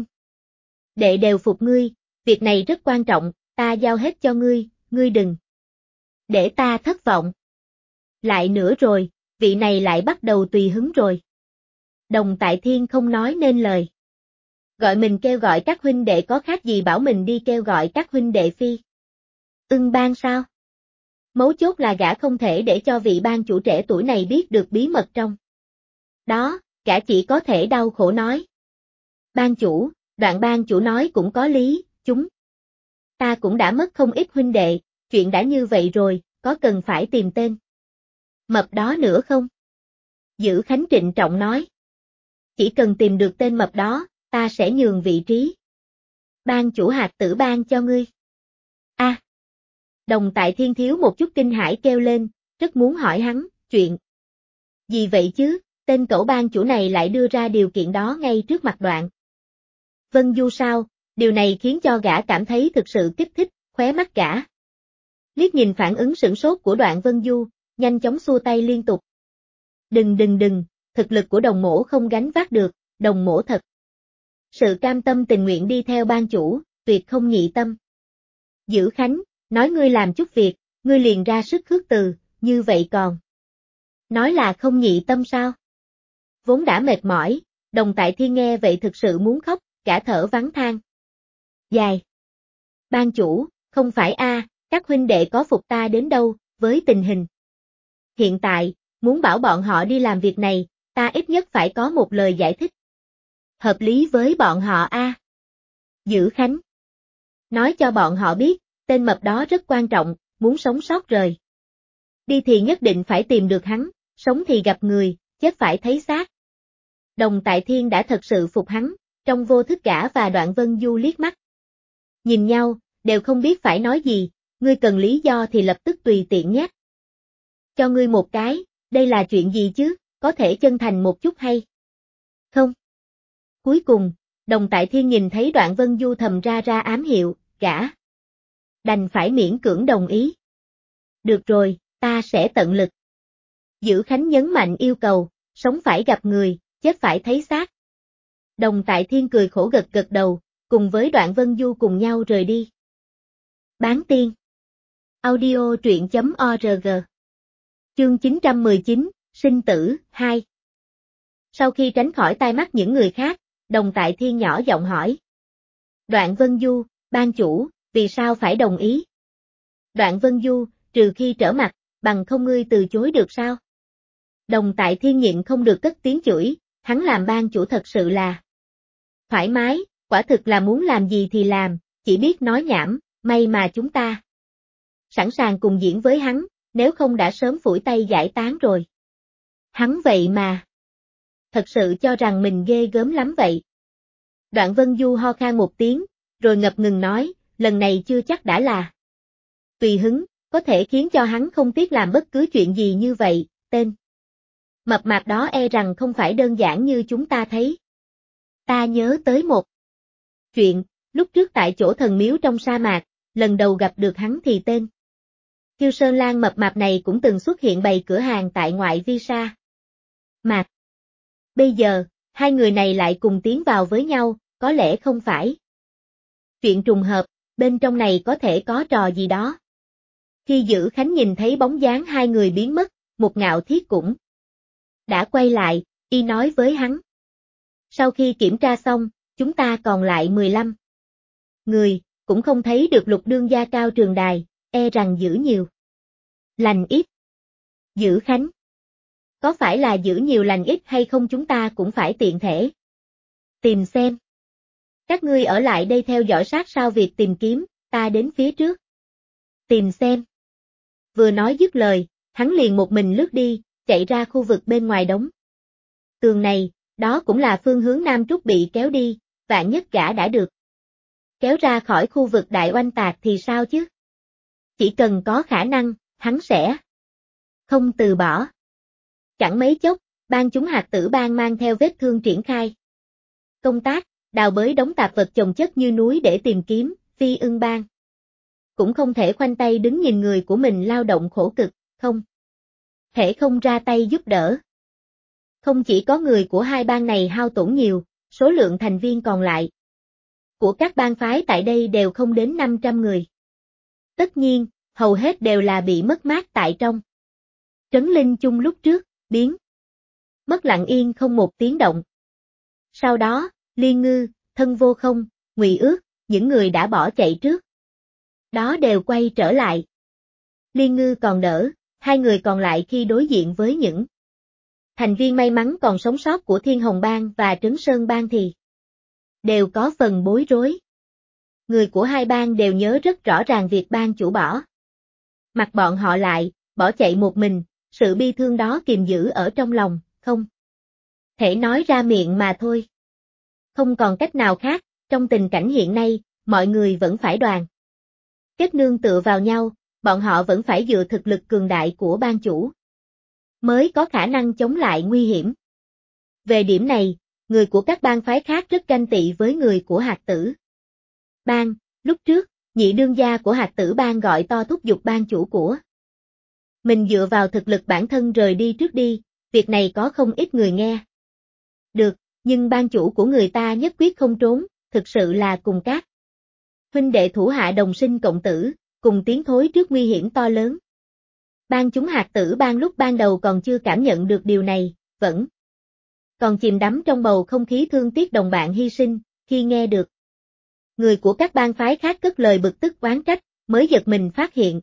đệ đều phục ngươi, việc này rất quan trọng, ta giao hết cho ngươi, ngươi đừng để ta thất vọng. Lại nữa rồi, vị này lại bắt đầu tùy hứng rồi. Đồng Tại Thiên không nói nên lời. Gọi mình kêu gọi các huynh đệ có khác gì bảo mình đi kêu gọi các huynh đệ Phi Ưng Bang sao? Mấu chốt là gã không thể để cho vị bang chủ trẻ tuổi này biết được bí mật trong đó, gã chỉ có thể đau khổ nói. Bang chủ, Đoạn bang chủ nói cũng có lý, chúng ta cũng đã mất không ít huynh đệ, chuyện đã như vậy rồi, có cần phải tìm tên mập đó nữa không? Dữ Khánh trịnh trọng nói. Chỉ cần tìm được tên mập đó, ta sẽ nhường vị trí bang chủ Hạt Tử Bang cho ngươi. Đồng Tại Thiên thiếu một chút kinh hãi kêu lên, rất muốn hỏi hắn, chuyện gì vậy chứ, tên cẩu bang chủ này lại đưa ra điều kiện đó ngay trước mặt Đoạn Vân Du sao, điều này khiến cho gã cảm thấy thực sự kích thích, khóe mắt gã liếc nhìn phản ứng sửng sốt của Đoạn Vân Du, nhanh chóng xua tay liên tục. Đừng, thực lực của đồng mỗ không gánh vác được, đồng mỗ thật sự cam tâm tình nguyện đi theo bang chủ, tuyệt không nhị tâm. Dữ Khánh, nói ngươi làm chút việc, ngươi liền ra sức khước từ, như vậy còn nói là không nhị tâm sao? Vốn đã mệt mỏi, Đồng Tại Thiên nghe vậy thực sự muốn khóc, cả thở vắng than. Dài. Ban chủ, không phải các huynh đệ có phục ta đến đâu, với tình hình hiện tại, muốn bảo bọn họ đi làm việc này, ta ít nhất phải có một lời giải thích hợp lý với bọn họ Dữ Khánh nói cho bọn họ biết, tên mập đó rất quan trọng, muốn sống sót rời đi thì nhất định phải tìm được hắn, sống thì gặp người, chết phải thấy xác. Đồng Tại Thiên đã thật sự phục hắn, trong vô thức gã và Đoạn Vân Du liếc mắt nhìn nhau, đều không biết phải nói gì, ngươi cần lý do thì lập tức tùy tiện nhé. Cho ngươi một cái, đây là chuyện gì chứ, có thể chân thành một chút hay không? Cuối cùng, Đồng Tại Thiên nhìn thấy Đoạn Vân Du thầm ra ám hiệu, gã đành phải miễn cưỡng đồng ý. Được rồi, ta sẽ tận lực. Dữ Khánh nhấn mạnh yêu cầu, sống phải gặp người, chết phải thấy xác. Đồng Tại Thiên cười khổ gật gật đầu, cùng với Đoạn Vân Du cùng nhau rời đi. Bán tiên. Audio truyện.org. Chương 919, Sinh tử, 2. Sau khi tránh khỏi tai mắt những người khác, Đồng Tại Thiên nhỏ giọng hỏi. Đoạn Vân Du, ban chủ, vì sao phải đồng ý? Đoạn Vân Du, trừ khi trở mặt, bằng không ngươi từ chối được sao? Đồng Tại Thiên nhịn không được cất tiếng chửi, hắn làm ban chủ thật sự là thoải mái, quả thực là muốn làm gì thì làm, chỉ biết nói nhảm, may mà chúng ta sẵn sàng cùng diễn với hắn, nếu không đã sớm phủi tay giải tán rồi. Hắn vậy mà thật sự cho rằng mình ghê gớm lắm vậy. Đoạn Vân Du ho khan một tiếng, rồi ngập ngừng nói, lần này chưa chắc đã là tùy hứng, có thể khiến cho hắn không tiếc làm bất cứ chuyện gì như vậy, tên mập mạp đó e rằng không phải đơn giản như chúng ta thấy. Ta nhớ tới một chuyện, lúc trước tại chỗ thần miếu trong sa mạc, lần đầu gặp được hắn thì tên Kiêu Sơn Lan mập mạp này cũng từng xuất hiện bày cửa hàng tại ngoại vi sa mạc. Bây giờ, hai người này lại cùng tiến vào với nhau, có lẽ không phải chuyện trùng hợp, bên trong này có thể có trò gì đó. Khi Dữ Khánh nhìn thấy bóng dáng hai người biến mất, Một Ngạo Thiết cũng đã quay lại, y nói với hắn. Sau khi kiểm tra xong, chúng ta còn lại 15 người, cũng không thấy được Lục đương gia Cao Trường Đài, e rằng giữ nhiều lành ít. Dữ Khánh, có phải là giữ nhiều lành ít hay không chúng ta cũng phải tiện thể tìm xem. Các ngươi ở lại đây theo dõi sát sao việc tìm kiếm, ta đến phía trước tìm xem. Vừa nói dứt lời, hắn liền một mình lướt đi, chạy ra khu vực bên ngoài đống tường này, đó cũng là phương hướng Nam Trúc bị kéo đi, vạn nhất gã đã được kéo ra khỏi khu vực đại oanh tạc thì sao chứ? Chỉ cần có khả năng, hắn sẽ không từ bỏ. Chẳng mấy chốc, ban chúng Hạt Tử Bang mang theo vết thương triển khai công tác, đào bới đống tạp vật chồng chất như núi để tìm kiếm. Phi Ưng Bang cũng không thể khoanh tay đứng nhìn người của mình lao động khổ cực, không thể không ra tay giúp đỡ. Không chỉ có người của hai bang này hao tổn nhiều, số lượng thành viên còn lại của các bang phái tại đây đều không đến 500 người. Tất nhiên, hầu hết đều là bị mất mát tại trong trấn linh chung lúc trước, biến mất lặng yên không một tiếng động. Sau đó, Liên Ngư, Thân Vô Không, Ngụy Ước, những người đã bỏ chạy trước đó đều quay trở lại. Liên Ngư còn đỡ, hai người còn lại khi đối diện với những thành viên may mắn còn sống sót của Thiên Hồng Bang và Trấn Sơn Bang thì đều có phần bối rối. Người của hai bang đều nhớ rất rõ ràng việc bang chủ bỏ mặc bọn họ lại, bỏ chạy một mình, sự bi thương đó kìm giữ ở trong lòng, không thể nói ra miệng mà thôi. Không còn cách nào khác, trong tình cảnh hiện nay, mọi người vẫn phải đoàn kết nương tựa vào nhau, bọn họ vẫn phải dựa thực lực cường đại của bang chủ mới có khả năng chống lại nguy hiểm. Về điểm này, người của các bang phái khác rất ganh tị với người của Hạt Tử Bang. Lúc trước, nhị đương gia của Hạt Tử Bang gọi to thúc giục bang chủ của mình dựa vào thực lực bản thân rời đi trước đi, việc này có không ít người nghe được, nhưng bang chủ của người ta nhất quyết không trốn, thực sự là cùng các huynh đệ thủ hạ đồng sinh cộng tử, cùng tiến thối trước nguy hiểm to lớn. Bang chúng Hạt Tử Bang lúc ban đầu còn chưa cảm nhận được điều này, vẫn còn chìm đắm trong bầu không khí thương tiếc đồng bạn hy sinh, khi nghe được người của các bang phái khác cất lời bực tức oán trách, mới giật mình phát hiện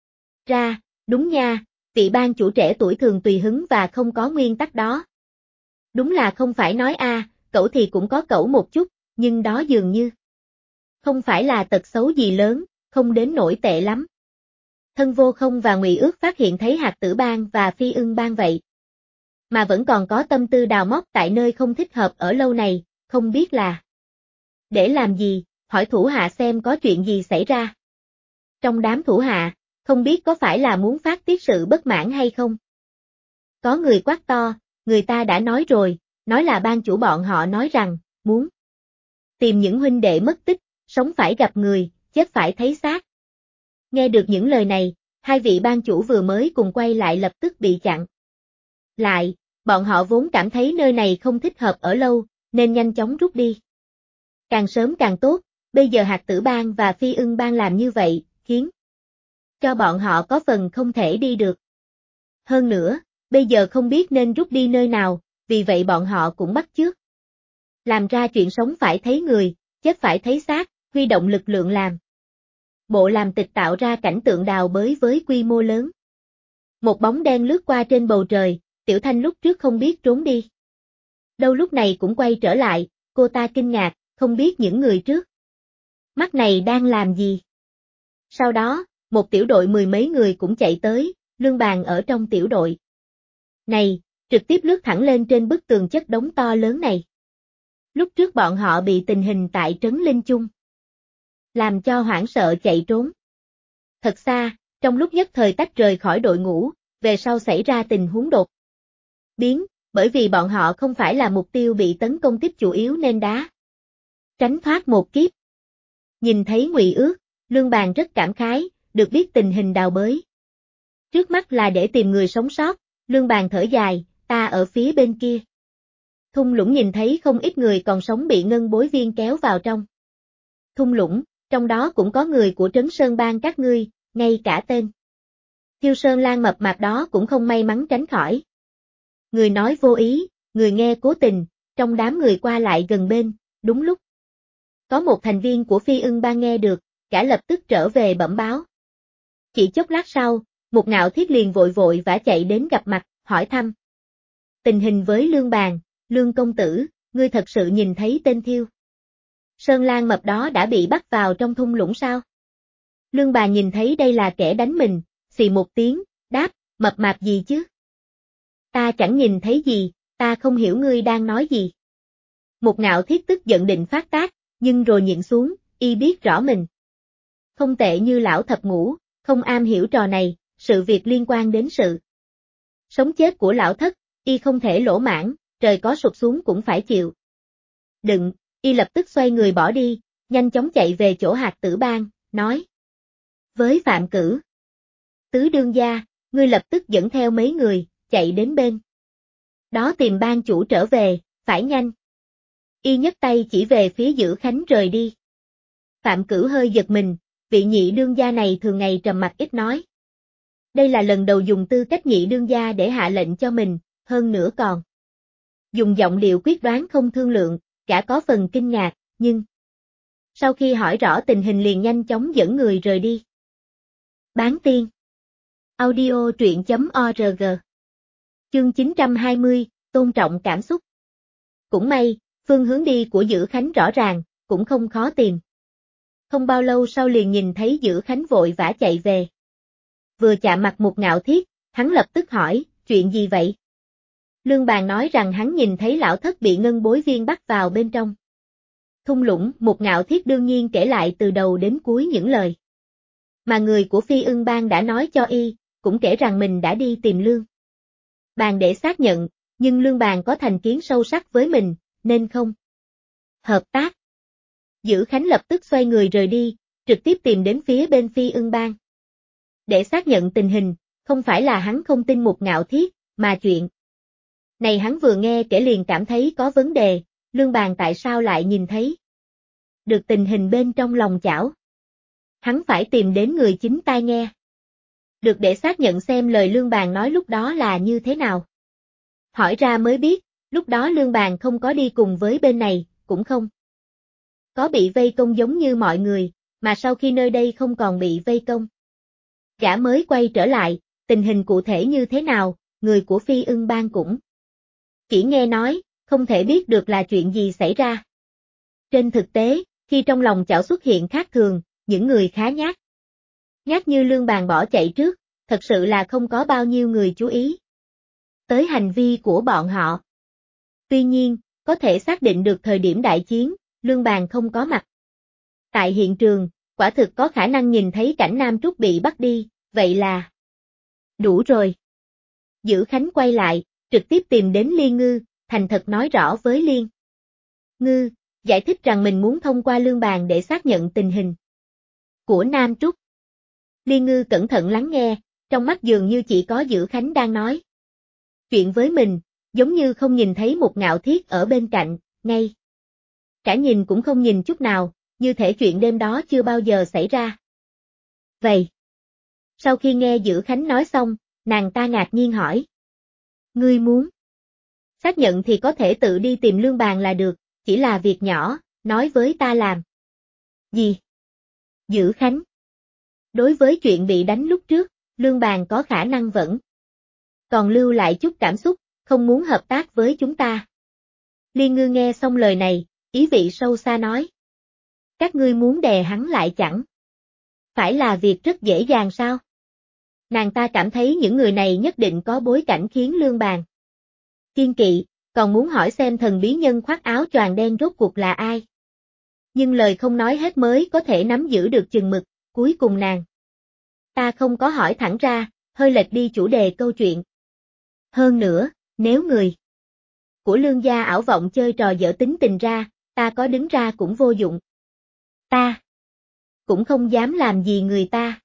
ra, đúng nha, vị bang chủ trẻ tuổi thường tùy hứng và không có nguyên tắc đó. Đúng là không phải nói cẩu thì cũng có cẩu một chút, nhưng đó dường như không phải là tật xấu gì lớn, không đến nổi tệ lắm. Thân Vô Không và Ngụy Ước phát hiện thấy Hạt Tử Bang và Phi Ưng Bang vậy, mà vẫn còn có tâm tư đào móc tại nơi không thích hợp ở lâu này, không biết là để làm gì, hỏi thủ hạ xem có chuyện gì xảy ra. Trong đám thủ hạ, không biết có phải là muốn phát tiết sự bất mãn hay không. Có người quát to, người ta đã nói rồi, nói là ban chủ bọn họ nói rằng, muốn tìm những huynh đệ mất tích, sống phải gặp người, chết phải thấy xác. Nghe được những lời này, hai vị ban chủ vừa mới cùng quay lại lập tức bị chặn lại, bọn họ vốn cảm thấy nơi này không thích hợp ở lâu, nên nhanh chóng rút đi. Càng sớm càng tốt, bây giờ Hạt Tử Bang và Phi Ưng Bang làm như vậy, khiến cho bọn họ có phần không thể đi được. Hơn nữa, bây giờ không biết nên rút đi nơi nào, vì vậy bọn họ cũng bắt chước làm ra chuyện sống phải thấy người, chết phải thấy xác, huy động lực lượng làm bộ làm tịch tạo ra cảnh tượng đào bới với quy mô lớn. Một bóng đen lướt qua trên bầu trời, Tiểu Thanh lúc trước không biết trốn đi đâu lúc này cũng quay trở lại, cô ta kinh ngạc, không biết những người trước mắt này đang làm gì. Sau đó, một tiểu đội mười mấy người cũng chạy tới, Lương Bàn ở trong tiểu đội này, trực tiếp lướt thẳng lên trên bức tường chất đống to lớn này. Lúc trước bọn họ bị tình hình tại trấn Linh Chung làm cho hoảng sợ chạy trốn thật xa, trong lúc nhất thời tách rời khỏi đội ngũ, về sau xảy ra tình huống đột biến, bởi vì bọn họ không phải là mục tiêu bị tấn công tiếp chủ yếu nên đá tránh thoát một kiếp. Nhìn thấy Ngụy Ước, Lương Bàn rất cảm khái, được biết tình hình đào bới trước mắt là để tìm người sống sót. Lương Bàn thở dài, ta ở phía bên kia thung lũng nhìn thấy không ít người còn sống bị ngân bối viên kéo vào trong thung lũng, trong đó cũng có người của Trấn Sơn Bang các ngươi, ngay cả tên Thiêu Sơn Lan mập mạp đó cũng không may mắn tránh khỏi. Người nói vô ý, người nghe cố tình, trong đám người qua lại gần bên, đúng lúc có một thành viên của Phi Ưng Bang nghe được, cả lập tức trở về bẩm báo. Chỉ chốc lát sau, một Ngạo Thiết liền vội vội vã chạy đến gặp mặt, hỏi thăm tình hình với Lương Bàn. Lương công tử, ngươi thật sự nhìn thấy tên Thiêu Sơn Lan mập đó đã bị bắt vào trong thung lũng sao? Lương Bàn nhìn thấy đây là kẻ đánh mình, xì một tiếng, đáp, mập mạp gì chứ? Ta chẳng nhìn thấy gì, ta không hiểu ngươi đang nói gì. Một Ngạo Thiết tức giận định phát tác, nhưng rồi nhịn xuống, y biết rõ mình không tệ như lão thập ngũ, không am hiểu trò này, sự việc liên quan đến sự sống chết của lão thất, y không thể lỗ mãn, trời có sụp xuống cũng phải chịu đựng, y lập tức xoay người bỏ đi, nhanh chóng chạy về chỗ Hạt Tử Bang, nói với Phạm Cử, tứ đương gia, ngươi lập tức dẫn theo mấy người, chạy đến bên đó tìm ban chủ trở về, phải nhanh. Y nhấc tay chỉ về phía Dữ Khánh rời đi. Phạm Cử hơi giật mình, vị nhị đương gia này thường ngày trầm mặc ít nói. Đây là lần đầu dùng tư cách nhị đương gia để hạ lệnh cho mình, hơn nữa còn dùng giọng điệu quyết đoán không thương lượng, cả có phần kinh ngạc, nhưng sau khi hỏi rõ tình hình liền nhanh chóng dẫn người rời đi. Bán tiên audio truyện.org Chương 920, tôn trọng cảm xúc. Cũng may, phương hướng đi của Dữ Khánh rõ ràng, cũng không khó tìm. Không bao lâu sau liền nhìn thấy Dữ Khánh vội vã chạy về. Vừa chạm mặt một Ngạo Thiết, hắn lập tức hỏi, chuyện gì vậy? Lương Bàn nói rằng hắn nhìn thấy lão thất bị ngân bối viên bắt vào bên trong thung lũng. Một Ngạo Thiết đương nhiên kể lại từ đầu đến cuối những lời mà người của Phi Ưng Bang đã nói cho y, cũng kể rằng mình đã đi tìm Lương Bàn để xác nhận, nhưng Lương Bàn có thành kiến sâu sắc với mình, nên không hợp tác. Dữ Khánh lập tức xoay người rời đi, trực tiếp tìm đến phía bên Phi Ưng Bang để xác nhận tình hình, không phải là hắn không tin một Ngạo Thiết, mà chuyện này hắn vừa nghe kể liền cảm thấy có vấn đề, Lương Bàn tại sao lại nhìn thấy được tình hình bên trong lòng chảo. Hắn phải tìm đến người chính tai nghe được để xác nhận xem lời Lương Bàn nói lúc đó là như thế nào. Hỏi ra mới biết, lúc đó Lương Bàn không có đi cùng với bên này, cũng không có bị vây công giống như mọi người, mà sau khi nơi đây không còn bị vây công, gã mới quay trở lại, tình hình cụ thể như thế nào, người của Phi Ưng Bang cũng chỉ nghe nói, không thể biết được là chuyện gì xảy ra. Trên thực tế, khi trong lòng chảo xuất hiện khác thường, những người khá nhát như Lương Bàn bỏ chạy trước, thật sự là không có bao nhiêu người chú ý tới hành vi của bọn họ. Tuy nhiên, có thể xác định được thời điểm đại chiến, Lương Bàn không có mặt tại hiện trường, quả thực có khả năng nhìn thấy cảnh Nam Trúc bị bắt đi, vậy là đủ rồi. Dữ Khánh quay lại, trực tiếp tìm đến Liên Ngư, thành thật nói rõ với Liên Ngư, giải thích rằng mình muốn thông qua lương bàn để xác nhận tình hình của Nam Trúc. Liên Ngư cẩn thận lắng nghe, trong mắt dường như chỉ có Dữ Khánh đang nói chuyện với mình, giống như không nhìn thấy một Ngạo Thiết ở bên cạnh, ngay cả nhìn cũng không nhìn chút nào, như thể chuyện đêm đó chưa bao giờ xảy ra. Vậy, sau khi nghe Dữ Khánh nói xong, nàng ta ngạc nhiên hỏi. Ngươi muốn xác nhận thì có thể tự đi tìm lương bàn là được, chỉ là việc nhỏ, nói với ta làm. Gì? Dữ Khánh. Đối với chuyện bị đánh lúc trước, lương bàn có khả năng vẫn còn lưu lại chút cảm xúc, không muốn hợp tác với chúng ta. Liên Ngư nghe xong lời này, ý vị sâu xa nói. Các ngươi muốn đè hắn lại chẳng phải là việc rất dễ dàng sao? Nàng ta cảm thấy những người này nhất định có bối cảnh khiến lương bàn kiên kỵ, còn muốn hỏi xem thần bí nhân khoác áo choàng đen rốt cuộc là ai. Nhưng lời không nói hết mới có thể nắm giữ được chừng mực, cuối cùng nàng ta không có hỏi thẳng ra, hơi lệch đi chủ đề câu chuyện. Hơn nữa, nếu người của lương gia ảo vọng chơi trò dở tính tình ra, ta có đứng ra cũng vô dụng. Ta cũng không dám làm gì người ta.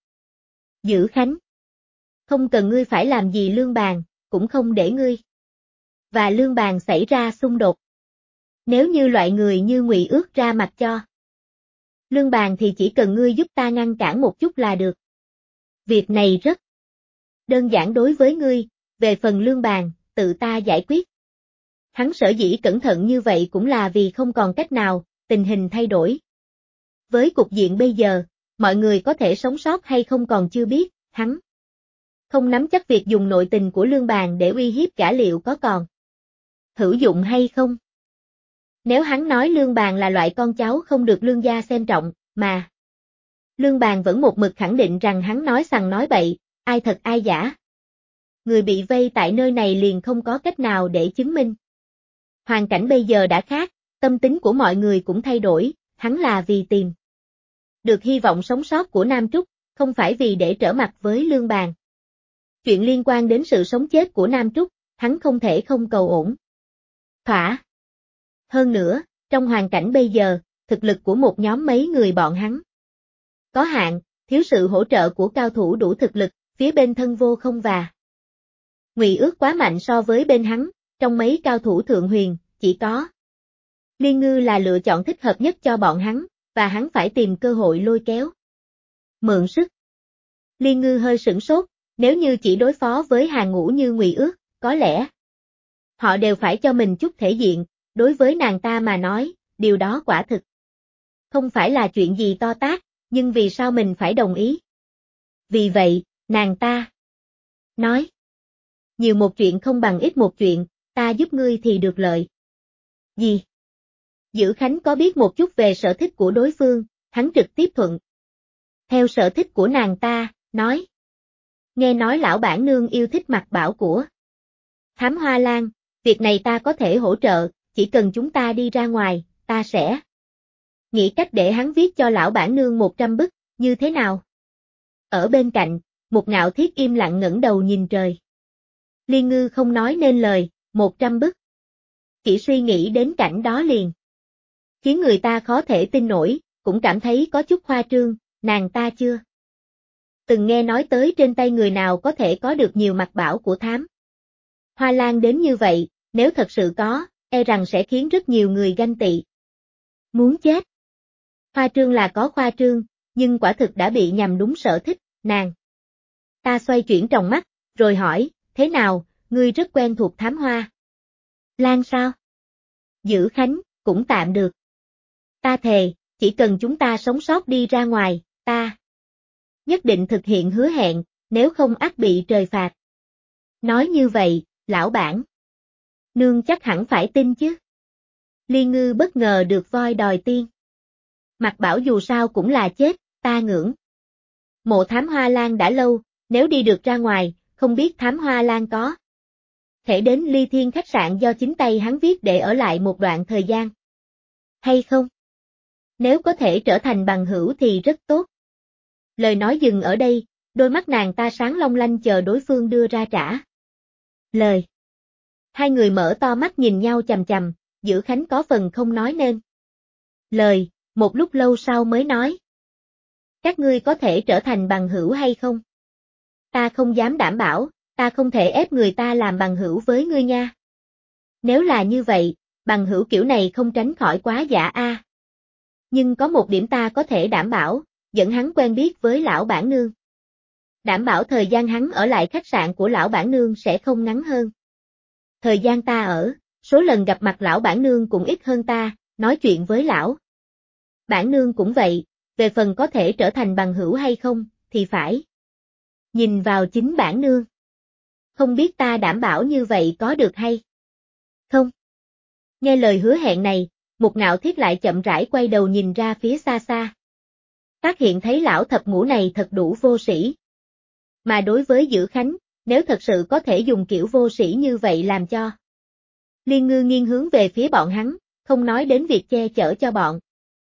Dữ Khánh. Không cần ngươi phải làm gì lương bàn, cũng không để ngươi và lương bàn xảy ra xung đột. Nếu như loại người như Ngụy Ước ra mặt cho lương bàn thì chỉ cần ngươi giúp ta ngăn cản một chút là được. Việc này rất đơn giản đối với ngươi, về phần lương bàn, tự ta giải quyết. Hắn sở dĩ cẩn thận như vậy cũng là vì không còn cách nào, tình hình thay đổi. Với cục diện bây giờ, mọi người có thể sống sót hay không còn chưa biết, hắn không nắm chắc việc dùng nội tình của lương bàn để uy hiếp gã liệu có còn hữu dụng hay không. Nếu hắn nói lương bàn là loại con cháu không được lương gia xem trọng, mà lương bàn vẫn một mực khẳng định rằng hắn nói sằng nói bậy, ai thật ai giả. Người bị vây tại nơi này liền không có cách nào để chứng minh. Hoàn cảnh bây giờ đã khác, tâm tính của mọi người cũng thay đổi, hắn là vì tìm được hy vọng sống sót của Nam Trúc, không phải vì để trở mặt với lương bàn. Chuyện liên quan đến sự sống chết của Nam Trúc, hắn không thể không cầu ổn thỏa. Hơn nữa, trong hoàn cảnh bây giờ, thực lực của một nhóm mấy người bọn hắn có hạn, thiếu sự hỗ trợ của cao thủ đủ thực lực, phía bên Thân Vô Không và Ngụy Ước quá mạnh so với bên hắn, trong mấy cao thủ thượng huyền, chỉ có Liên Ngư là lựa chọn thích hợp nhất cho bọn hắn, và hắn phải tìm cơ hội lôi kéo mượn sức. Liên Ngư hơi sửng sốt, nếu như chỉ đối phó với hàng ngũ như Ngụy Ước, có lẽ họ đều phải cho mình chút thể diện, đối với nàng ta mà nói, điều đó quả thực không phải là chuyện gì to tát, nhưng vì sao mình phải đồng ý? Vì vậy, nàng ta nói, nhiều một chuyện không bằng ít một chuyện, ta giúp ngươi thì được lợi. Gì? Dữ Khánh có biết một chút về sở thích của đối phương, hắn trực tiếp thuận theo sở thích của nàng ta, nói. Nghe nói lão bản nương yêu thích mặc bảo của Thám Hoa Lan, việc này ta có thể hỗ trợ, chỉ cần chúng ta đi ra ngoài, ta sẽ nghĩ cách để hắn viết cho lão bản nương 100 bức, như thế nào? Ở bên cạnh, một Ngạo Thiết im lặng ngẩng đầu nhìn trời. Liên Ngư không nói nên lời, 100 bức. Chỉ suy nghĩ đến cảnh đó liền khiến người ta khó thể tin nổi, cũng cảm thấy có chút khoa trương, nàng ta chưa từng nghe nói tới trên tay người nào có thể có được nhiều mặc bảo của Thám Hoa Lan đến như vậy, nếu thật sự có, e rằng sẽ khiến rất nhiều người ganh tị. Muốn chết. Khoa trương là có khoa trương, nhưng quả thực đã bị nhằm đúng sở thích, nàng ta xoay chuyển tròng mắt, rồi hỏi, thế nào, ngươi rất quen thuộc Thám Hoa Lan sao? Dữ Khánh, cũng tạm được. Ta thề, chỉ cần chúng ta sống sót đi ra ngoài, ta nhất định thực hiện hứa hẹn, nếu không ắt bị trời phạt. Nói như vậy, lão bản nương chắc hẳn phải tin chứ. Liên Ngư bất ngờ được voi đòi tiên. Mặc bảo dù sao cũng là chết, ta ngưỡng mộ Thám Hoa Lan đã lâu, nếu đi được ra ngoài, không biết Thám Hoa Lan có thể đến Ly Thiên khách sạn do chính tay hắn viết để ở lại một đoạn thời gian hay không? Nếu có thể trở thành bằng hữu thì rất tốt. Lời nói dừng ở đây, đôi mắt nàng ta sáng long lanh chờ đối phương đưa ra trả lời. Hai người mở to mắt nhìn nhau chằm chằm, Dữ Khánh có phần không nói nên lời, một lúc lâu sau mới nói. Các ngươi có thể trở thành bằng hữu hay không? Ta không dám đảm bảo, ta không thể ép người ta làm bằng hữu với ngươi nha. Nếu là như vậy, bằng hữu kiểu này không tránh khỏi quá giả a. Nhưng có một điểm ta có thể đảm bảo, dẫn hắn quen biết với lão bản nương. Đảm bảo thời gian hắn ở lại khách sạn của lão bản nương sẽ không ngắn hơn. Thời gian ta ở, số lần gặp mặt lão bản nương cũng ít hơn ta, nói chuyện với lão bản nương cũng vậy, về phần có thể trở thành bằng hữu hay không, thì phải nhìn vào chính bản nương. Không biết ta đảm bảo như vậy có được hay không? Nghe lời hứa hẹn này, Mục Ngạo Thiết lại chậm rãi quay đầu nhìn ra phía xa xa. Phát hiện thấy lão thập ngũ này thật đủ vô sĩ. Mà đối với Dữ Khánh, nếu thật sự có thể dùng kiểu vô sĩ như vậy làm cho Liên Ngư nghiêng hướng về phía bọn hắn, không nói đến việc che chở cho bọn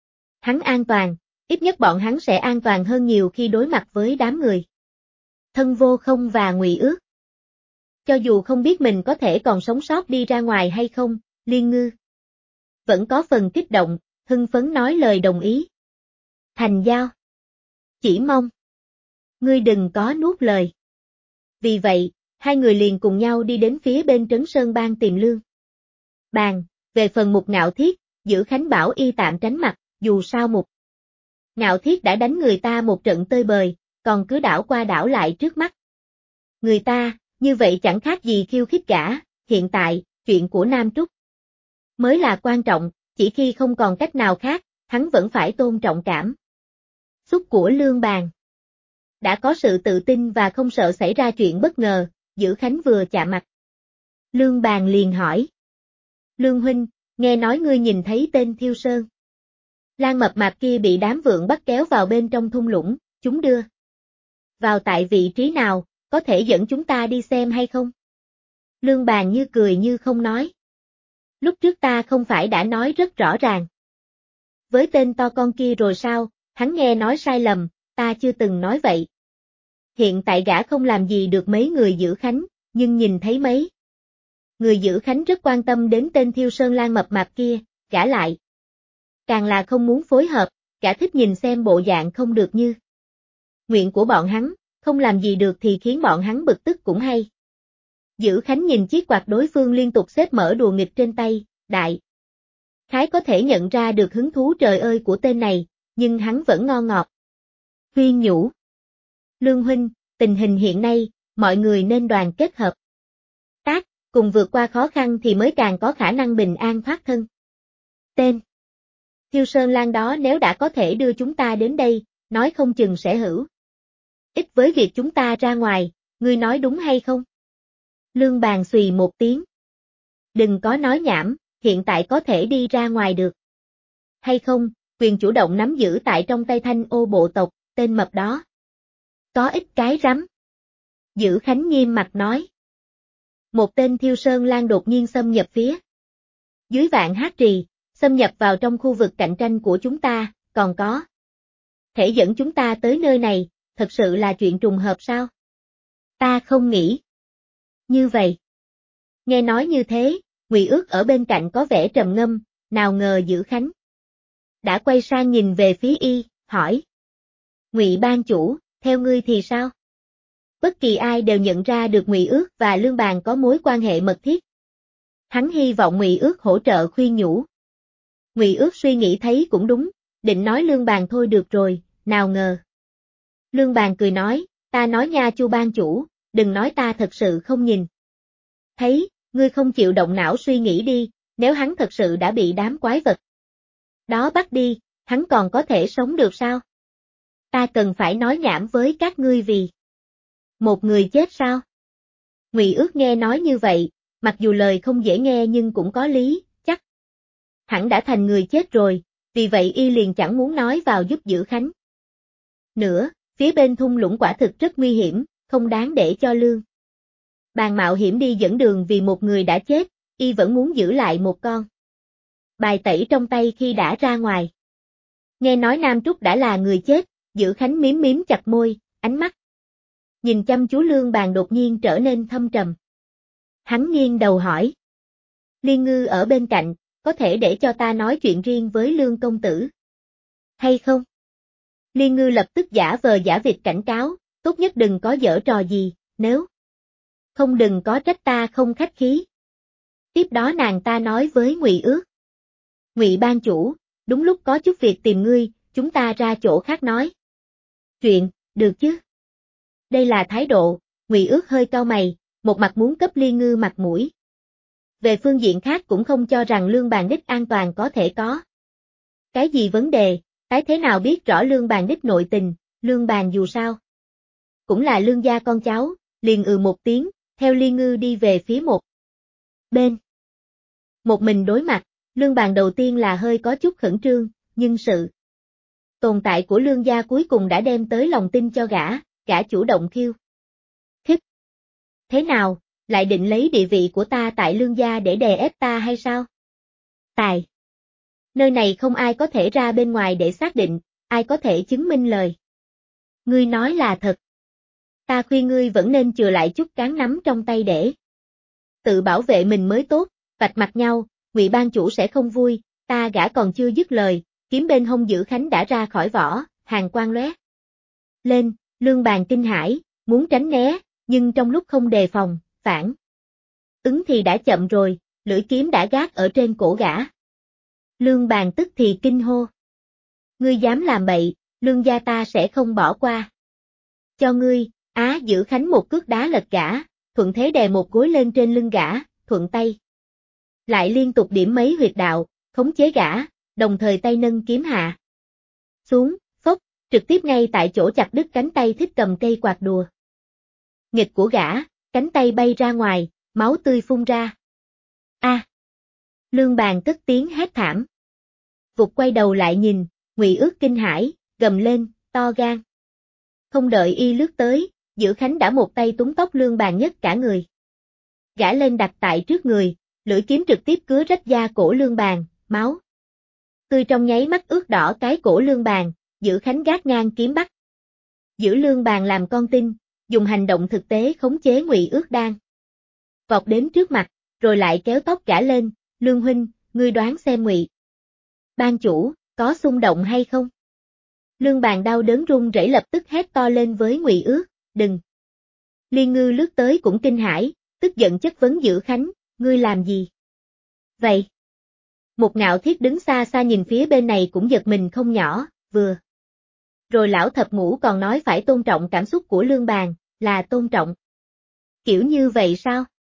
hắn an toàn, ít nhất bọn hắn sẽ an toàn hơn nhiều khi đối mặt với đám người Thân Vô Không và Ngụy Ước. Cho dù không biết mình có thể còn sống sót đi ra ngoài hay không, Liên Ngư vẫn có phần kích động, hưng phấn nói lời đồng ý. Thành giao. Chỉ mong ngươi đừng có nuốt lời. Vì vậy, hai người liền cùng nhau đi đến phía bên Trấn Sơn Bang tìm Lương Bàn. Về phần Mục Ngạo Thiết, Dữ Khánh bảo y tạm tránh mặt, dù sao Mục Ngạo Thiết đã đánh người ta một trận tơi bời, còn cứ đảo qua đảo lại trước mắt người ta, như vậy chẳng khác gì khiêu khích gã. Hiện tại, chuyện của Nam Trúc mới là quan trọng, chỉ khi không còn cách nào khác, hắn vẫn phải tôn trọng cảm xúc của Lương Bàn. Đã có sự tự tin và không sợ xảy ra chuyện bất ngờ, Dữ Khánh vừa chạm mặt Lương Bàn liền hỏi. Lương huynh, nghe nói ngươi nhìn thấy tên Thiêu Sơn Lan mập mạp kia bị đám vượn bắt kéo vào bên trong thung lũng, chúng đưa vào tại vị trí nào, có thể dẫn chúng ta đi xem hay không? Lương Bàn như cười như không nói. Lúc trước ta không phải đã nói rất rõ ràng với tên to con kia rồi sao? Hắn nghe nói sai lầm, ta chưa từng nói vậy. Hiện tại gã không làm gì được mấy người Dữ Khánh, nhưng nhìn thấy mấy người Dữ Khánh rất quan tâm đến tên Thiêu Sơn Lan mập mạp kia, gã lại càng là không muốn phối hợp, gã thích nhìn xem bộ dạng không được như nguyện của bọn hắn, không làm gì được thì khiến bọn hắn bực tức cũng hay. Dữ Khánh nhìn chiếc quạt đối phương liên tục xếp mở đùa nghịch trên tay, đại khái có thể nhận ra được hứng thú trời ơi của tên này, nhưng hắn vẫn ngon ngọt khuyên nhủ. Lương huynh, tình hình hiện nay, mọi người nên đoàn kết hợp tác, cùng vượt qua khó khăn thì mới càng có khả năng bình an thoát thân. Tên Thiêu Sơn Lan đó nếu đã có thể đưa chúng ta đến đây, nói không chừng sẽ hữu ích với việc chúng ta ra ngoài, ngươi nói đúng hay không? Lương Bàn xùy một tiếng. Đừng có nói nhảm, hiện tại có thể đi ra ngoài được hay không, quyền chủ động nắm giữ tại trong tay Thanh Ô bộ tộc, tên mập đó có ít cái rắm. Dữ Khánh nghiêm mặt nói. Một tên Thiêu Sơn Lan đột nhiên xâm nhập phía dưới Vạn Hát Trì, xâm nhập vào trong khu vực cạnh tranh của chúng ta, còn có thể dẫn chúng ta tới nơi này, thật sự là chuyện trùng hợp sao? Ta không nghĩ như vậy. Nghe nói như thế, Ngụy Ước ở bên cạnh có vẻ trầm ngâm, nào ngờ Dữ Khánh đã quay sang nhìn về phía y, hỏi. Ngụy ban chủ, theo ngươi thì sao? Bất kỳ ai đều nhận ra được Ngụy Ước và Lương Bàn có mối quan hệ mật thiết. Hắn hy vọng Ngụy Ước hỗ trợ khuyên nhủ. Ngụy Ước suy nghĩ thấy cũng đúng, định nói Lương Bàn thôi được rồi, nào ngờ. Lương Bàn cười nói, ta nói nha Chu ban chủ, đừng nói ta thật sự không nhìn thấy, ngươi không chịu động não suy nghĩ đi, nếu hắn thật sự đã bị đám quái vật đó bắt đi, hắn còn có thể sống được sao? Ta cần phải nói nhảm với các ngươi vì một người chết sao? Ngụy Ước nghe nói như vậy, mặc dù lời không dễ nghe nhưng cũng có lý, chắc hẳn đã thành người chết rồi, vì vậy y liền chẳng muốn nói vào giúp Dữ Khánh. Nữa, phía bên thung lũng quả thực rất nguy hiểm, không đáng để cho Lương Bàn mạo hiểm đi dẫn đường vì một người đã chết, y vẫn muốn giữ lại một con bài tẩy trong tay khi đã ra ngoài. Nghe nói Nam Trúc đã là người chết, Dữ Khánh miếm miếm chặt môi, ánh mắt nhìn chăm chú Lương Bàn đột nhiên trở nên thâm trầm. Hắn nghiêng đầu hỏi. Liên Ngư ở bên cạnh, có thể để cho ta nói chuyện riêng với Lương công tử. Hay không? Liên Ngư lập tức giả vờ giả vịt cảnh cáo, tốt nhất đừng có giở trò gì, nếu không đừng có trách ta không khách khí. Tiếp đó nàng ta nói với Ngụy Ước. Ngụy ban chủ, đúng lúc có chút việc tìm ngươi, chúng ta ra chỗ khác nói. Chuyện, được chứ? Đây là thái độ, Ngụy Ước hơi cau mày, một mặt muốn cấp Liên Ngư mặt mũi. Về phương diện khác cũng không cho rằng Lương Bàn Đích an toàn có thể có. Cái gì vấn đề, tái thế nào biết rõ Lương Bàn Đích nội tình, Lương Bàn dù sao. Cũng là Lương gia con cháu, liền một tiếng, theo Liên Ngư đi về phía một bên. Một mình đối mặt, Lương Bàn đầu tiên là hơi có chút khẩn trương, nhưng sự tồn tại của Lương gia cuối cùng đã đem tới lòng tin cho gã chủ động khiêu khích. Thế nào, lại định lấy địa vị của ta tại Lương gia để đè ép ta hay sao? Tài. Nơi này không ai có thể ra bên ngoài để xác định, ai có thể chứng minh lời. Ngươi nói là thật. Ta khuyên ngươi vẫn nên chừa lại chút cán nắm trong tay để tự bảo vệ mình mới tốt, vạch mặt nhau, Ngụy ban chủ sẽ không vui, ta gã còn chưa dứt lời, kiếm bên hông Giữ Khánh đã ra khỏi vỏ, hàn quang lóe lên, Lương Bàn kinh hãi, muốn tránh né, nhưng trong lúc không đề phòng, phản ứng thì đã chậm rồi, lưỡi kiếm đã gác ở trên cổ gã. Lương Bàn tức thì kinh hô. Ngươi dám làm bậy, Lương gia ta sẽ không bỏ qua. Cho ngươi, Giữ Khánh một cước đá lật gã, thuận thế đè một gối lên trên lưng gã, thuận tay. Lại liên tục điểm mấy huyệt đạo, khống chế gã, đồng thời tay nâng kiếm hạ. Xuống, phốc, trực tiếp ngay tại chỗ chặt đứt cánh tay thích cầm cây quạt đùa. Nghịch của gã, cánh tay bay ra ngoài, máu tươi phun ra. Lương Bàn cất tiếng hét thảm. Vụt quay đầu lại nhìn, Ngụy Ước kinh hãi, gầm lên, to gan. Không đợi y lướt tới, Giữ Khánh đã một tay túm tóc Lương Bàn nhất cả người. Gã lên đặt tại trước người, lưỡi kiếm trực tiếp cứa rách da cổ Lương Bàn, máu tươi trong nháy mắt ướt đỏ cái cổ Lương Bàn, Giữ Khánh gác ngang kiếm bắt. Giữ Lương Bàn làm con tin, dùng hành động thực tế khống chế Ngụy Ước đang vọt đến trước mặt, rồi lại kéo tóc gã lên, Lương huynh, ngươi đoán xem Ngụy ban chủ, có xung động hay không? Lương Bàn đau đớn run rẩy lập tức hét to lên với Ngụy Ước, đừng. Liên Ngư lướt tới cũng kinh hãi, tức giận chất vấn Giữ Khánh, ngươi làm gì? Vậy? Một Ngạo Thiết đứng xa xa nhìn phía bên này cũng giật mình không nhỏ, vừa. Rồi lão thập ngũ còn nói phải tôn trọng cảm xúc của Lương Bàn, là tôn trọng. Kiểu như vậy sao?